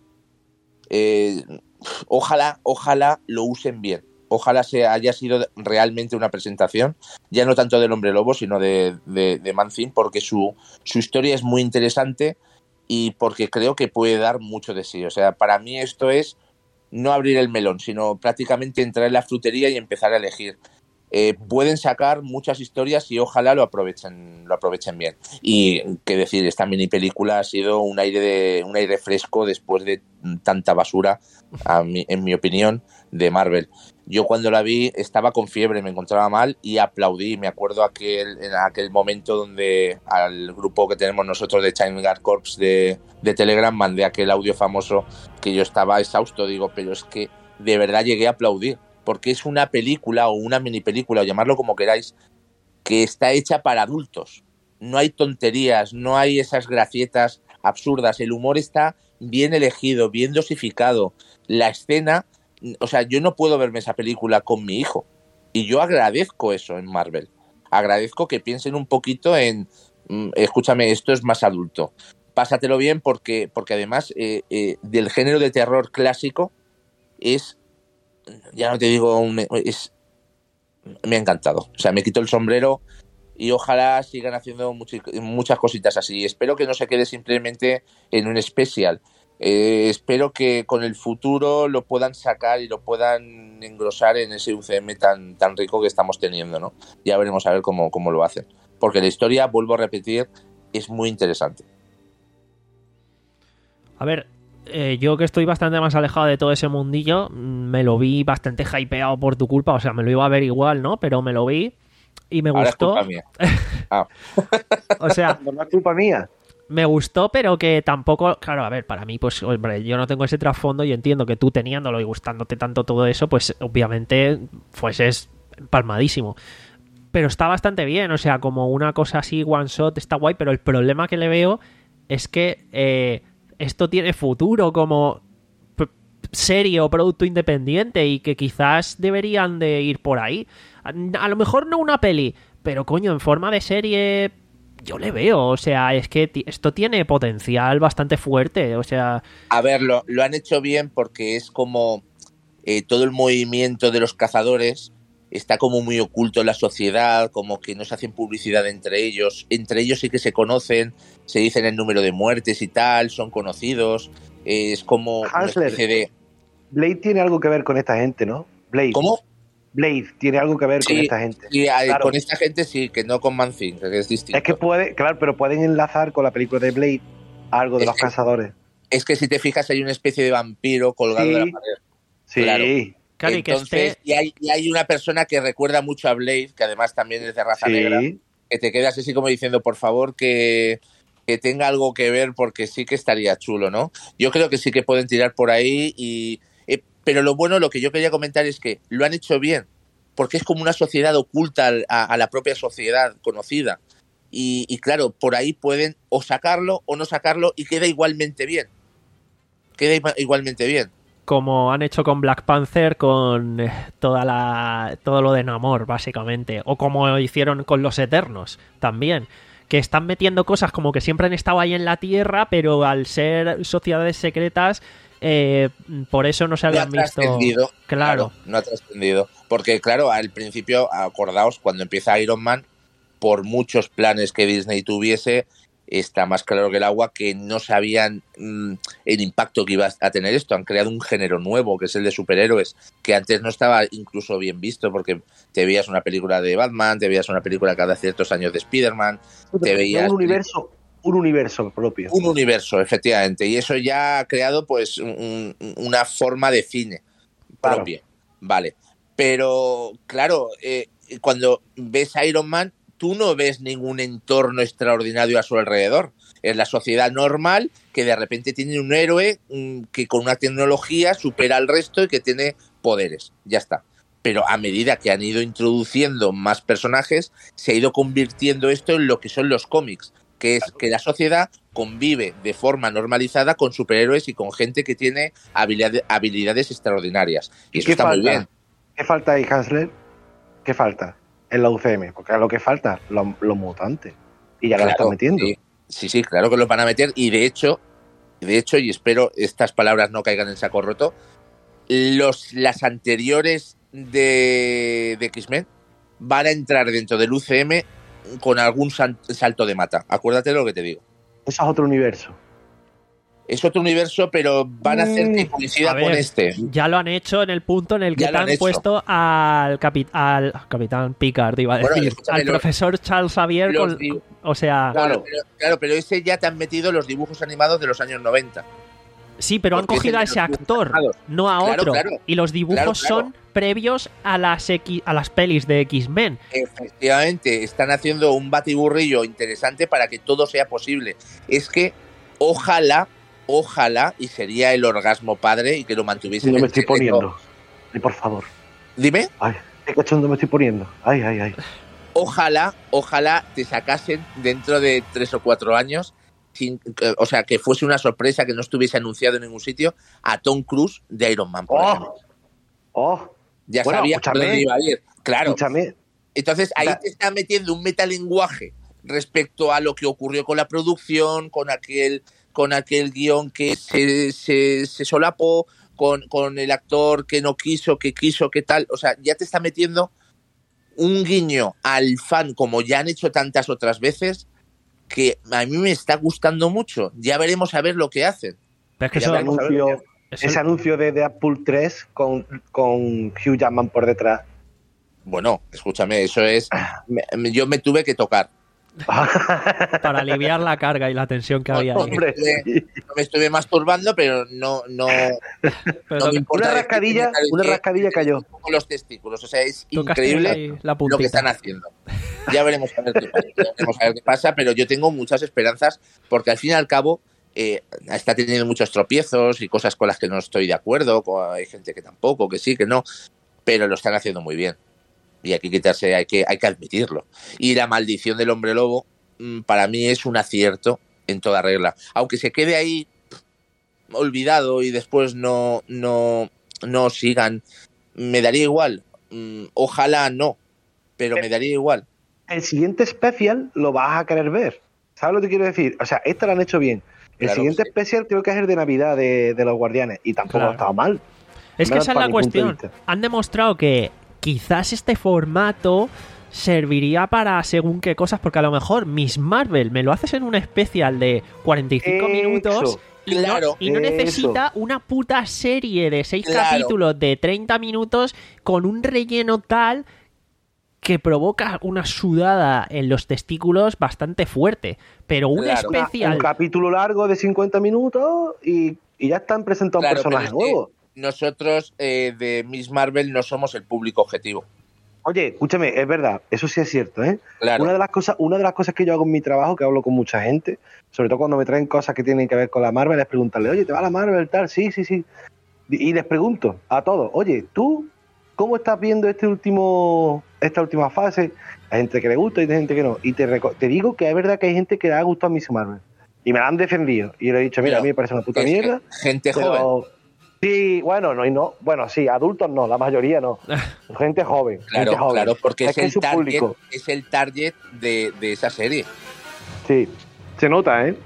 eh, ojalá, ojalá lo usen bien. Ojalá se haya sido realmente una presentación, ya no tanto del Hombre Lobo, sino de, de, de Man-Thing, porque su, su historia es muy interesante y porque creo que puede dar mucho de sí. O sea, para mí esto es no abrir el melón, sino prácticamente entrar en la frutería y empezar a elegir. eh, pueden sacar muchas historias y ojalá lo aprovechen, lo aprovechen bien. Y qué decir, esta mini película ha sido un aire de, un aire fresco después de tanta basura, a mi, en mi opinión, de Marvel. Yo cuando la vi estaba con fiebre, me encontraba mal y aplaudí. Me acuerdo aquel, en aquel momento donde al grupo que tenemos nosotros de Chain Guard Corps de, de Telegram mandé aquel audio famoso que yo estaba exhausto. Digo, pero es que de verdad llegué a aplaudir, porque es una película o una mini película, o llamarlo como queráis, que está hecha para adultos. No hay tonterías, no hay esas gracietas absurdas. El humor está bien elegido, bien dosificado. La escena... O sea, yo no puedo verme esa película con mi hijo. Y yo agradezco eso en Marvel. Agradezco que piensen un poquito en... Mmm, escúchame, esto es más adulto. Pásatelo bien porque, porque además eh, eh, del género de terror clásico es... Ya no te digo... Es, me ha encantado. O sea, me quito el sombrero y ojalá sigan haciendo much, muchas cositas así. Espero que no se quede simplemente en un especial. Eh, espero que con el futuro lo puedan sacar y lo puedan engrosar en ese U C M tan, tan rico que estamos teniendo, ¿no? Ya veremos a ver cómo, cómo lo hacen. Porque la historia, vuelvo a repetir, es muy interesante. A ver, eh, yo que estoy bastante más alejado de todo ese mundillo, me lo vi bastante hypeado por tu culpa, o sea, me lo iba a ver igual, ¿no? Pero me lo vi y me Ahora gustó. Es culpa mía. Ah. O sea, no es culpa mía. Me gustó, pero que tampoco... Claro, a ver, para mí, pues, hombre, yo no tengo ese trasfondo y entiendo que tú teniéndolo y gustándote tanto todo eso, pues, obviamente, pues es palmadísimo. Pero está bastante bien, o sea, como una cosa así, one shot, está guay, pero el problema que le veo es que eh, esto tiene futuro como p- serie o producto independiente y que quizás deberían de ir por ahí. A, a lo mejor no una peli, pero coño, en forma de serie... Yo le veo, o sea, es que t- esto tiene potencial bastante fuerte, o sea... A ver, lo, lo han hecho bien porque es como eh, todo el movimiento de los cazadores está como muy oculto en la sociedad, como que no se hacen publicidad entre ellos, entre ellos sí que se conocen, se dicen el número de muertes y tal, son conocidos, eh, es como Hansler, una especie de... Blade tiene algo que ver con esta gente, ¿no? Blade. ¿Cómo? Blade tiene algo que ver sí, con esta gente. Sí, claro. Con esta gente sí, que no con Man Thing, que es distinto. Es que puede, claro, pero pueden enlazar con la película de Blade algo de es los que, cazadores. Es que si te fijas hay una especie de vampiro colgado sí, de la pared. Sí. Claro. Claro, Entonces, y, que esté... y, hay, y hay una persona que recuerda mucho a Blade, que además también es de raza sí. negra, que te quedas así como diciendo, por favor, que, que tenga algo que ver, porque sí que estaría chulo, ¿no? Yo creo que sí que pueden tirar por ahí, y eh, pero lo bueno, lo que yo quería comentar es que lo han hecho bien, porque es como una sociedad oculta a, a la propia sociedad conocida. Y, y claro, por ahí pueden o sacarlo o no sacarlo y queda igualmente bien. Queda igualmente bien. Como han hecho con Black Panther, con toda la todo lo de Namor, básicamente. O como hicieron con los Eternos, también. Que están metiendo cosas como que siempre han estado ahí en la Tierra, pero al ser sociedades secretas... Eh, por eso no se habían no ha visto. Claro. claro, no ha trascendido. Porque, claro, al principio, acordaos, cuando empieza Iron Man, por muchos planes que Disney tuviese, está más claro que el agua que no sabían mmm, el impacto que iba a tener esto. Han creado un género nuevo, que es el de superhéroes, que antes no estaba incluso bien visto, porque te veías una película de Batman, te veías una película cada ciertos años de Spider-Man, te veías... Un universo. Un universo propio. Un universo, efectivamente. Y eso ya ha creado pues un, una forma de cine claro. propia. Vale. Pero, claro, eh, cuando ves Iron Man, tú no ves ningún entorno extraordinario a su alrededor. Es la sociedad normal que de repente tiene un héroe um, que con una tecnología supera al resto y que tiene poderes. Ya está. Pero a medida que han ido introduciendo más personajes, se ha ido convirtiendo esto en lo que son los cómics, que es que la sociedad convive de forma normalizada con superhéroes y con gente que tiene habilidades, habilidades extraordinarias. Y eso está falta? muy bien. ¿Qué falta ahí, Hansler? ¿Qué falta en la U C M? Porque a lo que falta, los lo mutantes. Y ya claro, lo están metiendo. Sí, sí, sí, claro que lo van a meter. Y de hecho, de hecho, y espero estas palabras no caigan en saco roto, los, las anteriores de, de X-Men van a entrar dentro del U C M con algún salto de mata. Acuérdate de lo que te digo. Eso es otro universo. es otro universo, pero van a hacer que coincida A ver, con este. Ya lo han hecho en el punto en el que Ya te lo han, han hecho. puesto al, capi- al Capitán Picard, iba a Bueno, decir, escúchame, al los- profesor Charles Xavier, los con- di- o sea, Claro, pero, claro, pero ese ya te han metido los dibujos animados de los años noventa. sí, pero han porque cogido a es el ese de los actor, dibujos no a Claro, otro. claro. Y los dibujos Claro, claro. son previos a las, X- a las pelis de X-Men. Efectivamente, están haciendo un batiburrillo interesante para que todo sea posible. Es que ojalá, ojalá, y sería el orgasmo padre y que lo mantuviesen No en me estoy secreto. poniendo. Ay, por favor. Dime, Ay, qué cachondo me estoy poniendo. Ay, ay, ay. ojalá, ojalá te sacasen dentro de tres o cuatro años, sin, eh, o sea, que fuese una sorpresa, que no estuviese anunciado en ningún sitio, a Tom Cruise de Iron Man, por ejemplo. Oh, oh, Ya bueno, sabía escúchame. dónde iba a ir. Claro. escúchame. Entonces ahí Da- te está metiendo un metalenguaje respecto a lo que ocurrió con la producción, con aquel, con aquel guión que se, se, se solapó, con, con el actor que no quiso, que quiso, que tal. O sea, ya te está metiendo un guiño al fan, como ya han hecho tantas otras veces, que a mí me está gustando mucho. Ya veremos a ver lo que hacen. Pero es que Ya eso, veremos. Anuncio, eso- ese anuncio de Deadpool tres con, con Hugh Jackman por detrás. Bueno, escúchame, eso es... me- me- yo me tuve que tocar. para aliviar la carga y la tensión que había ahí. Hombre, sí. No me estuve masturbando, pero no... no Pero no me to- importa Una decir que rascadilla- me parece una rascadilla que cayó. un poco los testículos, o sea, es tocaste increíble ahí la lo que puntita. están haciendo. Ya veremos a ver qué pasa, ya veremos a ver qué pasa, pero yo tengo muchas esperanzas porque al fin y al cabo eh, está teniendo muchos tropiezos y cosas con las que no estoy de acuerdo, con- hay gente que tampoco, que sí, que no, pero lo están haciendo muy bien. Y hay que quitarse, hay que, hay que admitirlo. Y la maldición del hombre lobo, mm, para mí es un acierto en toda regla. Aunque se quede ahí pff, olvidado y después no, no, no sigan, me daría igual. Mm, ojalá no, pero me daría igual. El siguiente especial lo vas a querer ver. ¿Sabes lo que quiero decir? O sea, este lo han hecho bien. El Claro, siguiente sí. especial creo que es el de Navidad de, de los Guardianes. Y tampoco Claro. ha estado mal. Es que Menos esa es para la mi punto de cuestión. vista. Han demostrado que quizás este formato serviría para según qué cosas, porque a lo mejor Miss Marvel me lo haces en un especial de cuarenta y cinco Eso. minutos y, Claro, no, y no eso. necesita una puta serie de seis Claro. capítulos de treinta minutos con un relleno tal que provoca una sudada en los testículos bastante fuerte. Pero un Claro. Una- especial... un capítulo largo de cincuenta minutos y, y ya están presentando Claro, un personaje pero es que nuevo. nosotros eh, de Miss Marvel no somos el público objetivo. Oye, escúchame, es verdad, eso sí es cierto, ¿eh? Claro. Una de las cosas, una de las cosas que yo hago en mi trabajo, que hablo con mucha gente, sobre todo cuando me traen cosas que tienen que ver con la Marvel, es preguntarle, oye, ¿te va la Marvel tal? Sí, sí, sí. Y y les pregunto a todos, oye, ¿tú cómo estás viendo este último, esta última fase? Hay gente que le gusta y hay gente que no. Y te, reco- te digo que es verdad que hay gente que le ha gustado a Miss Marvel. Y me la han defendido. Y yo le he dicho, mira, Pero a mí me parece una puta Es que mierda. gente joven. Pero sí, bueno, no, y no, bueno, sí, adultos no, la mayoría no. Gente joven, Claro, gente joven. claro, porque es, que el su target, público. es el target de, de esa serie. Sí, se nota, ¿eh?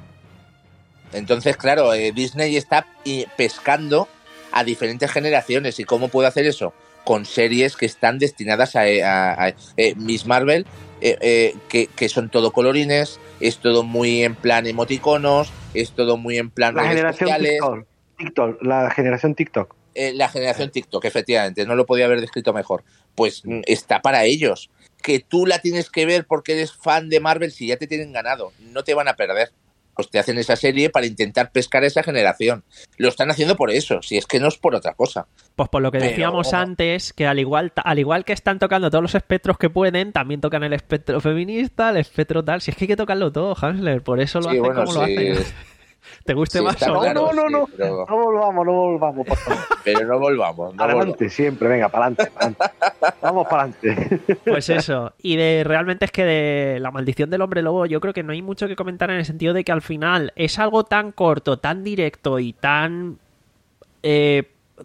Entonces, claro, eh, Disney está eh, pescando a diferentes generaciones. ¿Y cómo puede hacer eso? Con series que están destinadas a, a- a- eh, Miss Marvel, eh, eh, que, que son todo colorines, es todo muy en plan emoticonos, es todo muy en plan La redes generación sociales. TikTok, TikTok, la generación TikTok. Eh, la generación TikTok, efectivamente, no lo podía haber descrito mejor. Pues mm, está para ellos. Que tú la tienes que ver porque eres fan de Marvel, si ya te tienen ganado, no te van a perder. Pues te hacen esa serie para intentar pescar a esa generación. Lo están haciendo por eso, si es que no es por otra cosa. Pues por lo que Pero- decíamos antes, que al igual, al igual que están tocando todos los espectros que pueden, también tocan el espectro feminista, el espectro tal. Si es que hay que tocarlo todo, Hansler, por eso lo Sí, hacen bueno, como sí, lo hacen. ¿Te guste sí, más está o no? claro, no, no, sí, no. pero, No volvamos, no volvamos, por favor. pero no volvamos. No Adelante, volvamos. siempre, venga, para adelante. Vamos para adelante. Pues eso. Y de realmente es que de La Maldición del Hombre Lobo yo creo que no hay mucho que comentar en el sentido de que al final es algo tan corto, tan directo y tan... eh,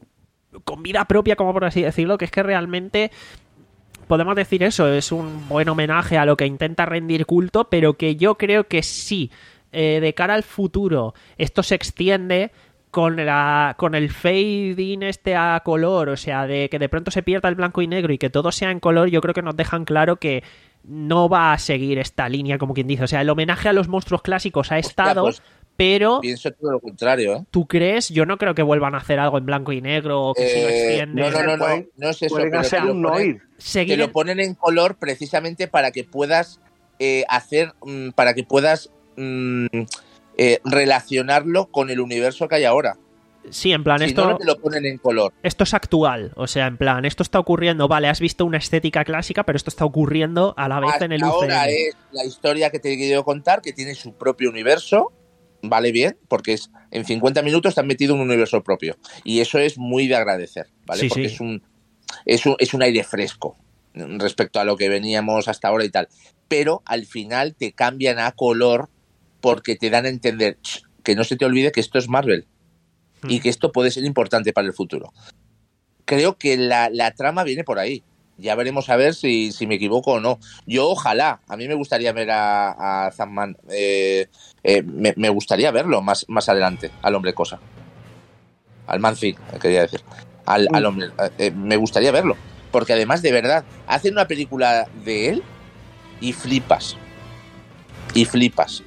con vida propia, como por así decirlo, que es que realmente... Podemos decir eso, es un buen homenaje a lo que intenta rendir culto, pero que yo creo que sí, eh, de cara al futuro, esto se extiende con la con el fade in este a color, o sea, de que de pronto se pierda el blanco y negro y que todo sea en color, yo creo que nos dejan claro que no va a seguir esta línea, como quien dice. O sea, el homenaje a los monstruos clásicos ha estado, pues, Pero pienso todo lo contrario, ¿eh? ¿tú crees? Yo no creo que vuelvan a hacer algo en blanco y negro o que si lo Eh, extienden. no, no, no, no, Pueden- no es eso, Pueden pero te hacer lo, un ponen, noir. te Seguir lo en- ponen en color precisamente para que puedas eh, hacer, mm, para que puedas mm, eh, relacionarlo con el universo que hay ahora. Sí, en plan, Si esto, no, no te lo ponen en color. esto es actual. O sea, en plan, esto está ocurriendo. Vale, has visto una estética clásica, pero esto está ocurriendo a la vez Hasta en el U C M. ahora es la historia que te he querido contar, que tiene su propio universo, vale bien, porque es en cincuenta minutos te han metido un universo propio. Y eso es muy de agradecer, ¿vale? Sí, porque sí. es un, es un es un aire fresco respecto a lo que veníamos hasta ahora y tal. Pero al final te cambian a color porque te dan a entender ch, que no se te olvide que esto es Marvel y que esto puede ser importante para el futuro. Creo que la, la trama viene por ahí. Ya veremos a ver si, si me equivoco o no. Yo ojalá, a mí me gustaría ver a, a Sandman, eh, eh, me, me gustaría verlo más, más adelante, al hombre cosa. Al Man-Thing, quería decir. Al, al hombre, eh, me gustaría verlo. Porque además, de verdad, hacen una película de él y flipas. Y flipas.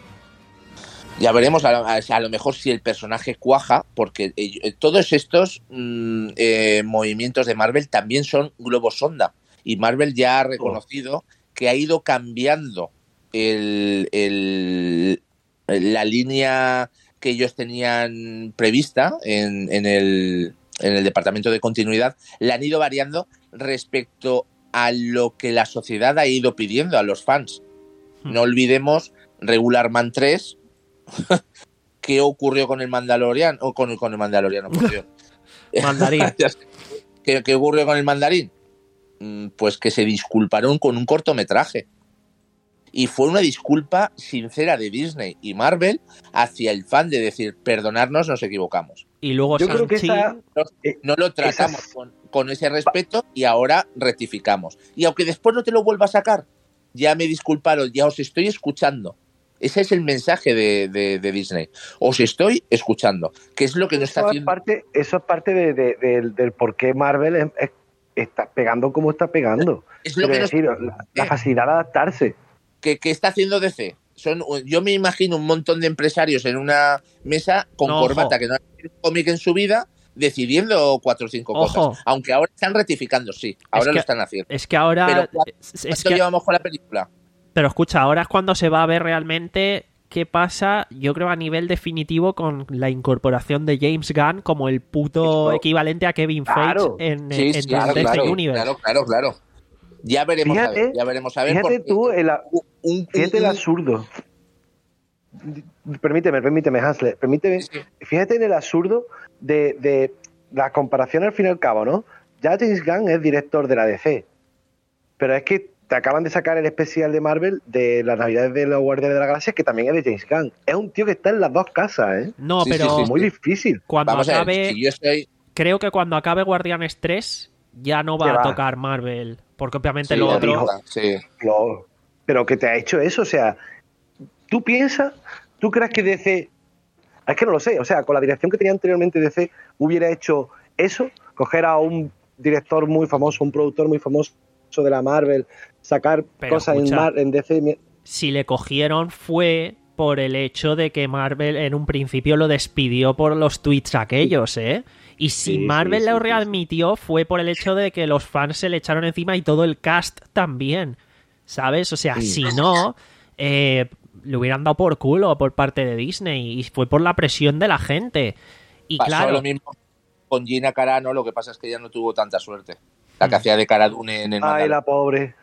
Ya veremos a, a, a lo mejor si el personaje cuaja, porque eh, todos estos mm, eh, movimientos de Marvel también son globos sonda. Y Marvel ya ha reconocido oh. que ha ido cambiando el, el, la línea que ellos tenían prevista en, en, el, en el departamento de continuidad, la han ido variando respecto a lo que la sociedad ha ido pidiendo a los fans. Hmm. No olvidemos Regular Man tres. ¿Qué ocurrió con el Mandalorian? O con, con el Mandaloriano, por Dios. Mandarín. ¿Qué, ¿Qué ocurrió con el Mandarín? Pues que se disculparon con un cortometraje. Y fue una disculpa sincera de Disney y Marvel hacia el fan de decir, perdonarnos, nos equivocamos. Y luego yo creo que esa, no, no lo tratamos esas... con, con ese respeto y ahora rectificamos. Y aunque después no te lo vuelva a sacar, ya me disculparon, ya os estoy escuchando. Ese es el mensaje de, de, de Disney. Os estoy escuchando. ¿Qué es lo que no está eso haciendo? Es parte, eso es parte de, de, de, del por qué Marvel es, es, está pegando como está pegando. Es lo que decir, no... la, la facilidad de adaptarse. ¿Qué, ¿Qué está haciendo D C? Son, yo me imagino un montón de empresarios en una mesa con no, corbata ojo. que no han visto cómic en su vida, decidiendo cuatro o cinco ojo. cosas. Aunque ahora están rectificando, sí. Ahora es lo que, están haciendo. Es que ahora... Pero ¿cuánto, es, ¿cuánto que... llevamos con la película? Pero escucha, ahora es cuando se va a ver realmente qué pasa, yo creo, a nivel definitivo con la incorporación de James Gunn como el puto Esto, equivalente a Kevin claro. Feige en, sí, en, sí, claro, en D C claro, Universe. Claro, claro, claro. Ya veremos fíjate, a ver, ya veremos a ver. Fíjate tú, el, un, un, fíjate un, el absurdo. Permíteme, permíteme, Hansler, permíteme. Sí, sí. Fíjate en el absurdo de, de la comparación al fin y al cabo, ¿no? Ya James Gunn es director de la D C, pero es que te acaban de sacar el especial de Marvel de las Navidades de los Guardianes de la Galaxia, que también es de James Gunn. Es un tío que está en las dos casas, ¿eh? No, sí, pero... Sí, sí, muy sí. difícil. Cuando Vamos acabe... a ver, si yo estoy... Creo que cuando acabe Guardianes tres ya no va, va a tocar Marvel, porque obviamente sí, lo otro... Dijo, sí. Lo, pero que te ha hecho eso, o sea, tú piensas, tú crees que D C... Es que no lo sé, o sea, con la dirección que tenía anteriormente D C, hubiera hecho eso, coger a un director muy famoso, un productor muy famoso de la Marvel, sacar pero cosas escucha, en, Mar, en D C. Si le cogieron fue por el hecho de que Marvel en un principio lo despidió por los tweets aquellos, ¿eh? Y si sí, Marvel sí, lo sí, readmitió sí. fue por el hecho de que los fans se le echaron encima y todo el cast también, ¿sabes? O sea, sí. si no, eh, le hubieran dado por culo por parte de Disney y fue por la presión de la gente. Y Pasó claro, lo mismo con Gina Carano, lo que pasa es que ella no tuvo tanta suerte. La que mm. hacía de Cara Dune en el Ay, la pobre.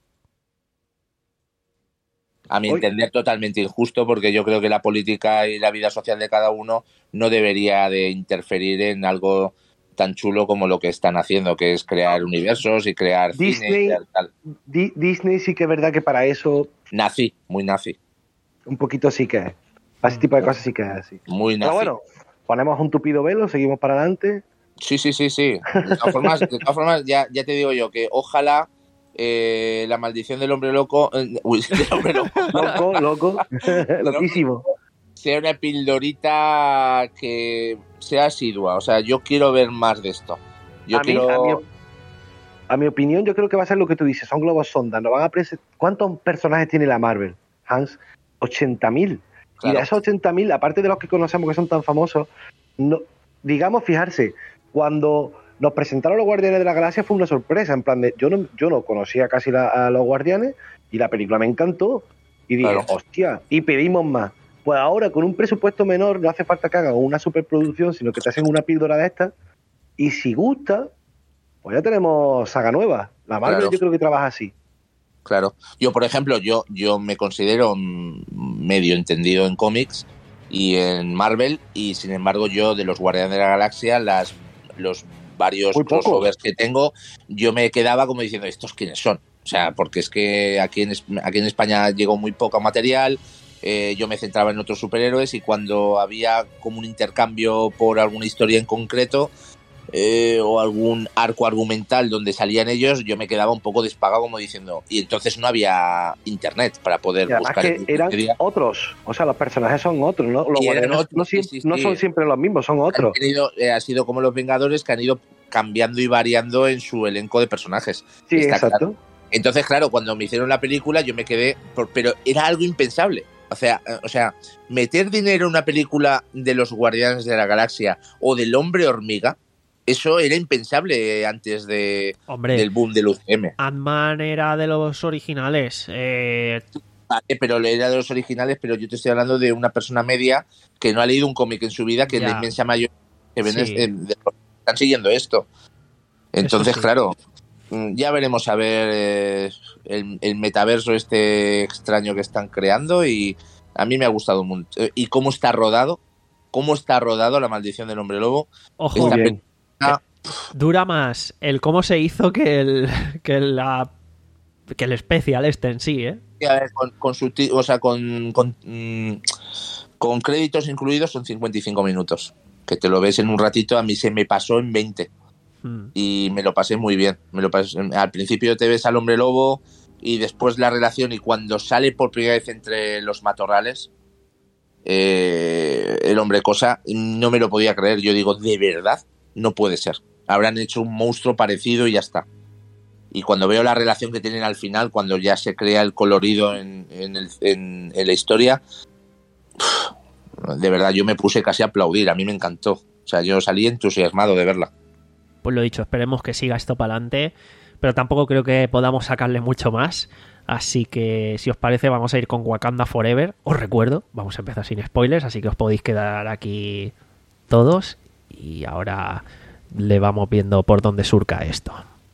A mi entender, totalmente injusto, porque yo creo que la política y la vida social de cada uno no debería de interferir en algo tan chulo como lo que están haciendo, que es crear universos y crear Disney, cine y tal, tal. Di- Disney sí que es verdad que para eso... Nazi, muy nazi. Un poquito sí que es. Para ese tipo de cosas sí que es así. Muy nazi. Pero bueno, ponemos un tupido velo, seguimos para adelante. Sí, sí, sí, sí. De todas formas, de todas formas ya, ya te digo yo que ojalá eh, la maldición del hombre loco... Eh, uy, del hombre loco. Loco, loco. Loquísimo. Sea una pildorita que sea asidua. O sea, yo quiero ver más de esto. Yo a, quiero... mí, a, mi, a mi opinión, yo creo que va a ser lo que tú dices. Son globos sonda. Nos van a prese- ¿Cuántos personajes tiene la Marvel, Hans? ochenta mil. Claro. Y de esos ochenta mil, aparte de los que conocemos que son tan famosos, no, digamos, fijarse, cuando nos presentaron los Guardianes de la Galaxia fue una sorpresa, en plan de, yo no, yo no conocía casi la, a los Guardianes y la película me encantó y dije, Claro. hostia, y pedimos más. Pues ahora con un presupuesto menor no hace falta que hagan una superproducción, sino que te hacen una píldora de estas y si gusta, pues ya tenemos saga nueva. La Marvel Claro. yo creo que trabaja así. Claro. Yo, por ejemplo, yo, yo me considero mm, medio entendido en cómics y en Marvel, y sin embargo yo de los Guardianes de la Galaxia, las los varios Muy poco. crossovers que tengo, yo me quedaba como diciendo, ¿estos quiénes son? O sea, porque es que aquí en, Es- aquí en España llegó muy poco material, eh, yo me centraba en otros superhéroes y cuando había como un intercambio por alguna historia en concreto, Eh, o algún arco argumental donde salían ellos, yo me quedaba un poco despagado como diciendo, y entonces no había internet para poder Y además buscar que en eran Wikipedia. otros, o sea, los personajes son otros, ¿no? Los Y eran Guardianes otros, no, sí, siem- sí, no sí. son siempre los mismos, son Han otros. tenido, eh, ha sido como los Vengadores que han ido cambiando y variando en su elenco de personajes. Sí, Está exacto. claro. Entonces, claro, cuando me hicieron la película yo me quedé, por- pero era algo impensable. O sea, eh, o sea, meter dinero en una película de los Guardianes de la Galaxia o del Hombre Hormiga, eso era impensable antes de, Hombre, del boom del U C M. Ant-Man era de los originales. Eh, Vale, pero era de los originales, pero yo te estoy hablando de una persona media que no ha leído un cómic en su vida, que Ya. la inmensa mayoría que ven Sí. es- eh, de- están siguiendo esto. Entonces, sí. claro, mm, ya veremos a ver eh, el, el metaverso este extraño que están creando y a mí me ha gustado mucho. Eh, Y cómo está rodado, cómo está rodado La Maldición del Hombre Lobo. ojo, Muy Esta bien. película, dura más el cómo se hizo que el que la que el especial este en sí, ¿eh? a ver, con, con su ti- o sea, con, con, mm, con créditos incluidos son cincuenta y cinco minutos. Que te lo ves en un ratito, a mí se me pasó en veinte. Mm. Y me lo pasé muy bien. Me lo pasé, al principio te ves al Hombre Lobo y después la relación, y cuando sale por primera vez entre los matorrales, eh, el Hombre Cosa, no me lo podía creer. Yo digo, ¿de verdad? No puede ser. Habrán hecho un monstruo parecido y ya está. Y cuando veo la relación que tienen al final, cuando ya se crea el colorido en, en, el- en- en la historia, de verdad yo me puse casi a aplaudir. A mí me encantó. O sea, yo salí entusiasmado de verla. Pues lo dicho, esperemos que siga esto para adelante, pero tampoco creo que podamos sacarle mucho más. Así que, si os parece, vamos a ir con Wakanda Forever. Os recuerdo, vamos a empezar sin spoilers, así que os podéis quedar aquí todos. Y ahora le vamos viendo por dónde surca esto.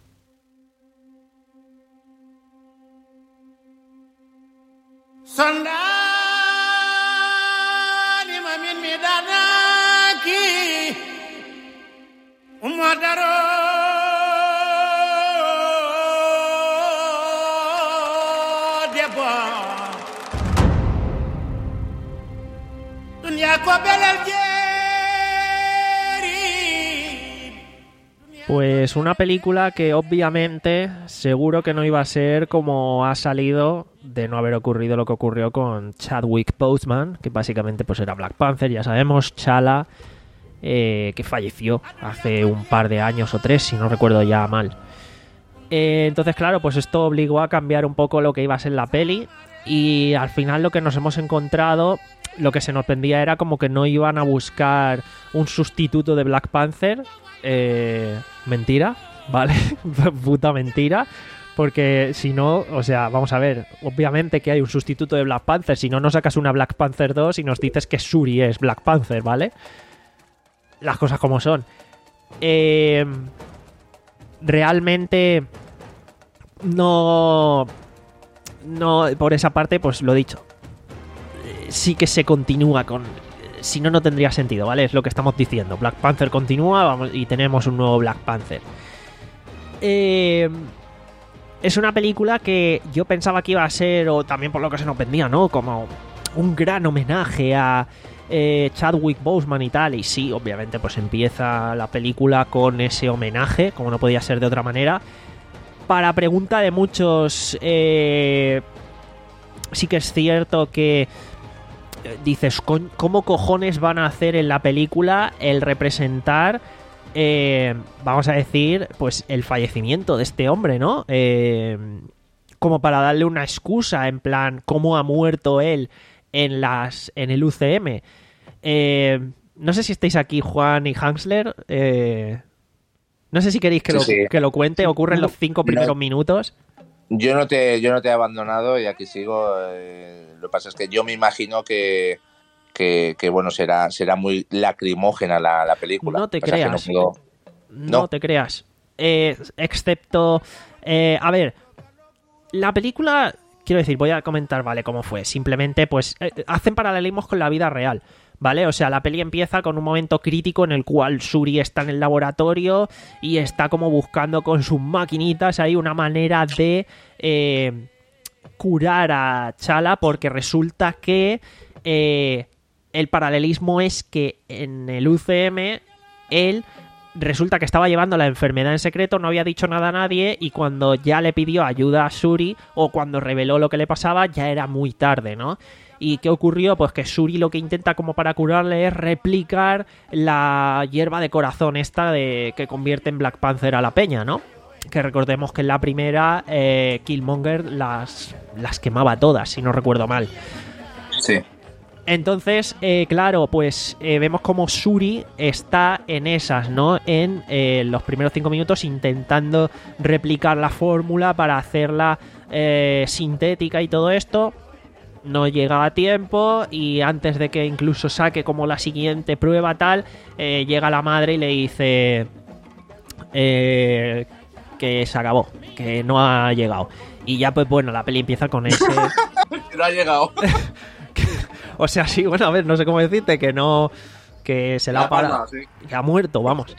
Sondani mamin mi danaki umadaro debo dunya ko belal jeri. Pues una película que obviamente seguro que no iba a ser como ha salido de no haber ocurrido lo que ocurrió con Chadwick Boseman, que básicamente pues era Black Panther, ya sabemos, Chala, eh, que falleció hace un par de años o tres, si no recuerdo ya mal. Eh, entonces, claro, pues esto obligó a cambiar un poco lo que iba a ser la peli, y al final lo que nos hemos encontrado, lo que se nos pendía era como que no iban a buscar un sustituto de Black Panther. Eh, mentira, ¿vale? Puta mentira. Porque si no, o sea, vamos a ver, obviamente que hay un sustituto de Black Panther, si no, no sacas una Black Panther dos y nos dices que Shuri es Black Panther, ¿vale? Las cosas como son. Eh, realmente no... No, por esa parte, pues lo dicho. Eh, Sí que se continúa con... Si no, no tendría sentido, ¿vale? Es lo que estamos diciendo. Black Panther continúa, vamos, y tenemos un nuevo Black Panther. Eh... Es una película que yo pensaba que iba a ser, o también por lo que se nos vendía, ¿no? Como un gran homenaje a eh, Chadwick Boseman y tal. Y sí, obviamente, pues empieza la película con ese homenaje, como no podía ser de otra manera. Para pregunta de muchos, eh, sí que es cierto que eh, dices, ¿cómo cojones van a hacer en la película el representar... Eh, vamos a decir, pues el fallecimiento de este hombre, ¿no? Eh, como para darle una excusa, en plan, cómo ha muerto él en las en el U C M. Eh, no sé si estáis aquí, Juan y Hansler. Eh, no sé si queréis que, Sí, lo, sí. que lo cuente. Ocurre en los cinco primeros No. minutos. Yo no te, yo no te he abandonado y aquí sigo. Eh, lo que pasa es que yo me imagino que, que, que bueno, será, será muy lacrimógena la, la película. No te O sea, que creas. no puedo- No, No. te creas. Eh, excepto... eh, a ver, la película... Quiero decir, voy a comentar, ¿vale? Cómo fue. Simplemente, pues, eh, hacen paralelismos con la vida real, ¿vale? O sea, la peli empieza con un momento crítico en el cual Shuri está en el laboratorio y está como buscando con sus maquinitas ahí una manera de eh, curar a Chala, porque resulta que eh, el paralelismo es que en el U C M él resulta que estaba llevando la enfermedad en secreto, no había dicho nada a nadie, y cuando ya le pidió ayuda a Shuri, o cuando reveló lo que le pasaba, ya era muy tarde, ¿no? ¿Y qué ocurrió? Pues que Shuri lo que intenta como para curarle es replicar la hierba de corazón esta de que convierte en Black Panther a la peña, ¿no? Que recordemos que en la primera eh, Killmonger las, las quemaba todas, si no recuerdo mal. Sí. Entonces, eh, claro, pues eh, vemos como Shuri está en esas, ¿no? En eh, los primeros cinco minutos intentando replicar la fórmula para hacerla eh, sintética y todo esto. No llega a tiempo y antes de que incluso saque como la siguiente prueba tal, eh, llega la madre y le dice eh, que se acabó, que no ha llegado. Y ya pues bueno, la peli empieza con ese... No ha llegado. O sea, sí, bueno, a ver, no sé cómo decirte, que no... Que se la ha parado. Sí. Que ha muerto, vamos.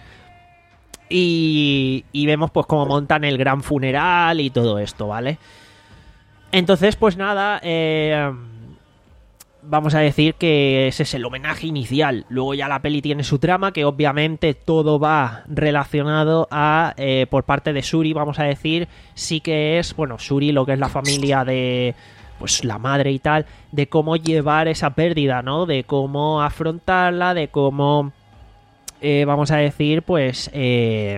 Y, y vemos pues cómo montan el gran funeral y todo esto, ¿vale? Entonces, pues nada, eh, vamos a decir que ese es el homenaje inicial. Luego ya la peli tiene su trama, que obviamente todo va relacionado a, eh, por parte de Shuri, vamos a decir, sí que es, bueno, Shuri, lo que es la familia de... pues la madre y tal, de cómo llevar esa pérdida, ¿no? De cómo afrontarla, de cómo, eh, vamos a decir, pues, eh,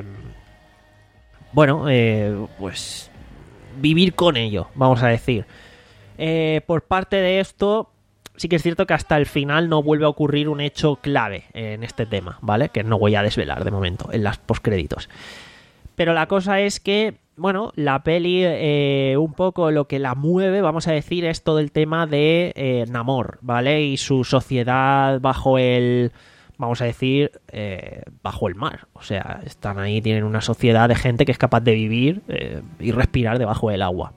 bueno, eh, pues, vivir con ello, vamos a decir. Eh, por parte de esto, sí que es cierto que hasta el final no vuelve a ocurrir un hecho clave en este tema, ¿vale? Que no voy a desvelar de momento, en las postcréditos. Pero la cosa es que, bueno, la peli eh, un poco lo que la mueve, vamos a decir, es todo el tema de eh, Namor, ¿vale? Y su sociedad bajo el, vamos a decir, eh, bajo el mar. O sea, están ahí, tienen una sociedad de gente que es capaz de vivir eh, y respirar debajo del agua.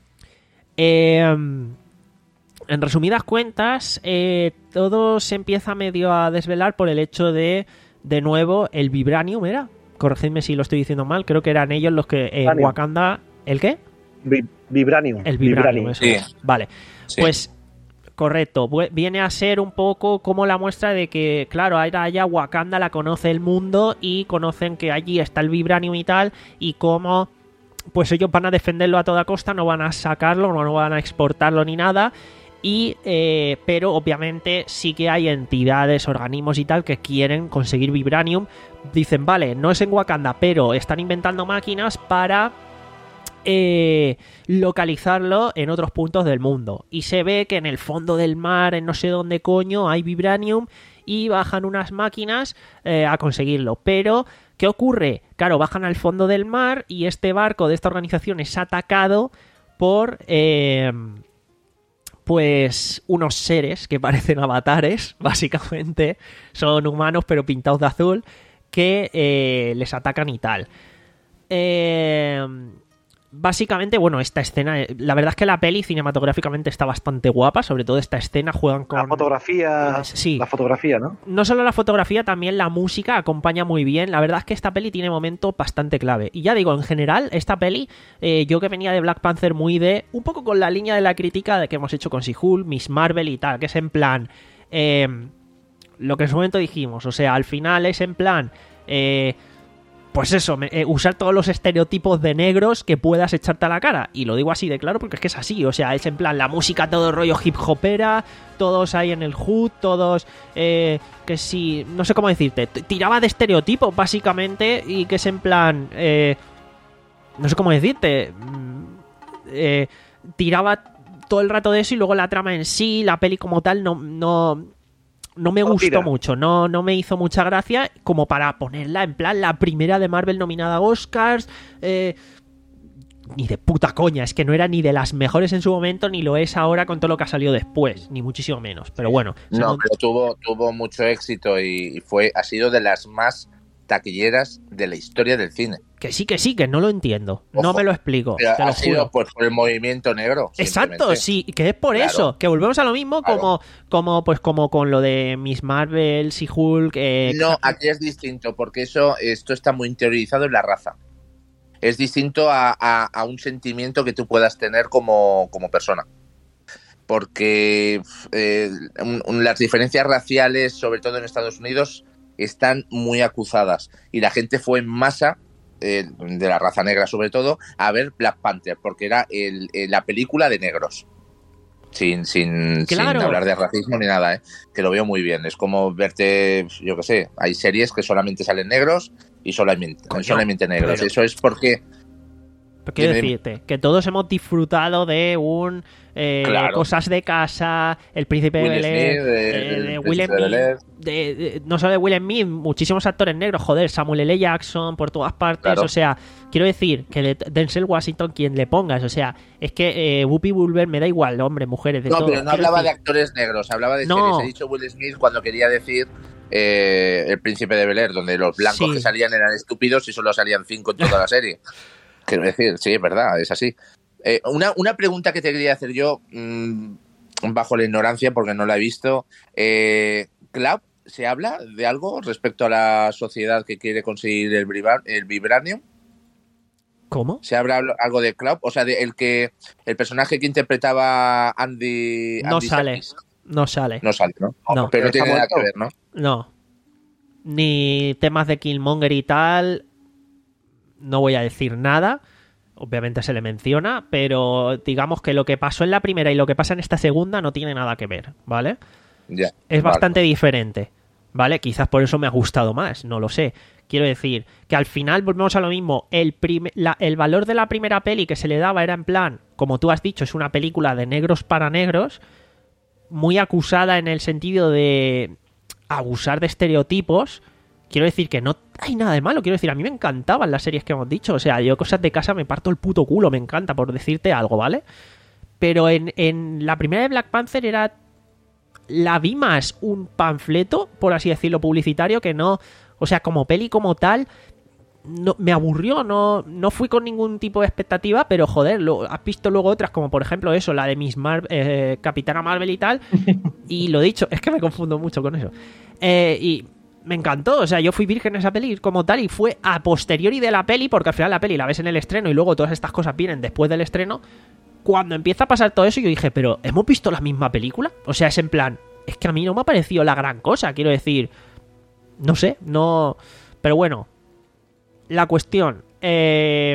Eh, en resumidas cuentas, eh, todo se empieza medio a desvelar por el hecho de, de nuevo, el vibranium, ¿era? Corregidme si lo estoy diciendo mal, creo que eran ellos los que en Vibranium. Wakanda... ¿El qué? Vi- Vibranium. El vibranium, eso Sí. es. Vale, Sí. pues correcto, vu- viene a ser un poco como la muestra de que, claro, ahora allá Wakanda la conoce el mundo y conocen que allí está el vibranium y tal, y cómo pues ellos van a defenderlo a toda costa, no van a sacarlo, no van a exportarlo ni nada. Y, eh, pero obviamente sí que hay entidades, organismos y tal que quieren conseguir vibranium. Dicen, vale, no es en Wakanda, pero están inventando máquinas para eh, localizarlo en otros puntos del mundo. Y se ve que en el fondo del mar, en no sé dónde coño, hay vibranium y bajan unas máquinas eh, a conseguirlo. Pero, ¿qué ocurre? Claro, bajan al fondo del mar y este barco de esta organización es atacado por... Eh, pues unos seres que parecen avatares, básicamente, son humanos pero pintados de azul, que eh, les atacan y tal. Eh, básicamente, bueno, esta escena, la verdad es que la peli cinematográficamente está bastante guapa, sobre todo esta escena juegan con... La fotografía, Sí. la fotografía, ¿no? No solo la fotografía, también la música acompaña muy bien. La verdad es que esta peli tiene momentos bastante clave. Y ya digo, en general, esta peli, eh, yo que venía de Black Panther muy de... un poco con la línea de la crítica de que hemos hecho con She-Hulk, Miss Marvel y tal, que es en plan... Eh, lo que en su momento dijimos, o sea, al final es en plan... Eh, pues eso, me, eh, usar todos los estereotipos de negros que puedas echarte a la cara. Y lo digo así de claro porque es que es así. O sea, es en plan la música, todo rollo hip hopera, todos ahí en el hood, todos eh, que sí, no sé cómo decirte, tiraba de estereotipos básicamente y que es en plan, eh, no sé cómo decirte, eh, tiraba todo el rato de eso y luego la trama en sí, la peli como tal, no, no, no me No gustó tira. mucho, no, no me hizo mucha gracia como para ponerla en plan la primera de Marvel nominada a Oscars. Eh, ni de puta coña, es que no era ni de las mejores en su momento, ni lo es ahora con todo lo que ha salido después, ni muchísimo menos. Pero bueno, No, según- pero tuvo, tuvo mucho éxito y fue, ha sido de las más taquilleras de la historia del cine. que sí, que sí, que no lo entiendo, no Ojo, me lo explico, Pero te lo ha sido juro. pues, por el movimiento negro. Exacto, simplemente. sí, que es por Claro. eso, que volvemos a lo mismo Claro. como, como, pues como con lo de Miss Marvel, y Hulk. Eh, No, aquí es distinto, porque eso, esto está muy interiorizado en la raza. Es distinto a, a- a un sentimiento que tú puedas tener como, como persona. Porque eh, un- un- las diferencias raciales, sobre todo en Estados Unidos, están muy acusadas. Y la gente fue en masa, eh, de la raza negra sobre todo, a ver Black Panther, porque era el- el- la película de negros. Sin, sin, Claro. sin hablar de racismo ni nada, ¿eh? Que lo veo muy bien. Es como verte, yo qué sé, hay series que solamente salen negros y solamente, Coño, solamente negros. pero- Eso es porque... Pero quiero Dime, dime. decirte que todos hemos disfrutado de un eh, Claro. cosas de casa, el príncipe de Will Bel Air, Smith, eh, eh, el de príncipe Will de Bel Air. Smith, de, de- no solo de Will Smith, muchísimos actores negros, joder, Samuel L. Jackson por todas partes, Claro. o sea, quiero decir que de Denzel Washington quien le pongas, o sea, es que eh, Whoopi Goldberg me da igual, hombre, mujeres, de No, todo. pero no Quiero hablaba de decir, actores negros, hablaba de No. series. He dicho Will Smith cuando quería decir eh, El príncipe de Bel Air, donde los blancos Sí. que salían eran estúpidos y solo salían cinco en toda la serie. Quiero decir, sí, es verdad, es así. Eh, una, una pregunta que te quería hacer yo, mmm, bajo la ignorancia, porque no la he visto. Eh, ¿Cloud se habla de algo respecto a la sociedad que quiere conseguir el, vibra- el vibranium? ¿Cómo? ¿Se habla algo de Cloud? O sea, de el que el personaje que interpretaba Andy. No Andy sale. Serkis. No sale. No sale, ¿no? No. Pero no ¿Está tiene nada que muerto? ver, ¿no? No. Ni temas de Killmonger y tal. No voy a decir nada. Obviamente se le menciona, pero digamos que lo que pasó en la primera y lo que pasa en esta segunda no tiene nada que ver, ¿vale? Ya. Es vale. bastante diferente, ¿vale? Quizás por eso me ha gustado más, no lo sé. Quiero decir que al final volvemos a lo mismo. El, prim- la- el valor de la primera peli que se le daba era en plan, como tú has dicho, es una película de negros para negros, muy acusada en el sentido de abusar de estereotipos. Quiero decir que no hay nada de malo. Quiero decir, a mí me encantaban las series que hemos dicho. O sea, yo cosas de casa me parto el puto culo, me encanta, por decirte algo, ¿vale? Pero en, en la primera de Black Panther era... La vi más un panfleto, por así decirlo, publicitario, que no... O sea, como peli como tal, no, me aburrió, no, no fui con ningún tipo de expectativa, pero joder, lo, has visto luego otras, como por ejemplo eso, la de Miss Mar eh, Capitana Marvel y tal, y lo dicho, es que me confundo mucho con eso. Eh, y me encantó, o sea, yo fui virgen en esa peli como tal, y fue a posteriori de la peli, porque al final la peli la ves en el estreno y luego todas estas cosas vienen después del estreno. Cuando empieza a pasar todo eso, yo dije, pero ¿hemos visto la misma película? O sea, es en plan, es que a mí no me ha parecido la gran cosa, quiero decir, no sé, no... Pero bueno, la cuestión, eh,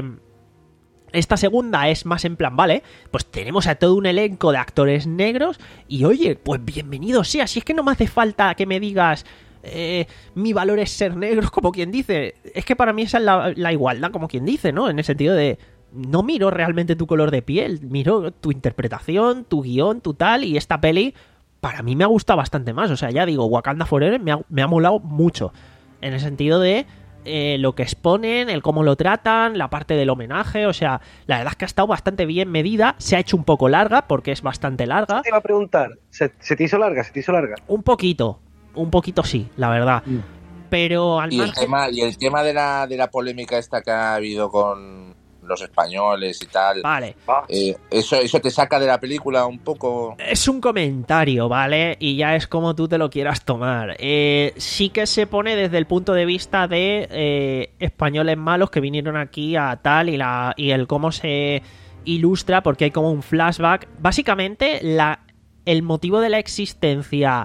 esta segunda es más en plan, vale, pues tenemos a todo un elenco de actores negros y oye, pues bienvenido sea, si es que no me hace falta que me digas eh, mi valor es ser negro, como quien dice, es que para mí esa es la, la igualdad, como quien dice, ¿no? En el sentido de, no miro realmente tu color de piel, miro tu interpretación, tu guión, tu tal, y esta peli para mí me ha gustado bastante más, o sea, ya digo, Wakanda Forever me ha, me ha molado mucho, en el sentido de eh, lo que exponen, el cómo lo tratan, la parte del homenaje, o sea, la verdad es que ha estado bastante bien medida, se ha hecho un poco larga, porque es bastante larga, Te iba a preguntar, ¿se, se te hizo larga? ¿Se te hizo larga? un poquito, un poquito sí, la verdad, Mm. pero al Y el margen... tema, y el tema de la, de la polémica esta que ha habido con los españoles y tal, Vale, eh, eso, eso te saca de la película un poco. es un comentario, ¿vale? Y ya es como tú te lo quieras tomar. Eh, sí que se pone desde el punto de vista de eh, españoles malos que vinieron aquí a tal y, la, y el cómo se ilustra, porque hay como un flashback. Básicamente, la, el motivo de la existencia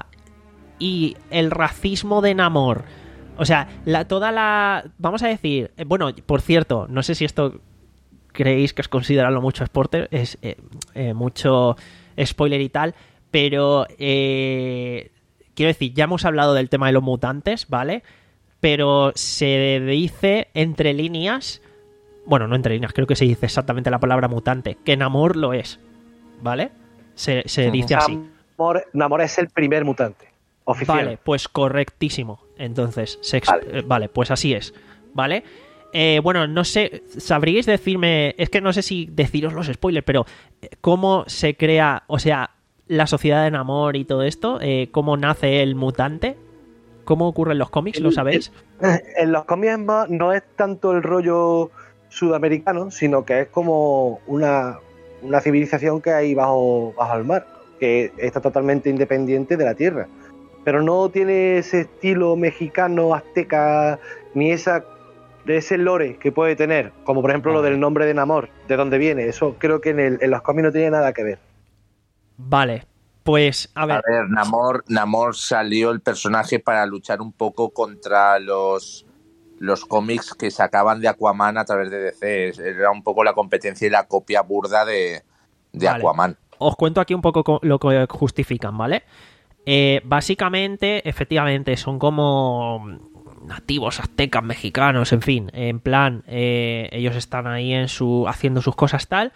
y el racismo de Namor. O sea, la, toda la... Vamos a decir... eh, bueno, por cierto, no sé si esto creéis que es considerarlo mucho spoiler, es eh, eh, mucho spoiler y tal, pero eh, quiero decir, ya hemos hablado del tema de los mutantes, ¿vale? Pero se dice entre líneas, bueno, no entre líneas, creo que se dice exactamente la palabra mutante, que Namor lo es, ¿vale? Se, se dice así. Namor, Namor es el primer mutante oficial. Vale, pues correctísimo. Entonces, se ex- Vale. eh, vale, pues así es. ¿Vale? Eh, bueno, no sé, ¿sabríais decirme? Es que no sé si deciros los spoilers, pero eh, ¿cómo se crea, o sea, la sociedad de Namor y todo esto? Eh, ¿Cómo nace el mutante? ¿Cómo ocurre en los cómics? ¿Lo sabéis? En los cómics más no es tanto el rollo sudamericano, sino que es como una, una civilización que hay bajo, bajo el mar, que está totalmente independiente de la Tierra. Pero no tiene ese estilo mexicano, azteca, ni esa de ese lore que puede tener, como por ejemplo lo del nombre de Namor, de dónde viene. Eso creo que en, el, en los cómics no tiene nada que ver. Vale, pues a ver. A ver, Namor, Namor salió el personaje para luchar un poco contra los, los cómics que sacaban de Aquaman a través de D C. Era un poco la competencia y la copia burda de, de Vale. Aquaman. Os cuento aquí un poco co- lo que justifican, ¿vale? Eh, básicamente, efectivamente, son como nativos aztecas, mexicanos, en fin, en plan, eh, ellos están ahí en su haciendo sus cosas tal.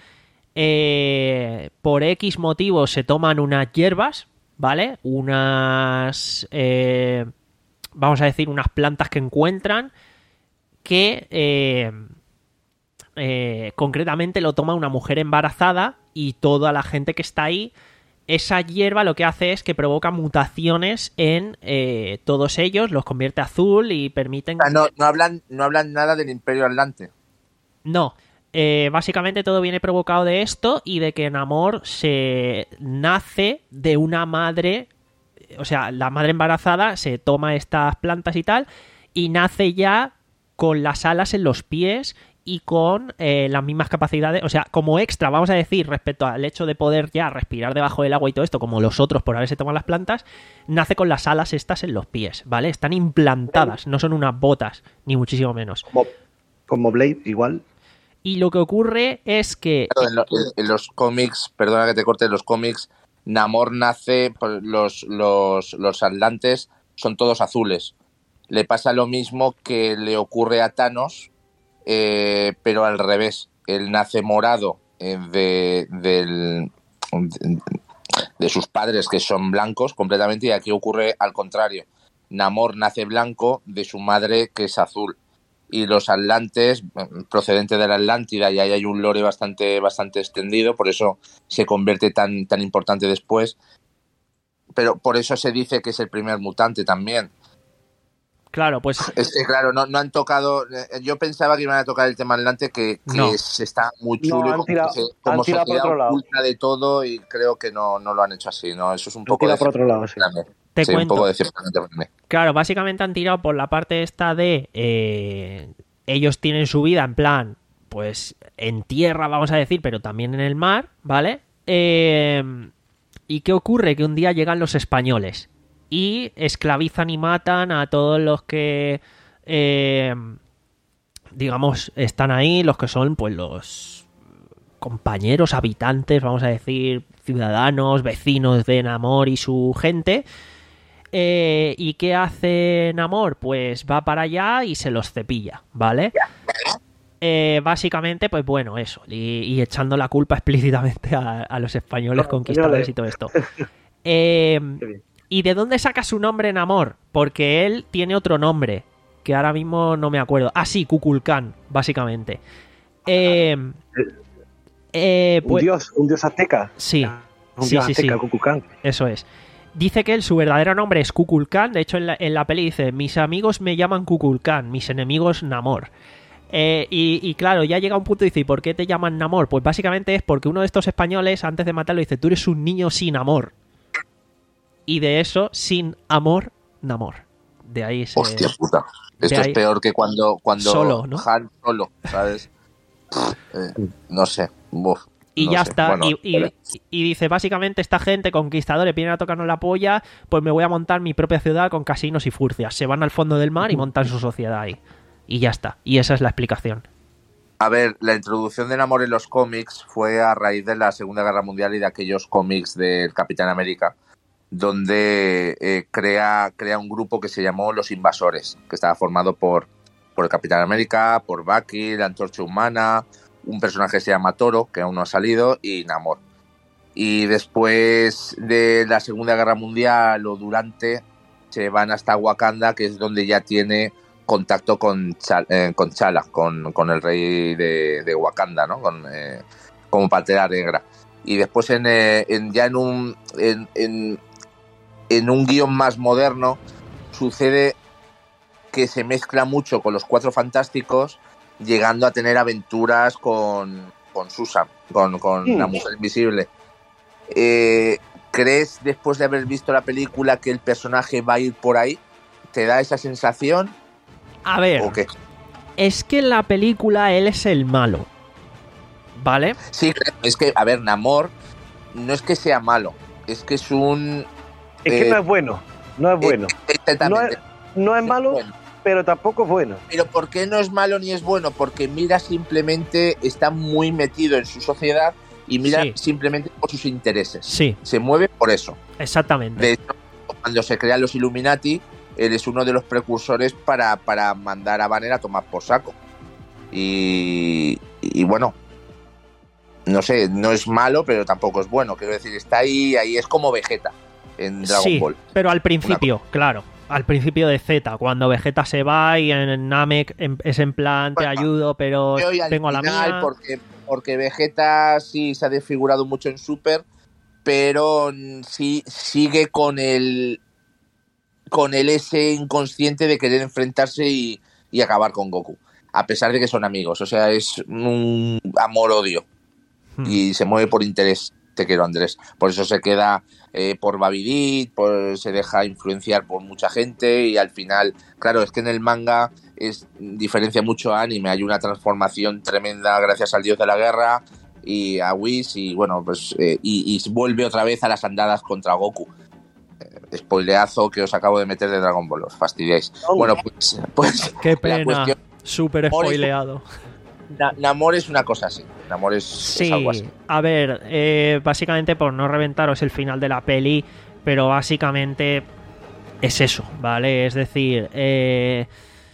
Eh, por X motivos se toman unas hierbas, ¿vale? Unas, eh, vamos a decir, unas plantas que encuentran que eh, eh, concretamente lo toma una mujer embarazada y toda la gente que está ahí. Esa hierba lo que hace es que provoca mutaciones en eh, todos ellos, los convierte azul y permiten... O sea, no, no, hablan, no hablan nada del Imperio Atlante. No, eh, básicamente todo viene provocado de esto y de que Namor se nace de una madre, o sea, la madre embarazada se toma estas plantas y tal y nace ya con las alas en los pies y con eh, las mismas capacidades, o sea, como extra, vamos a decir, respecto al hecho de poder ya respirar debajo del agua y todo esto, como los otros por haberse tomado las plantas, nace con las alas estas en los pies, ¿vale? Están implantadas, no son unas botas, ni muchísimo menos. Como, como Blade, igual. Y lo que ocurre es que... Claro, en, lo, en, en los cómics, perdona que te corte, en los cómics, Namor nace, pues, los, los, los atlantes son todos azules. Le pasa lo mismo que le ocurre a Thanos, eh, pero al revés. Él nace morado eh, de, del, de, de sus padres, que son blancos completamente, y aquí ocurre al contrario. Namor nace blanco de su madre, que es azul. Y los atlantes, procedente de la Atlántida, y ahí hay un lore bastante, bastante extendido, por eso se convierte tan, tan importante después. Pero por eso se dice que es el primer mutante también. Claro, pues... Es que, claro, no, no han tocado... Yo pensaba que iban a tocar el tema Atlante, que, que No. es, está muy chulo, No, y han como, tirado- se- como han tirado por sociedad otro lado. oculta de todo, y creo que no, no lo han hecho así, ¿no? Eso es un Han poco... tirado por otro lado, sí. decepcionante. Te Sí, cuento. un poco decepcionante para mí. Claro, básicamente han tirado por la parte esta de... eh, ellos tienen su vida en plan, pues, en tierra, vamos a decir, pero también en el mar, ¿vale? Eh, ¿Y qué ocurre? Que un día llegan los españoles y esclavizan y matan a todos los que... Eh, digamos, están ahí, los que son, pues, los compañeros, habitantes, vamos a decir, ciudadanos, vecinos de Namor y su gente. Eh, ¿Y qué hace Namor? Pues va para allá y se los cepilla, ¿vale? Eh, básicamente, pues bueno, eso. Y, y echando la culpa explícitamente a, a los españoles Los conquistadores y todo esto. Eh, Qué bien. ¿Y de dónde saca su nombre Namor? Porque él tiene otro nombre, que ahora mismo no me acuerdo. Ah, sí, Kukulkan, básicamente. Eh, eh, Un pues, dios, un dios azteca. sí, Un sí, dios sí, azteca, sí. Kukulkan. Eso es. Dice que él, su verdadero nombre es Kukulkan. De hecho, en la, en la peli dice: mis amigos me llaman Kukulkan, mis enemigos Namor. Eh, y, y claro, ya llega un punto y dice: ¿y por qué te llaman Namor? Pues básicamente es porque uno de estos españoles, antes de matarlo, dice: tú eres un niño sin amor. Y de eso, sin amor, Namor. De ahí se... Hostia puta. Esto de es ahí- peor que cuando, cuando Solo, ¿no? Han solo, ¿sabes? Eh, no sé. Uf, Y no ya sé. está. Bueno, y, y- pero- y dice, básicamente, esta gente, conquistadores, vienen a tocarnos la polla, pues me voy a montar mi propia ciudad con casinos y furcias. Se van al fondo del mar y montan su sociedad ahí. Y ya está. Y esa es la explicación. A ver, la introducción de Namor en los cómics fue a raíz de la Segunda Guerra Mundial y de aquellos cómics del Capitán América, donde eh, crea, crea un grupo que se llamó Los Invasores, que estaba formado por, por el Capitán América, por Bucky, la Antorcha Humana, un personaje que se llama Toro, que aún no ha salido, y Namor. y después de la Segunda Guerra Mundial o durante se van hasta Wakanda, que es donde ya tiene contacto con Chal, eh, con Chala, con, con el rey de, de Wakanda, ¿no? Con, eh, como Pantera Negra. Y después en, eh, en ya en un en, en, en un guión más moderno sucede que se mezcla mucho con los Cuatro Fantásticos, llegando a tener aventuras con, con Susan, con, con mm. la Mujer Invisible. Eh, ¿Crees, después de haber visto la película, que el personaje va a ir por ahí? ¿Te da esa sensación? A ver, ¿o qué? Es que en la película él es el malo, ¿vale? Sí, es que, a ver, Namor no es que sea malo, es que es un... Es eh, que no es bueno, no es bueno. Eh, no, es, no es malo, bueno, pero tampoco es bueno. Pero ¿por qué no es malo ni es bueno? Porque Mira simplemente está muy metido en su sociedad y mira sí. simplemente por sus intereses. Sí. Se mueve por eso. Exactamente. De hecho, cuando se crean los Illuminati, él es uno de los precursores para, para mandar a Banner a tomar por saco. Y, y bueno, no sé, no es malo, pero tampoco es bueno. Quiero decir, está ahí, ahí es como Vegeta en Dragon sí, Ball. Pero al principio, claro. Al principio de Z, cuando Vegeta se va y en Namek es en plan, te bueno, ayudo, pero tengo a la mía. Porque, porque Vegeta sí se ha desfigurado mucho en Super, pero sí sigue con el con el ese inconsciente de querer enfrentarse y, y acabar con Goku, a pesar de que son amigos. O sea, es un amor-odio hmm. y se mueve por interés. Te quiero, Andrés. Por eso se queda eh, por Babidit, por, se deja influenciar por mucha gente y al final, claro, es que en el manga es diferencia mucho a anime. Hay una transformación tremenda gracias al dios de la guerra y a Whis y bueno, pues eh, y, y vuelve otra vez a las andadas contra Goku. Eh, spoileazo que os acabo de meter de Dragon Ball, os fastidiáis. Oh, bueno, pues, pues qué pena, cuestión, súper spoileado. Namor es una cosa así. Namor es, sí, es algo así. A ver, eh, básicamente, por no reventaros el final de la peli, pero básicamente es eso, ¿vale? Es decir, eh,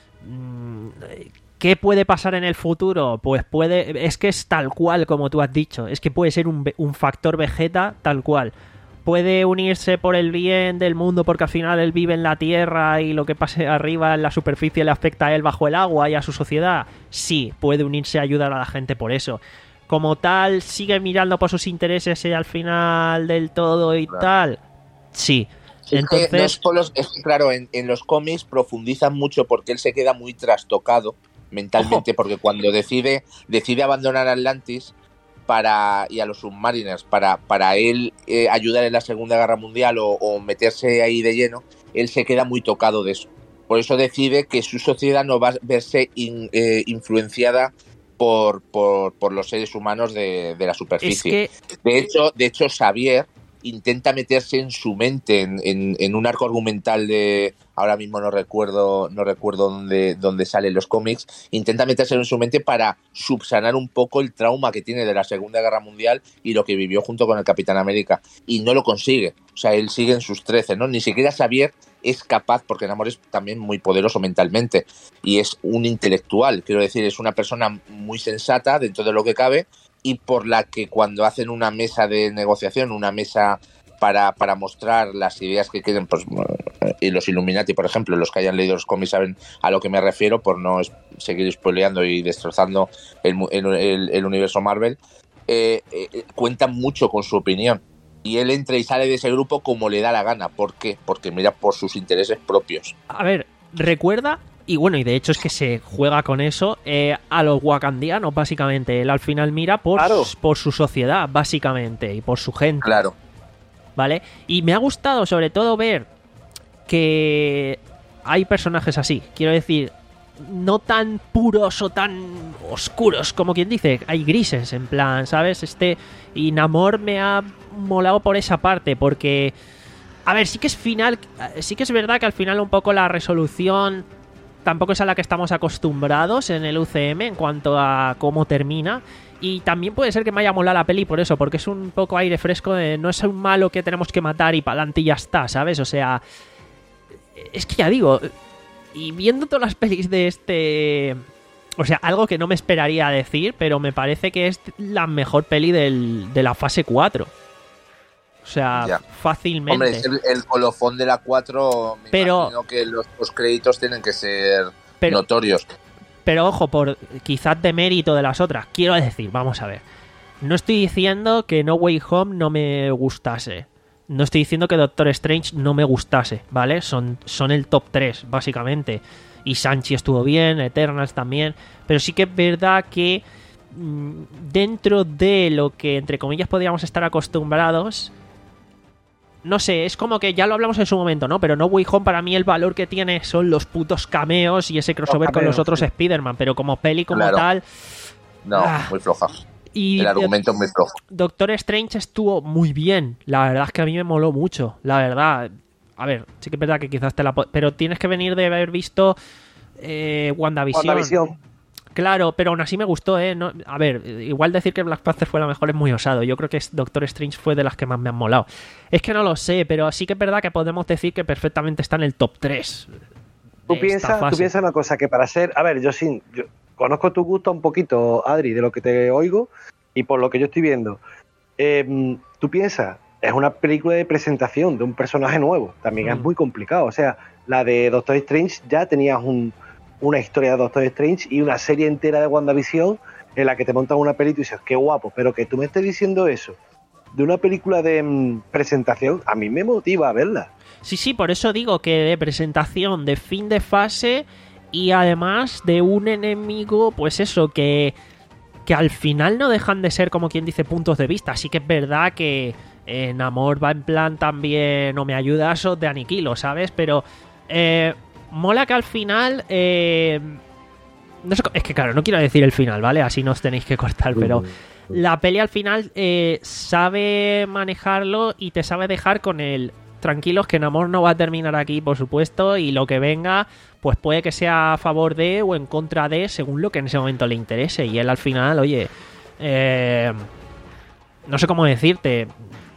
¿qué puede pasar en el futuro? Pues puede, es que es tal cual como tú has dicho, es que puede ser un, un factor Vegeta tal cual. Puede unirse por el bien del mundo porque al final él vive en la tierra y lo que pase arriba en la superficie le afecta a él bajo el agua y a su sociedad. Sí, puede unirse a ayudar a la gente por eso. Como tal, sigue mirando por sus intereses y al final del todo y claro. tal. Sí. Es Entonces, que no es, los, es que claro, en, en los cómics profundizan mucho porque él se queda muy trastocado mentalmente, ojo. Porque cuando decide, decide abandonar Atlantis para y a los Submariners para, para él eh, ayudar en la Segunda Guerra Mundial o, o meterse ahí de lleno, él se queda muy tocado de eso. Por eso decide que su sociedad no va a verse in, eh, influenciada por, por, por los seres humanos de, de la superficie. Es que... De hecho, de hecho, Xavier intenta meterse en su mente en, en, en un arco argumental de... Ahora mismo no recuerdo no recuerdo dónde, dónde salen los cómics. Intenta meterse en su mente para subsanar un poco el trauma que tiene de la Segunda Guerra Mundial y lo que vivió junto con el Capitán América. Y no lo consigue. O sea, él sigue en sus trece, ¿no? Ni siquiera Xavier es capaz, porque Namor es también muy poderoso mentalmente y es un intelectual. Quiero decir, es una persona muy sensata dentro de lo que cabe y por la que cuando hacen una mesa de negociación, una mesa... Para, para mostrar las ideas que quieren, pues, y los Illuminati, por ejemplo, los que hayan leído los cómics saben a lo que me refiero, por no seguir spoileando y destrozando el, el, el universo Marvel, eh, eh, cuentan mucho con su opinión. Y él entra y sale de ese grupo como le da la gana. ¿Por qué? Porque mira por sus intereses propios. A ver, recuerda, y bueno, y de hecho es que se juega con eso, eh, a los wakandianos, básicamente. Él al final mira por, claro. por su sociedad, básicamente, y por su gente. Claro. ¿Vale? Y me ha gustado sobre todo ver que hay personajes así, quiero decir, no tan puros o tan oscuros como quien dice, hay grises en plan, ¿sabes? Este y Namor me ha molado por esa parte, porque a ver, sí que es final, sí que es verdad que al final un poco la resolución tampoco es a la que estamos acostumbrados en el U C M en cuanto a cómo termina. Y también puede ser que me haya molado la peli por eso, porque es un poco aire fresco de no es un malo que tenemos que matar y para adelante y ya está, ¿sabes? O sea, es que ya digo, y viendo todas las pelis de este... O sea, algo que no me esperaría decir, pero me parece que es la mejor peli del, de la fase cuatro. sea, Ya. fácilmente. Hombre, es el, el colofón de la cuatro. Me Pero- imagino que los, los créditos tienen que ser Pero- notorios. Pero ojo, por quizás de mérito de las otras. Quiero decir, vamos a ver. No estoy diciendo que No Way Home no me gustase. No estoy diciendo que Doctor Strange no me gustase, ¿vale? Son, son el top tres, básicamente. Y Shang-Chi estuvo bien, Eternals también. Pero sí que es verdad que mm, dentro de lo que, entre comillas, podríamos estar acostumbrados... No sé, es como que ya lo hablamos en su momento, ¿no? Pero No Way Home para mí el valor que tiene son los putos cameos y ese crossover Los con los cameos, otros sí. Spider-Man. Pero como peli, como Claro. tal... No, Ah. muy floja. Y El argumento es muy flojo. Doctor Strange estuvo muy bien. La verdad es que a mí me moló mucho. La verdad. A ver, sí que es verdad que quizás te la... po- Pero tienes que venir de haber visto eh, WandaVision. WandaVision. Claro, pero aún así me gustó, ¿eh? No, a ver, igual decir que Black Panther fue la mejor es muy osado. Yo creo que Doctor Strange fue de las que más me han molado. Es que no lo sé, pero sí que es verdad que podemos decir que perfectamente está en el top tres. Tú piensas, tú piensas una cosa, que para ser... A ver, yo sí... Yo conozco tu gusto un poquito, Adri, de lo que te oigo y por lo que yo estoy viendo. Eh, tú piensas, es una película de presentación de un personaje nuevo. También Mm. es muy complicado. O sea, la de Doctor Strange ya tenías un, una historia de Doctor Strange y una serie entera de WandaVision en la que te montan una película y dices, qué guapo. Pero que tú me estés diciendo eso de una película de mm, presentación, a mí me motiva a verla. Sí, sí, por eso digo que de presentación, de fin de fase y además de un enemigo, pues eso, que, que al final no dejan de ser, como quien dice, puntos de vista. Así que es verdad que eh, Namor va en plan también, no me ayudas o te aniquilo, ¿sabes? Pero eh, mola que al final... Eh, no sé, es que claro, no quiero decir el final, ¿vale? Así no os tenéis que cortar, pero... La peli al final eh, sabe manejarlo y te sabe dejar con el... Tranquilos que Namor no va a terminar aquí, por supuesto, y lo que venga, pues puede que sea a favor de o en contra de, según lo que en ese momento le interese. Y él al final, oye, eh, no sé cómo decirte,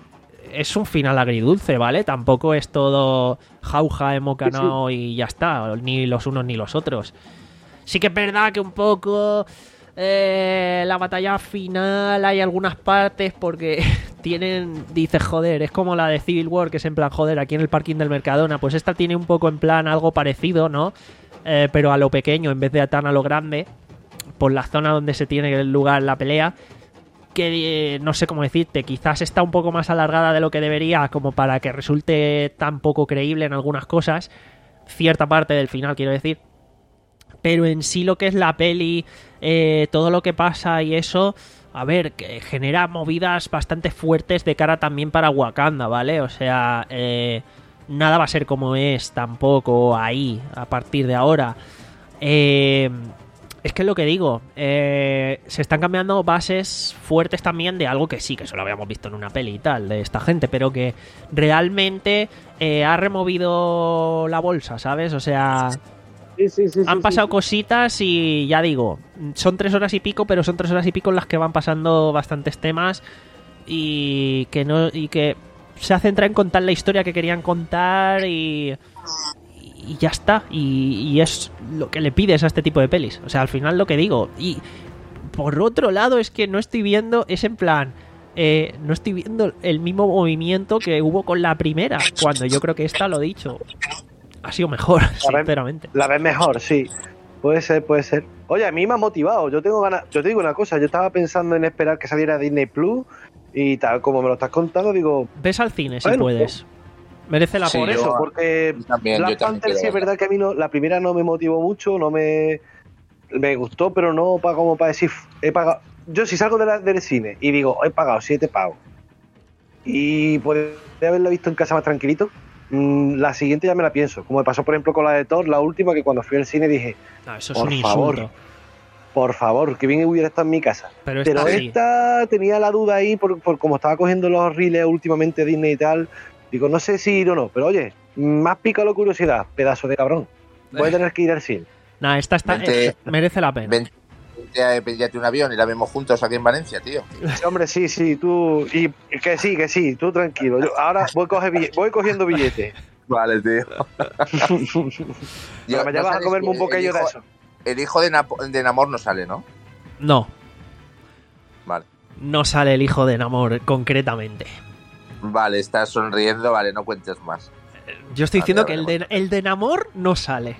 es un final agridulce, ¿vale? Tampoco es todo jauja, emocanao y ya está, ni los unos ni los otros. Sí que es verdad que un poco... Eh, la batalla final hay algunas partes porque tienen, dice, joder, es como la de Civil War, que es en plan, joder, aquí en el parking del Mercadona, pues esta tiene un poco en plan algo parecido, ¿no? Eh, pero a lo pequeño en vez de tan a lo grande, por la zona donde se tiene lugar la pelea, que eh, no sé cómo decirte, quizás está un poco más alargada de lo que debería como para que resulte tan poco creíble en algunas cosas, cierta parte del final quiero decir. Pero en sí lo que es la peli, eh, todo lo que pasa y eso, a ver, que genera movidas bastante fuertes de cara también para Wakanda, ¿vale? O sea, eh, nada va a ser como es tampoco ahí, a partir de ahora. Eh, es que es lo que digo, eh, se están cambiando bases fuertes también de algo que sí, que eso lo habíamos visto en una peli y tal, de esta gente, pero que realmente eh, ha removido la bolsa, ¿sabes? O sea... Sí, sí, sí, Han sí, pasado sí. cositas y ya digo, son tres horas y pico, pero son tres horas y pico en las que van pasando bastantes temas y que no y que se centra en contar la historia que querían contar y, y ya está. Y, y es lo que le pides a este tipo de pelis. O sea, al final lo que digo. Y por otro lado es que no estoy viendo, es en plan... Eh, no estoy viendo el mismo movimiento que hubo con la primera, cuando yo creo que esta, lo dicho, ha sido mejor, sinceramente. La ves mejor, sí. Puede ser, puede ser. Oye, a mí me ha motivado. Yo tengo ganas. Yo te digo una cosa. Yo estaba pensando en esperar que saliera Disney Plus y tal como me lo estás contando, digo. Ves al cine si Bueno, puedes. Merece la Sí, Por pena. eso, yo- porque yo también, Black yo también Panther sí quiero es verla. verdad que a mí no, la primera no me motivó mucho, no me me gustó, pero no para como para decir he pagado. Yo si salgo de la- del cine y digo he pagado siete pagos y podría haberla visto en casa más tranquilito. La siguiente ya me la pienso, como me pasó por ejemplo con la de Thor, la última, que cuando fui al cine dije, No, eso es por un favor, insulto. por favor, que bien hubiera estado en mi casa. Pero esta Pero sí. esta tenía la duda ahí por, por como estaba cogiendo los reels últimamente Disney y tal. Digo, no sé si ir o no, pero oye, más pica la curiosidad, pedazo de cabrón. Voy a tener que ir al cine. Nah, esta está, Vente- eh, merece la pena. Ven, ya píllate un avión y la vemos juntos aquí en Valencia, tío. Sí, hombre, sí, sí, tú. Y que sí, que sí, tú tranquilo. Yo ahora voy, coge bille- voy cogiendo billetes. Vale, tío. Pero me llevas a comerme un bocadillo de eso. El hijo de, Napo- de Namor no sale, ¿no? No, Vale. no sale el hijo de Namor concretamente. Vale, estás sonriendo, vale, no cuentes más. Yo estoy Vale, diciendo ya que el veremos. de, el de Namor no sale.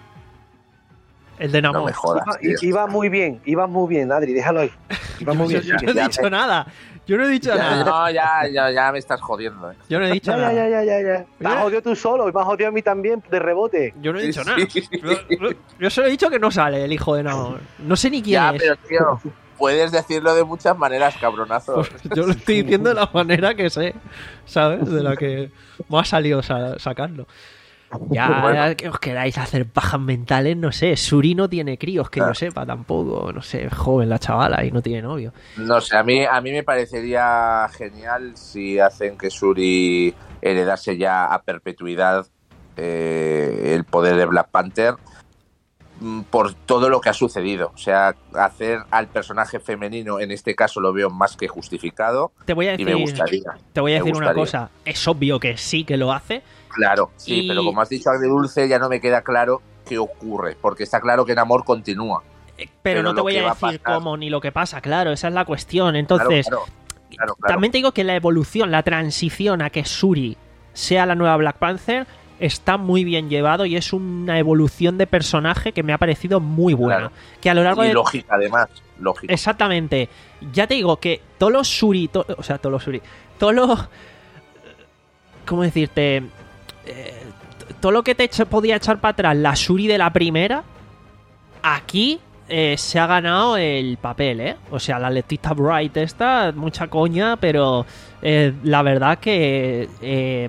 El de No Namor. me jodas, Iba, tío. iba muy bien, iba muy bien, Adri, déjalo ahí. Iba muy bien. Yo, yo no he dicho nada. Yo no he dicho nada. No, ya, ya, ya me estás jodiendo. eh. Yo no he dicho Ya, nada. ya, ya, ya, ya. Me has jodido tú solo y me has jodido a mí también de rebote. Yo no he Sí, dicho sí. nada. Yo, yo solo he dicho que no sale el hijo de Namor. No sé ni quién Ya, es. pero tío, puedes decirlo de muchas maneras, cabronazo. Pues yo lo estoy diciendo de la manera que sé, ¿sabes? De la que me ha salido sa- sacarlo. Ya, Bueno. que os queráis hacer pajas mentales, no sé. Suri no tiene críos, que Ah. yo sepa tampoco. No sé, es joven la chavala y no tiene novio. No sé, a mí, a mí me parecería genial si hacen que Shuri heredase ya a perpetuidad eh, el poder de Black Panther mm, por todo lo que ha sucedido. O sea, hacer al personaje femenino, en este caso lo veo más que justificado Te voy a y decir, me gustaría. te voy a me decir una gustaría. cosa. Es obvio que sí que lo hace. Claro, sí, Y- pero como has dicho agridulce, ya no me queda claro qué ocurre, porque está claro que Namor continúa. eh, Pero, Pero no te lo voy que a va a decir pasar- cómo ni lo que pasa, claro, esa es la cuestión. Entonces, Claro, claro, claro, claro. también te digo que la evolución, la transición a que Shuri sea la nueva Black Panther está muy bien llevado y es una evolución de personaje que me ha parecido muy buena. Claro. Que a lo largo Y de... lógica, además, lógica. Exactamente. Ya te digo que todos los Shuri... to- O sea, todos los Shuri... Todos los... ¿Cómo decirte? Eh, todo lo que te echa- podía echar para atrás la Shuri de la primera, aquí eh, se ha ganado el papel, ¿eh? O sea, la Letita Bright esta, mucha coña, pero eh, la verdad que... eh,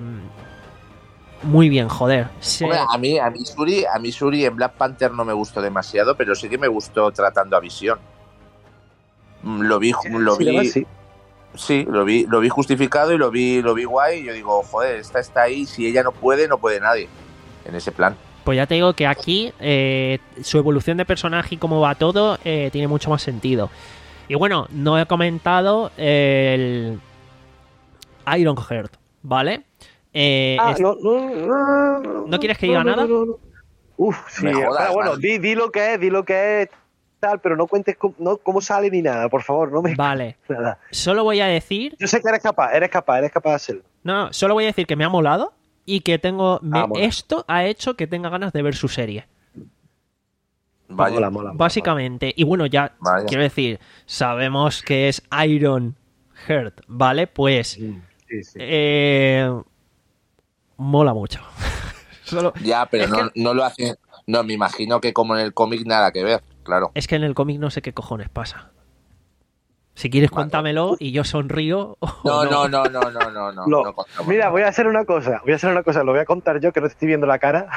muy bien, joder. Se- Hombre, a mí, a mí Shuri, a mí Shuri en Black Panther no me gustó demasiado, pero sí que me gustó tratando a Visión. Mm, Lo vi, lo Sí, vi, además, sí. sí, lo vi, lo vi justificado y lo vi, lo vi guay. Y yo digo, joder, esta está ahí. Si ella no puede, no puede nadie. En ese plan. Pues ya te digo que aquí eh, su evolución de personaje y cómo va todo eh, tiene mucho más sentido. Y bueno, no he comentado el Ironheart, ¿vale? Eh, Ah, es- no, no, no, no, ¿No quieres que diga nada? no, no. Uf, sí. Me jodas, Pero bueno, man. di, di lo que es, di lo que es, tal, pero no cuentes cómo, no, cómo sale ni nada, por favor, no me Vale, nada. solo voy a decir... Yo sé que eres capaz, eres capaz, eres capaz de hacerlo. No, no, solo voy a decir que me ha molado y que tengo... me- Ah, mola. esto ha hecho que tenga ganas de ver su serie. Vaya. Mola, mola, mola, Básicamente. Y bueno, ya Vaya. quiero decir, sabemos que es Ironheart, ¿vale? Pues... mola. Sí, sí. Eh, mola mucho. Solo, Ya, pero es no, no lo hacen. No, me imagino que como en el cómic nada que ver, claro. es que en el cómic no sé qué cojones pasa. Si quieres, Vale. cuéntamelo y yo sonrío. o No, no, no, no, no, no, no. Lo- no contamos Mira, nada. voy a hacer una cosa, voy a hacer una cosa, lo voy a contar yo que no te estoy viendo la cara.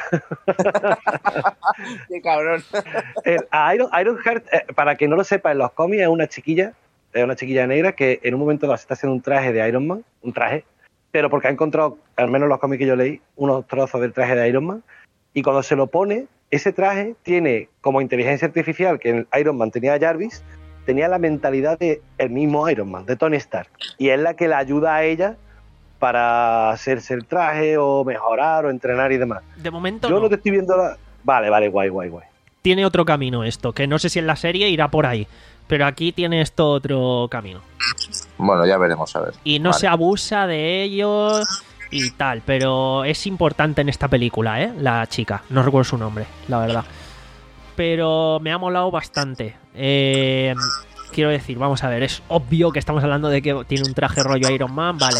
Qué cabrón. El, a Iron, Ironheart, eh, para quien no lo sepa, en los cómics es una chiquilla, es una chiquilla negra que en un momento dado se está haciendo un traje de Iron Man, un traje, pero porque ha encontrado, al menos en los cómics que yo leí, unos trozos del traje de Iron Man, y cuando se lo pone, ese traje tiene como inteligencia artificial que en Iron Man tenía a Jarvis, tenía la mentalidad de el mismo Iron Man, de Tony Stark, y es la que la ayuda a ella para hacerse el traje o mejorar o entrenar y demás. De momento Yo no. no te estoy viendo la... Vale, vale, guay, guay, guay. Tiene otro camino esto, que no sé si en la serie irá por ahí. Pero aquí tiene esto otro camino. Bueno, ya veremos a ver. Y no Vale. se abusa de ello y tal. Pero es importante en esta película, ¿eh? La chica. No recuerdo su nombre, la verdad. Pero me ha molado bastante. Eh, quiero decir, vamos a ver, es obvio que estamos hablando de que tiene un traje rollo Iron Man, vale.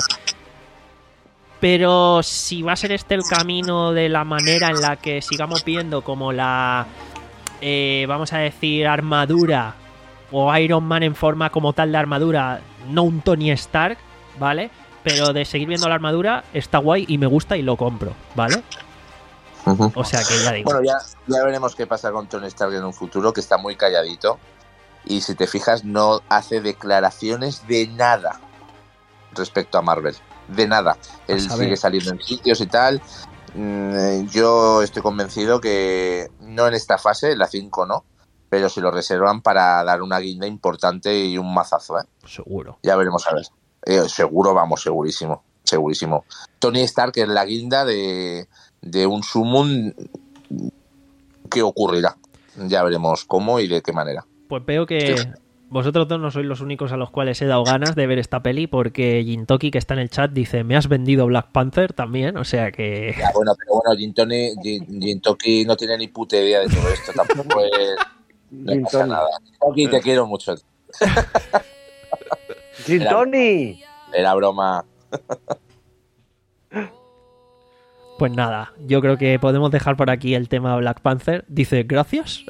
Pero si va a ser este el camino de la manera en la que sigamos viendo como la, eh, vamos a decir, armadura o Iron Man en forma como tal de armadura, no un Tony Stark, ¿vale? Pero de seguir viendo la armadura está guay y me gusta y lo compro, ¿vale? Ujú. O sea que ya digo. Bueno, ya, ya veremos qué pasa con Tony Stark en un futuro, que está muy calladito. Y si te fijas, no hace declaraciones de nada respecto a Marvel. De nada. Él A saber. sigue saliendo en sitios y tal. Mm, Yo estoy convencido que no en esta fase, la cinco no, pero se lo reservan para dar una guinda importante y un mazazo, ¿eh? Seguro. Ya veremos a ver. Eh, seguro, vamos, segurísimo. Segurísimo. Tony Stark es la guinda de, de un sumum que ocurrirá. Ya veremos cómo y de qué manera. Pues veo que Sí. vosotros dos no sois los únicos a los cuales he dado ganas de ver esta peli, porque Jintoki, que está en el chat, dice, me has vendido Black Panther también, o sea que... Ya, bueno, pero bueno, Jintoni, Jintoki no tiene ni puta idea de todo esto, tampoco es... No pasa nada. Jintoki, te quiero mucho. ¡Jintoni! Era broma. Pues nada, yo creo que podemos dejar por aquí el tema Black Panther. Dice, gracias.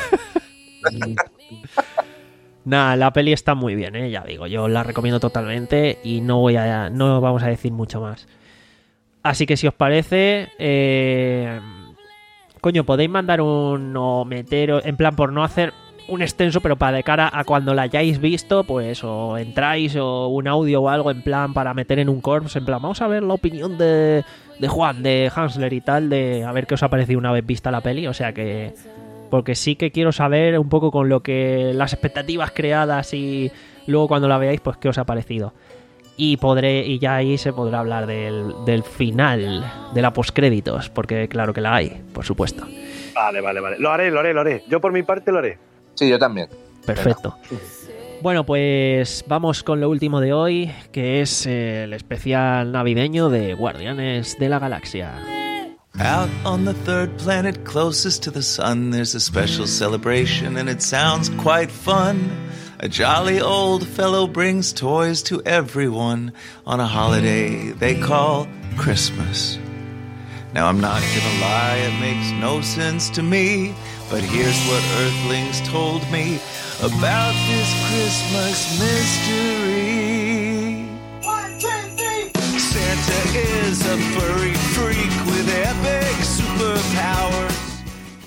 Nada, la peli está muy bien, ¿eh? Ya digo, yo la recomiendo totalmente y no voy a, no vamos a decir mucho más. Así que si os parece, eh, coño, podéis mandar un o meter, en plan por no hacer un extenso, pero para de cara a cuando la hayáis visto, pues o entráis o un audio o algo en plan para meter en un corps, en plan vamos a ver la opinión de, de Juan, de Hansler y tal, de a ver qué os ha parecido una vez vista la peli, o sea que... Porque sí que quiero saber un poco con lo que... las expectativas creadas y luego cuando la veáis, pues qué os ha parecido. Y podré y ya ahí se podrá hablar del, del final, de la postcréditos, porque claro que la hay, por supuesto. Vale, vale, vale. Lo haré, lo haré, lo haré. Yo por mi parte lo haré. Sí, yo también. Perfecto. Bueno, pues vamos con lo último de hoy, que es el especial navideño de Guardianes de la Galaxia. Out on the third planet closest to the sun, there's a special celebration and it sounds quite fun. A jolly old fellow brings toys to everyone on a holiday they call Christmas. Now I'm not gonna lie, it makes no sense to me, but here's what Earthlings told me about this Christmas mystery. One, two, three. Santa is a furry freak with epic superpowers.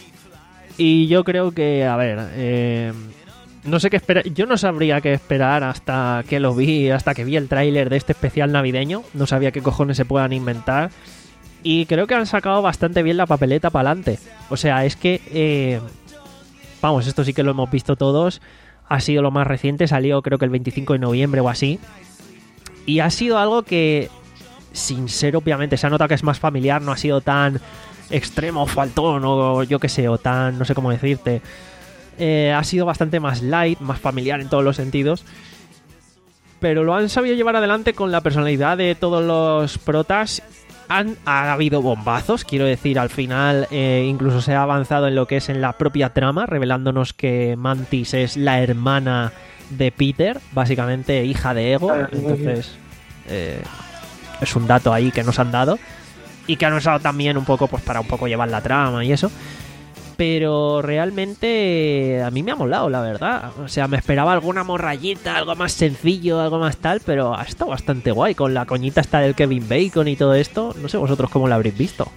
Y yo creo que, a ver, eh, no sé qué esperar. Yo no sabría qué esperar hasta que lo vi, hasta que vi el tráiler de este especial navideño. No sabía qué cojones se puedan inventar. Y creo que han sacado bastante bien la papeleta para adelante. O sea, es que, eh, vamos, esto sí que lo hemos visto todos. Ha sido lo más reciente, salió creo que el veinticinco de noviembre o así. Y ha sido algo que, sin ser obviamente, se ha notado que es más familiar, no ha sido tan extremo, faltón o yo qué sé, o tan, no sé cómo decirte. Eh, ha sido bastante más light, más familiar en todos los sentidos. Pero lo han sabido llevar adelante con la personalidad de todos los protas. Han, ha habido bombazos, quiero decir, al final eh, incluso se ha avanzado en lo que es en la propia trama, revelándonos que Mantis es la hermana de Peter, básicamente hija de Ego. Entonces eh, es un dato ahí que nos han dado y que han usado también un poco pues para un poco llevar la trama y eso. Pero realmente a mí me ha molado, la verdad. O sea, me esperaba alguna morrayita, algo más sencillo, algo más tal, pero ha estado bastante guay con la coñita esta del Kevin Bacon y todo esto. No sé vosotros cómo lo habréis visto.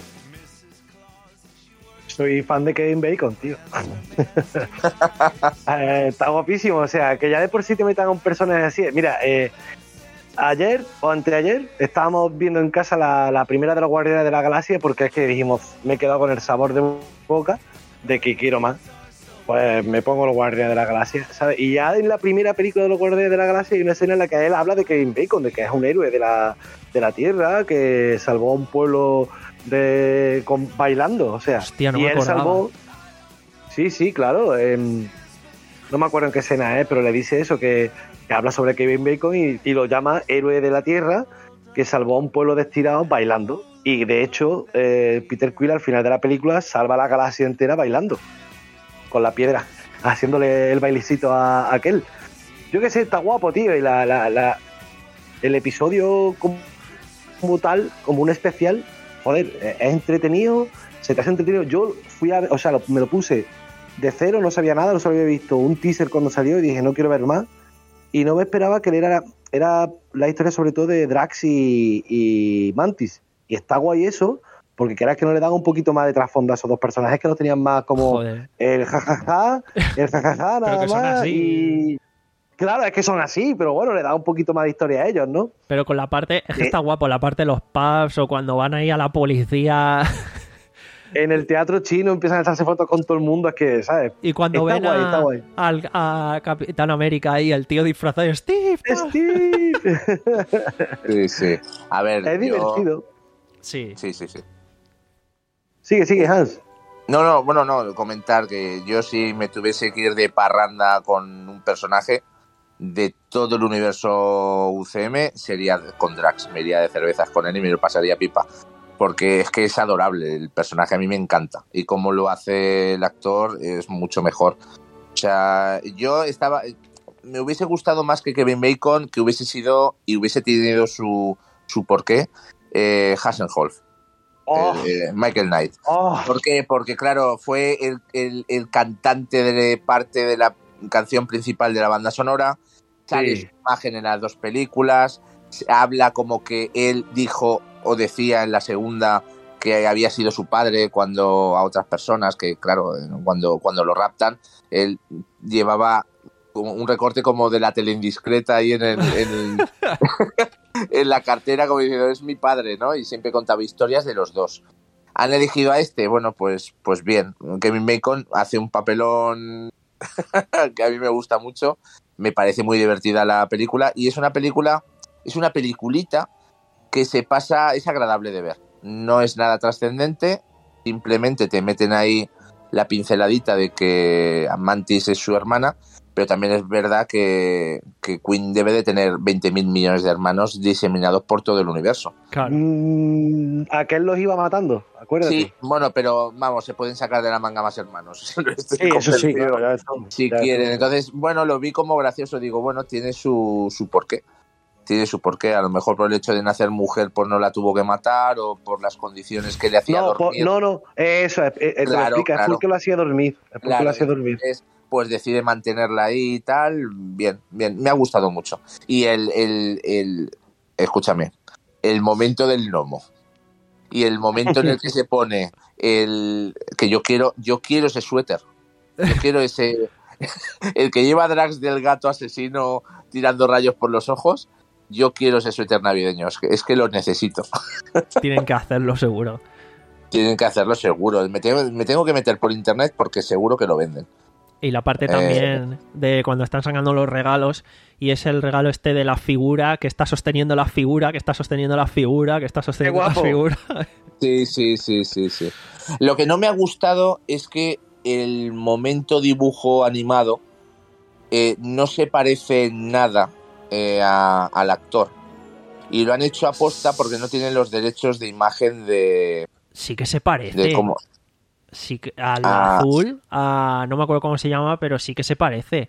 Soy fan de Kevin Bacon, tío. eh, está guapísimo, o sea, que ya de por sí te metan un personaje así. Mira, eh, ayer o anteayer estábamos viendo en casa la, la primera de los Guardianes de la Galaxia porque es que dijimos, me he quedado con el sabor de boca de que quiero más. Pues me pongo los Guardianes de la Galaxia, ¿sabes? Y ya en la primera película de los Guardianes de la Galaxia hay una escena en la que él habla de Kevin Bacon, de que es un héroe de la, de la Tierra, que salvó a un pueblo de con, bailando, o sea, hostia, no y me él acordaba. salvó... Sí, sí, claro. Eh, no me acuerdo en qué escena es, pero le dice eso, que que habla sobre Kevin Bacon y, y lo llama héroe de la Tierra, que salvó a un pueblo de estirados bailando. Y de hecho, eh, Peter Quill al final de la película salva a la galaxia entera bailando, con la piedra, haciéndole el bailecito a, a aquel. Yo qué sé, está guapo, tío, y la, la, la, el episodio como, como tal, como un especial, joder, es entretenido, se te hace entretenido. Yo fui a, o sea, lo, me lo puse de cero, no sabía nada, no se había visto un teaser cuando salió y dije, no quiero ver más. Y no me esperaba que era, era la historia sobre todo de Drax y, y Mantis. Y está guay eso, porque quieras que no le dan un poquito más de trasfondo a esos dos personajes que no tenían más como Joder. el jajaja, el jajaja, nada más. Y claro, es que son así, pero bueno, le da un poquito más de historia a ellos, ¿no? Pero con la parte, es que está guapo, la parte de los pubs o cuando van ahí a la policía... En el teatro chino empiezan a echarse fotos con todo el mundo, es que, ¿sabes? Y cuando está ven guay, a, está guay. Al, a Capitán América ahí, el tío disfrazado de Steve. ¡Steve! Sí, sí. A ver, es yo... divertido. Sí. Sí, sí, sí. Sigue, sigue, Hans. No, no, bueno, no, comentar que yo si me tuviese que ir de parranda con un personaje de todo el universo U C M sería con Drax, me iría de cervezas con él y me lo pasaría pipa, porque es que es adorable, el personaje a mí me encanta y como lo hace el actor es mucho mejor. O sea, yo estaba, me hubiese gustado más que Kevin Bacon, que hubiese sido y hubiese tenido su, su porqué, eh, Hasselhoff. Oh. Eh, Michael Knight. Oh. ¿Por qué? Porque claro, fue el, el, el cantante de parte de la canción principal de la banda sonora, sale Sí. su imagen en las dos películas, habla como que él dijo o decía en la segunda que había sido su padre cuando a otras personas, que claro, cuando, cuando lo raptan, él llevaba un recorte como de la tele indiscreta ahí en, el, en, el, en la cartera, como diciendo, es mi padre, ¿no? Y siempre contaba historias de los dos. ¿Han elegido a este? Bueno, pues, pues bien. Kevin Bacon hace un papelón que a mí me gusta mucho. Me parece muy divertida la película. Y es una película, es una peliculita que se pasa, es agradable de ver. No es nada trascendente. Simplemente te meten ahí la pinceladita de que Mantis es su hermana. Pero también es verdad que, que Queen debe de tener veinte mil millones de hermanos diseminados por todo el universo. Claro. Mm, aquel los iba matando, acuérdate. Sí, bueno, pero vamos, se pueden sacar de la manga más hermanos. Estoy Sí, eso sí, convencido. claro, ya está. Si Ya quieren. está. Entonces, bueno, lo vi como gracioso. Digo, bueno, tiene su, su porqué. Tiene su porqué. A lo mejor por el hecho de nacer mujer, pues no la tuvo que matar o por las condiciones que le hacía No, po- dormir. no, no, eso es, es, es, Claro, lo explica, claro. es porque lo hacía dormir. Es porque Claro, lo hacía dormir. entonces, pues decide mantenerla ahí y tal. Bien, bien. Me ha gustado mucho. Y el, el, el escúchame, el momento del gnomo y el momento en el que se pone el que yo quiero, yo quiero ese suéter. Yo quiero ese el que lleva Drax del gato asesino tirando rayos por los ojos. Yo quiero ese suéter navideño. Es que, es que lo necesito. Tienen que hacerlo seguro. Tienen que hacerlo seguro. Me tengo, me tengo que meter por internet porque seguro que lo venden. Y la parte también de cuando están sacando los regalos, y es el regalo este de la figura que está sosteniendo la figura, que está sosteniendo la figura, que está sosteniendo ¡Qué la guapo! figura. Sí, sí, sí, sí, sí. Lo que no me ha gustado es que el momento dibujo animado eh, no se parece en nada eh, a, al actor. Y lo han hecho aposta porque no tienen los derechos de imagen de, Sí que se parece. de cómo... Sí que, al Ah. azul, a, no me acuerdo cómo se llama, pero sí que se parece.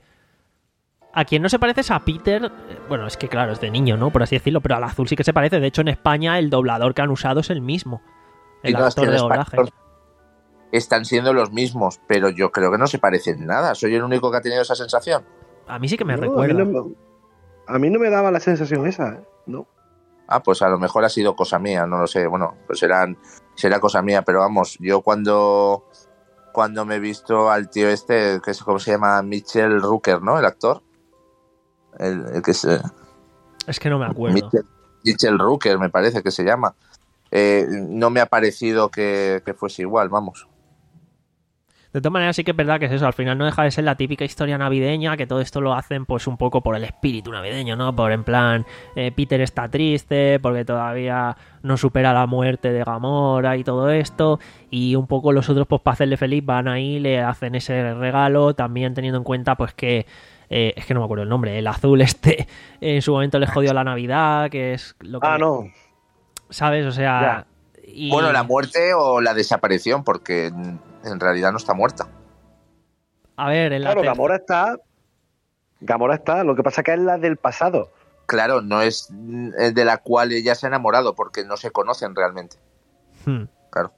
A quien no se parece es a Peter. eh, Bueno, es que claro, es de niño, ¿no? Por así decirlo, pero al azul sí que se parece. De hecho, en España el doblador que han usado es el mismo. El Y no, es que actor en de España doblaje. están siendo los mismos, pero yo creo que no se parecen en nada. Soy el único que ha tenido esa sensación. A mí sí que me No, recuerda. A mí, no, me- a mí no me daba la sensación esa, ¿eh? No. Ah, pues a lo mejor ha sido cosa mía, no lo sé. Bueno, pues serán, será cosa mía, pero vamos, yo cuando, cuando me he visto al tío este, que es como se llama, Mitchell Rooker, ¿no? El actor. El, el que es eh, Es que no me acuerdo. Mitchell, Mitchell Rooker, me parece que se llama. Eh, no me ha parecido que, que fuese igual, vamos. De todas maneras, sí que es verdad que es eso. Al final no deja de ser la típica historia navideña, que todo esto lo hacen pues un poco por el espíritu navideño, ¿no? Por en plan, eh, Peter está triste porque todavía no supera la muerte de Gamora y todo esto. Y un poco los otros, pues para hacerle feliz, van ahí, le hacen ese regalo, también teniendo en cuenta pues que... Eh, es que no me acuerdo el nombre. El azul este en su momento le jodió la Navidad, que es lo que... Ah, no. ¿Sabes? O sea... y- Bueno, la muerte o la desaparición, porque en, en realidad no está muerta. A ver, en la Claro, ter- Gamora está. Gamora está. Lo que pasa que es la del pasado. Claro, no es eh, de la cual ella se ha enamorado, porque no se conocen realmente. Hmm. Claro.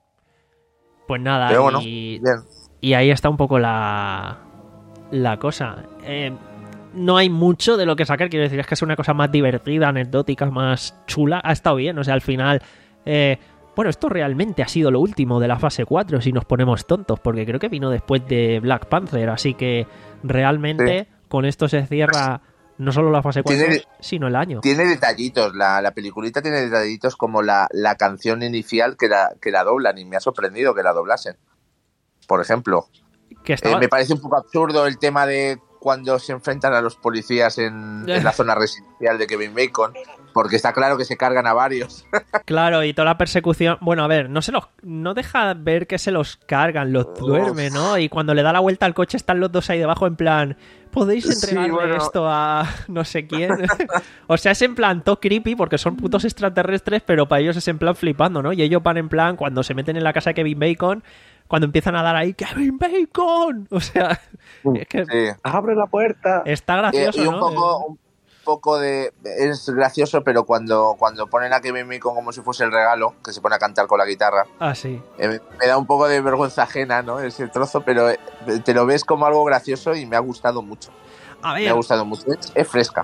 Pues nada, Pero bueno, y, bien. y ahí está un poco la, la cosa. Eh, no hay mucho de lo que sacar, quiero decir, es que es una cosa más divertida, anecdótica, más chula. Ha estado bien, o sea, al final... eh, bueno, esto realmente ha sido lo último de la fase cuatro, si nos ponemos tontos, porque creo que vino después de Black Panther, así que realmente Sí. con esto se cierra no solo la fase cuatro, Tiene- sino el año. Tiene detallitos, la, la peliculita tiene detallitos como la, la canción inicial que la, que la doblan, y me ha sorprendido que la doblasen. Por ejemplo, Que eh, estaba... me parece un poco absurdo el tema de cuando se enfrentan a los policías en, en la zona residencial de Kevin Bacon, Porque está claro que se cargan a varios. Claro, y toda la persecución... Bueno, a ver, no se los no deja ver que se los cargan, los duerme, ¿no? Y cuando le da la vuelta al coche están los dos ahí debajo en plan... ¿Podéis entregarle Sí, bueno. esto a no sé quién? O sea, es en plan todo creepy porque son putos extraterrestres, pero para ellos es en plan flipando, ¿no? Y ellos van en plan, cuando se meten en la casa de Kevin Bacon, cuando empiezan a dar ahí ¡Kevin Bacon! O sea, es que Sí. ¡Abre la puerta! está Eh, gracioso, y un ¿no? poco, un poco de... Es gracioso, pero cuando, cuando ponen a Kevin Bacon como si fuese el regalo, que se pone a cantar con la guitarra, Ah, sí. eh, me da un poco de vergüenza ajena, ¿no? Ese trozo, pero eh, te lo ves como algo gracioso y me ha gustado mucho. A Me ver, ha gustado mucho. Es, es fresca.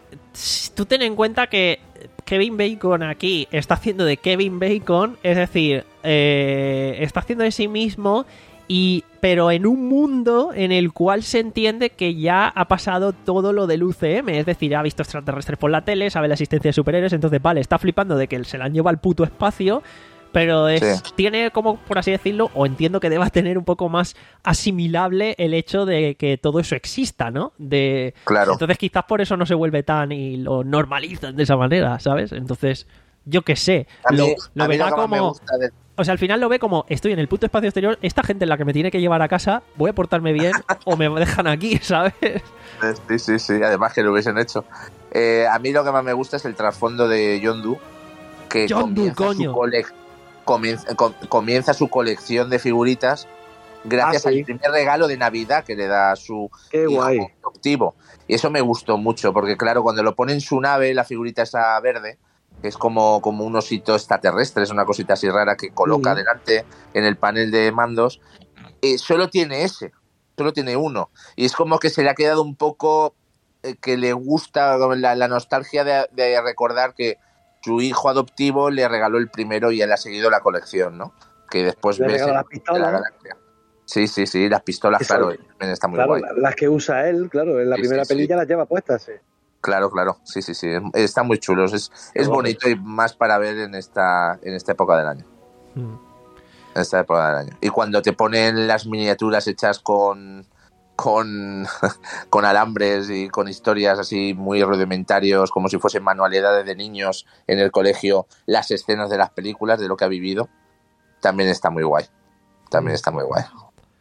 tú ten en cuenta que Kevin Bacon aquí está haciendo de Kevin Bacon, es decir, eh, está haciendo de sí mismo, y pero en un mundo en el cual se entiende que ya ha pasado todo lo del U C M, es decir, ha visto extraterrestres por la tele, sabe la existencia de superhéroes, entonces vale, está flipando de que se la han llevado al puto espacio, pero es, Sí. tiene como, por así decirlo, o entiendo que deba tener un poco más asimilable el hecho de que todo eso exista, ¿no? De Claro. Entonces quizás por eso no se vuelve tan y lo normalizan de esa manera, ¿sabes? Entonces, yo qué sé, A mí, lo, a lo mí verá que más me como... gusta del- O sea, al final lo ve como, estoy en el puto espacio exterior, esta gente es la que me tiene que llevar a casa, voy a portarme bien o me dejan aquí, ¿sabes? Sí, sí, sí, además que lo hubiesen hecho. Eh, a mí lo que más me gusta es el trasfondo de Yondu, que Yondu, comienza, coño. Su cole- comienza, com- comienza su colección de figuritas gracias Ah, sí. al primer regalo de Navidad que le da a su ¡Qué hijo guay! adoptivo. Y eso me gustó mucho, porque claro, cuando lo pone en su nave, la figurita esa verde, que es como, como un osito extraterrestre, es una cosita así rara que coloca Ujú. delante en el panel de mandos, eh, solo tiene ese, solo tiene uno. Y es como que se le ha quedado un poco eh, que le gusta la, la nostalgia de, de recordar que su hijo adoptivo le regaló el primero y él ha seguido la colección, ¿no? Que después Le ves regaló en- las pistolas. de la galaxia. Sí, sí, sí, las pistolas, Eso- claro, también está muy Claro, guay. la- las que usa él, claro, en la Sí, primera sí, sí. peli ya las lleva puestas, sí. Claro, claro, sí, sí, sí, están muy chulos, es, es guay. bonito y más para ver en esta, en esta época del año, Mm. en esta época del año. Y cuando te ponen las miniaturas hechas con, con, con alambres y con historias así muy rudimentarios, como si fuesen manualidades de niños en el colegio, las escenas de las películas, de lo que ha vivido, también está muy guay, también está muy guay.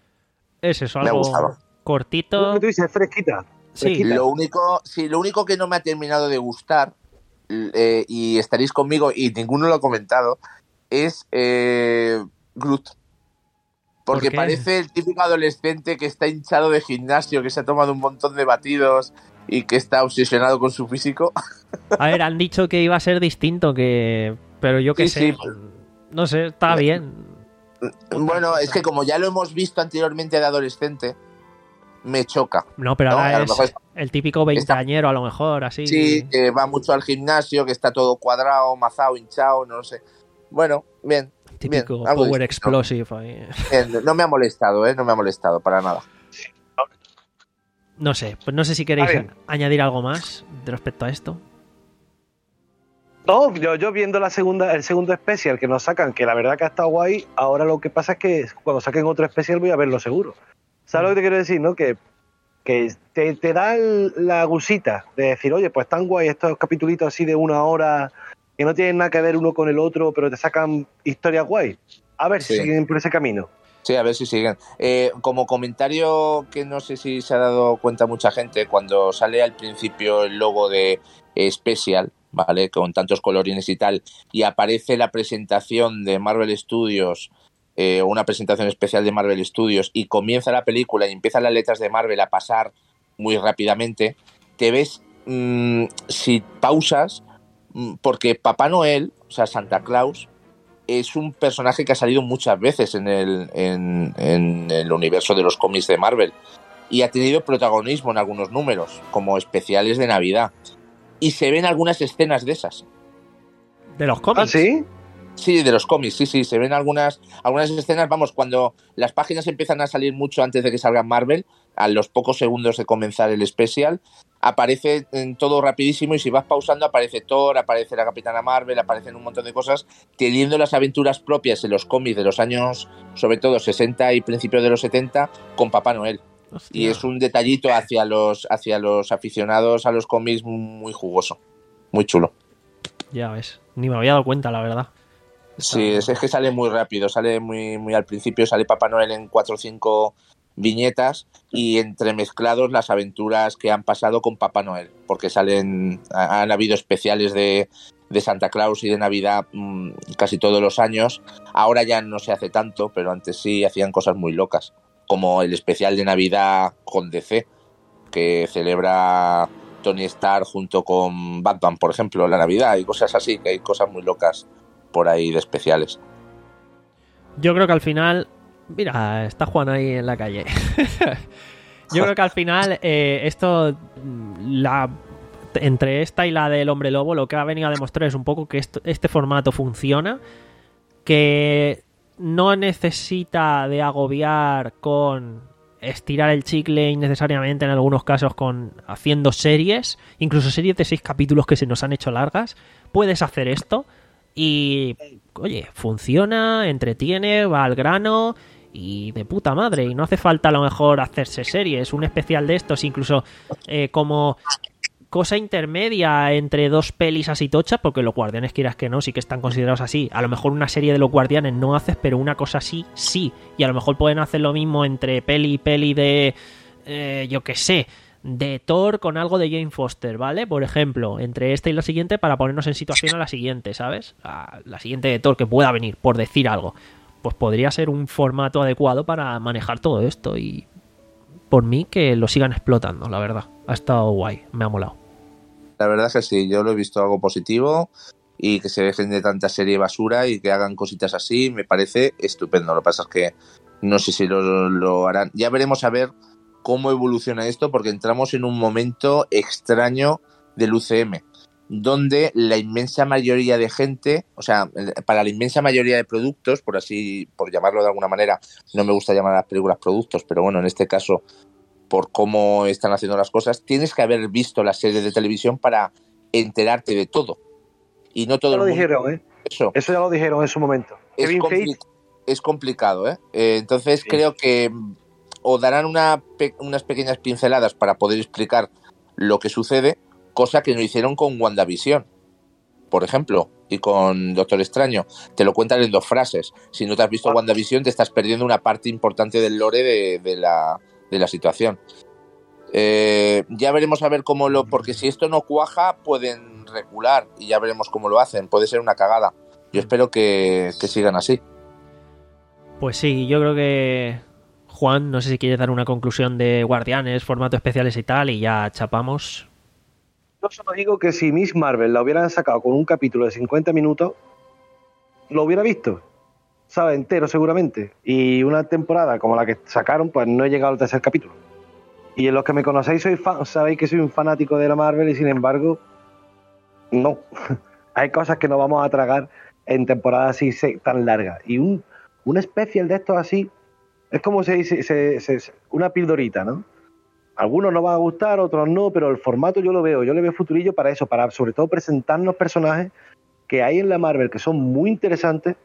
Es eso, Me ha algo gustado. cortito. Como tú dices, fresquita. Sí, fresquita. Lo único, sí, lo único que no me ha terminado de gustar, eh, y estaréis conmigo, y ninguno lo ha comentado, es eh, Groot. Porque ¿Por qué? parece el típico adolescente que está hinchado de gimnasio, que se ha tomado un montón de batidos y que está obsesionado con su físico. a ver, han dicho que iba a ser distinto, que pero yo qué Sí, sé, sí. no sé, está bien. Bueno, es que como ya lo hemos visto anteriormente de adolescente, me choca. No, pero No, ahora a lo es mejor es- el típico veinteañero, a lo mejor, así. Sí, que va mucho al gimnasio, que está todo cuadrado, mazado, hinchado, no lo sé. Bueno, bien. Típico bien, algo Power distinto. Explosive ahí. Bien, no me ha molestado, ¿eh? No me ha molestado para nada. No sé, pues no sé si queréis A ver. añadir algo más de respecto a esto. No, yo, yo viendo la segunda, el segundo especial que nos sacan, que la verdad que ha estado guay, ahora lo que pasa es que cuando saquen otro especial voy a verlo seguro. ¿Sabes lo que te quiero decir, no? Que, que te, te da el- la gusita de decir, oye, pues están guay estos capitulitos así de una hora que no tienen nada que ver uno con el otro, pero te sacan historias guay. A ver si Sí. siguen por ese camino. Sí, a ver si siguen. Eh, como comentario que no sé si se ha dado cuenta mucha gente, cuando sale al principio el logo de eh, Special, ¿vale? Con tantos colorines y tal, y aparece la presentación de Marvel Studios, eh, una presentación especial de Marvel Studios, y comienza la película y empiezan las letras de Marvel a pasar muy rápidamente, te ves, mmm, si pausas, mmm, porque Papá Noel, o sea, Santa Claus, es un personaje que ha salido muchas veces en el, en, en el universo de los cómics de Marvel y ha tenido protagonismo en algunos números, como especiales de Navidad. Y se ven algunas escenas de esas. De los ¿Ah, cómics. sí? Sí, de los cómics, sí, sí, se ven algunas, algunas escenas, vamos, cuando las páginas empiezan a salir mucho antes de que salga Marvel, a los pocos segundos de comenzar el especial, aparece en todo rapidísimo y si vas pausando aparece Thor, aparece la Capitana Marvel, aparecen un montón de cosas, teniendo las aventuras propias en los cómics de los años, sobre todo sesenta y principios de los setenta, con Papá Noel. Hostia. Y es un detallito hacia los, hacia los aficionados a los cómics muy jugoso, muy chulo. Ya ves, ni me había dado cuenta, la verdad. Sí, es, es que sale muy rápido, sale muy, muy al principio, sale Papá Noel en cuatro o cinco viñetas y entremezclados las aventuras que han pasado con Papá Noel, porque salen, han habido especiales de, de Santa Claus y de Navidad mmm, casi todos los años. Ahora ya no se hace tanto, pero antes sí hacían cosas muy locas, como el especial de Navidad con D C, que celebra Tony Stark junto con Batman, por ejemplo, la Navidad, y cosas así, que hay cosas muy locas por ahí de especiales. Yo creo que al final... Mira, está Juan ahí en la calle. Yo creo que al final eh, esto, la, entre esta y la del Hombre Lobo, lo que ha venido a demostrar es un poco que esto, este formato funciona, que no necesita de agobiar con estirar el chicle innecesariamente en algunos casos con haciendo series, incluso series de seis capítulos que se nos han hecho largas. Puedes hacer esto y, oye, funciona, entretiene, va al grano y de puta madre. Y no hace falta a lo mejor hacerse series, un especial de estos, incluso eh, como cosa intermedia entre dos pelis así tochas, porque los Guardianes, quieras que no, sí que están considerados así. A lo mejor una serie de los Guardianes no haces, pero una cosa así, sí. Y a lo mejor pueden hacer lo mismo entre peli y peli de, eh, yo qué sé, de Thor con algo de Jane Foster, ¿vale? Por ejemplo, entre esta y la siguiente, para ponernos en situación a la siguiente, ¿sabes? A la siguiente de Thor que pueda venir, por decir algo. Pues podría ser un formato adecuado para manejar todo esto y por mí que lo sigan explotando, la verdad. Ha estado guay, me ha molado. La verdad es que sí, yo lo he visto algo positivo y que se dejen de tanta serie basura y que hagan cositas así, me parece estupendo. Lo que pasa es que no sé si lo, lo harán. Ya veremos a ver cómo evoluciona esto, porque entramos en un momento extraño del U C M, donde la inmensa mayoría de gente, o sea, para la inmensa mayoría de productos, por así, por llamarlo de alguna manera, no me gusta llamar a las películas productos, pero bueno, en este caso, por cómo están haciendo las cosas, tienes que haber visto las series de televisión para enterarte de todo. Y no todo ya el lo mundo... dijeron, ¿eh? Eso. Eso ya lo dijeron en su momento. Es, compli- es complicado, ¿eh? eh entonces sí. Creo que o darán una pe- unas pequeñas pinceladas para poder explicar lo que sucede, cosa que no hicieron con WandaVision, por ejemplo, y con Doctor Extraño. Te lo cuentan en dos frases. Si no te has visto ah. WandaVision, te estás perdiendo una parte importante del lore de, de, la, de la situación. Eh, ya veremos a ver cómo lo... Porque si esto no cuaja, pueden recular y ya veremos cómo lo hacen. Puede ser una cagada. Yo espero que, que sigan así. Pues sí, yo creo que... Juan, no sé si quieres dar una conclusión de Guardianes, formatos especiales y tal, y ya chapamos. Yo solo digo que si Miss Marvel la hubieran sacado con un capítulo de cincuenta minutos, lo hubiera visto, ¿sabes? Entero seguramente. Y una temporada como la que sacaron, pues no he llegado al tercer capítulo. Y en los que me conocéis, soy fan, sabéis que soy un fanático de la Marvel y sin embargo, no. Hay cosas que no vamos a tragar en temporadas así tan largas. Y un, un especial de estos así, es como se dice, se, se, se, una pildorita, ¿no? Algunos nos van a gustar, otros no, pero el formato yo lo veo, yo le veo futurillo para eso, para sobre todo presentarnos personajes que hay en la Marvel que son muy interesantes,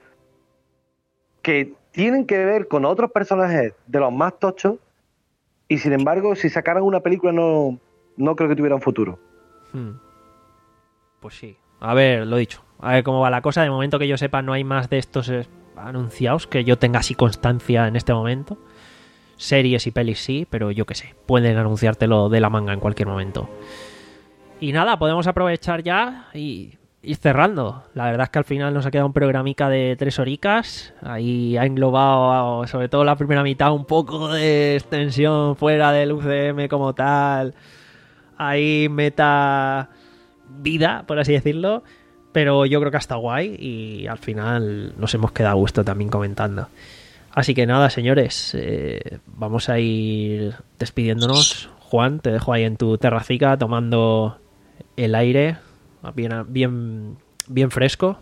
que tienen que ver con otros personajes de los más tochos, y sin embargo, si sacaran una película no, no creo que tuvieran futuro. Hmm. Pues sí. A ver, lo dicho. A ver cómo va la cosa. De momento que yo sepa, no hay más de estos eh, anunciados, que yo tenga así constancia en este momento. Series y pelis sí, pero yo qué sé. Pueden anunciártelo de la manga en cualquier momento. Y nada, podemos aprovechar ya y ir cerrando. La verdad es que al final nos ha quedado un programica de tres horicas. Ahí ha englobado, sobre todo la primera mitad, un poco de extensión fuera del U C M como tal. Ahí meta vida, por así decirlo. Pero yo creo que ha estado guay y al final nos hemos quedado a gusto también comentando. Así que nada, señores, eh, vamos a ir despidiéndonos. Juan, te dejo ahí en tu terracica tomando el aire bien, bien, bien fresco.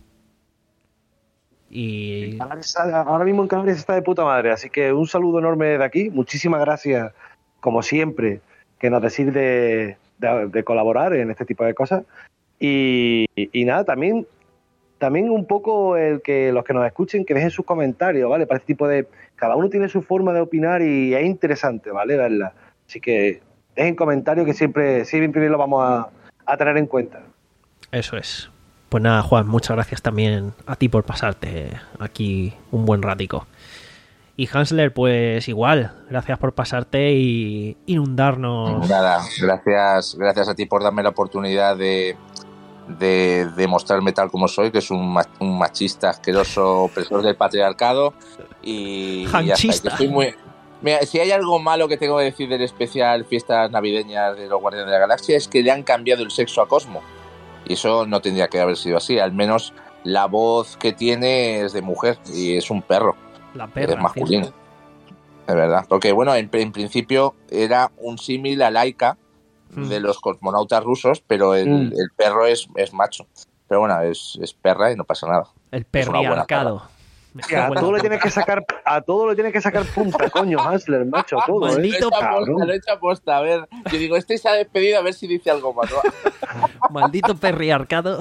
Y ahora mismo en Canarias está de puta madre, así que un saludo enorme de aquí. Muchísimas gracias, como siempre, que nos decís de, de, de colaborar en este tipo de cosas. Y, y, y nada, también también un poco el que los que nos escuchen que dejen sus comentarios, ¿vale? Para este tipo de... Cada uno tiene su forma de opinar y es interesante, ¿vale? Verla. Así que dejen comentarios que siempre, siempre lo vamos a, a tener en cuenta. Eso es. Pues nada, Juan, muchas gracias también a ti por pasarte aquí un buen ratico. Y Hansler, pues igual, gracias por pasarte y inundarnos. Nada, gracias, gracias a ti por darme la oportunidad de, de, de mostrarme tal como soy, que es un, un machista asqueroso, opresor del patriarcado. Y, y ya está, que estoy muy... Mira, si hay algo malo que tengo que decir del especial Fiestas Navideñas de los Guardianes de la Galaxia es que le han cambiado el sexo a Cosmo. Y eso no tendría que haber sido así. Al menos la voz que tiene es de mujer y es un perro. La perra, es masculino. Es verdad. Porque, bueno, en, en principio era un símil a Laika mm. de los cosmonautas rusos, pero el, mm. el perro es, es macho. Pero bueno, es, es perra y no pasa nada. El perriarcado. A todo le tienes que sacar, a todo le tienes que sacar punta, coño, Hansler, macho, todo. Maldito ¿eh? Lo he hecho a posta, a ver. Yo digo, este se ha despedido, a ver si dice algo más. Maldito perriarcado.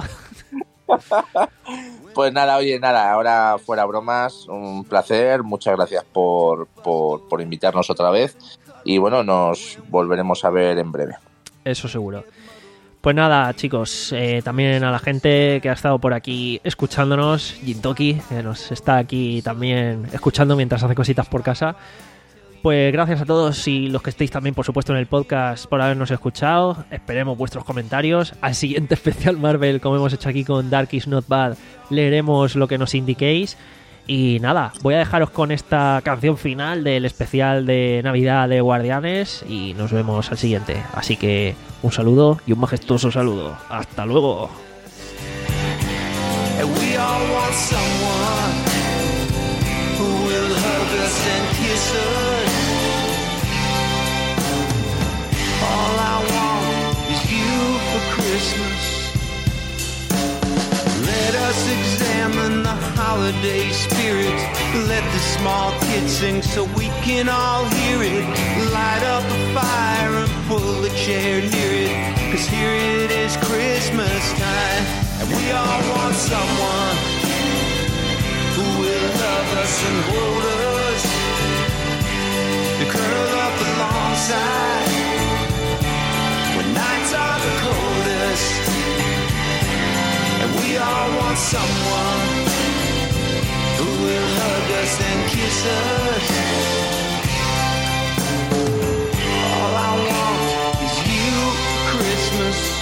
Pues nada, oye, nada, ahora fuera bromas, un placer, muchas gracias por, por, por invitarnos otra vez y bueno, nos volveremos a ver en breve. Eso seguro. Pues nada, chicos, eh, también a la gente que ha estado por aquí escuchándonos, Jintoki, que nos está aquí también escuchando mientras hace cositas por casa. Pues gracias a todos y los que estéis también, por supuesto, en el podcast por habernos escuchado. Esperemos vuestros comentarios. Al siguiente especial Marvel, como hemos hecho aquí con Dark is Not Bad, leeremos lo que nos indiquéis. Y nada, voy a dejaros con esta canción final del especial de Navidad de Guardianes y nos vemos al siguiente. Así que un saludo y un majestuoso saludo. ¡Hasta luego! Let us examine the holiday spirit. Let the small kids sing so we can all hear it. Light up a fire and pull a chair near it. Cause here it is Christmas time. And we all want someone who will love us and hold us. To curl up alongside when nights are the coldest. We all want someone who will hug us and kiss us. All I want is you for Christmas.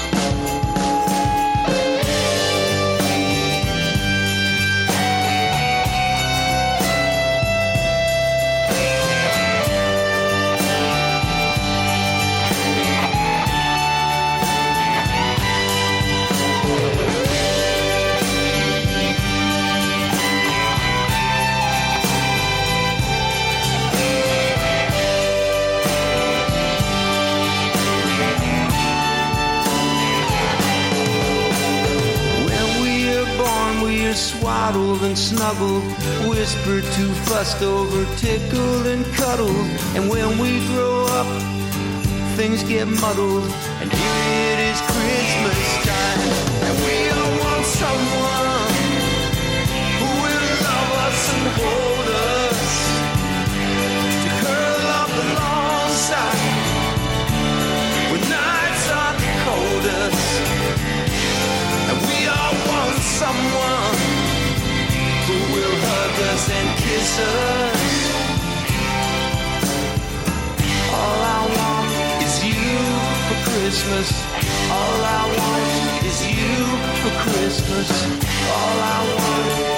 Swaddled and snuggled, whispered to, fussed over, tickled and cuddled. And when we grow up, things get muddled. And here it is Christmas time. And we all want someone who will love us and hold us. To curl up alongside when nights are the coldest. And we all want someone who will hug us and kiss us. All I want is you for Christmas. All I want is you for Christmas. All I want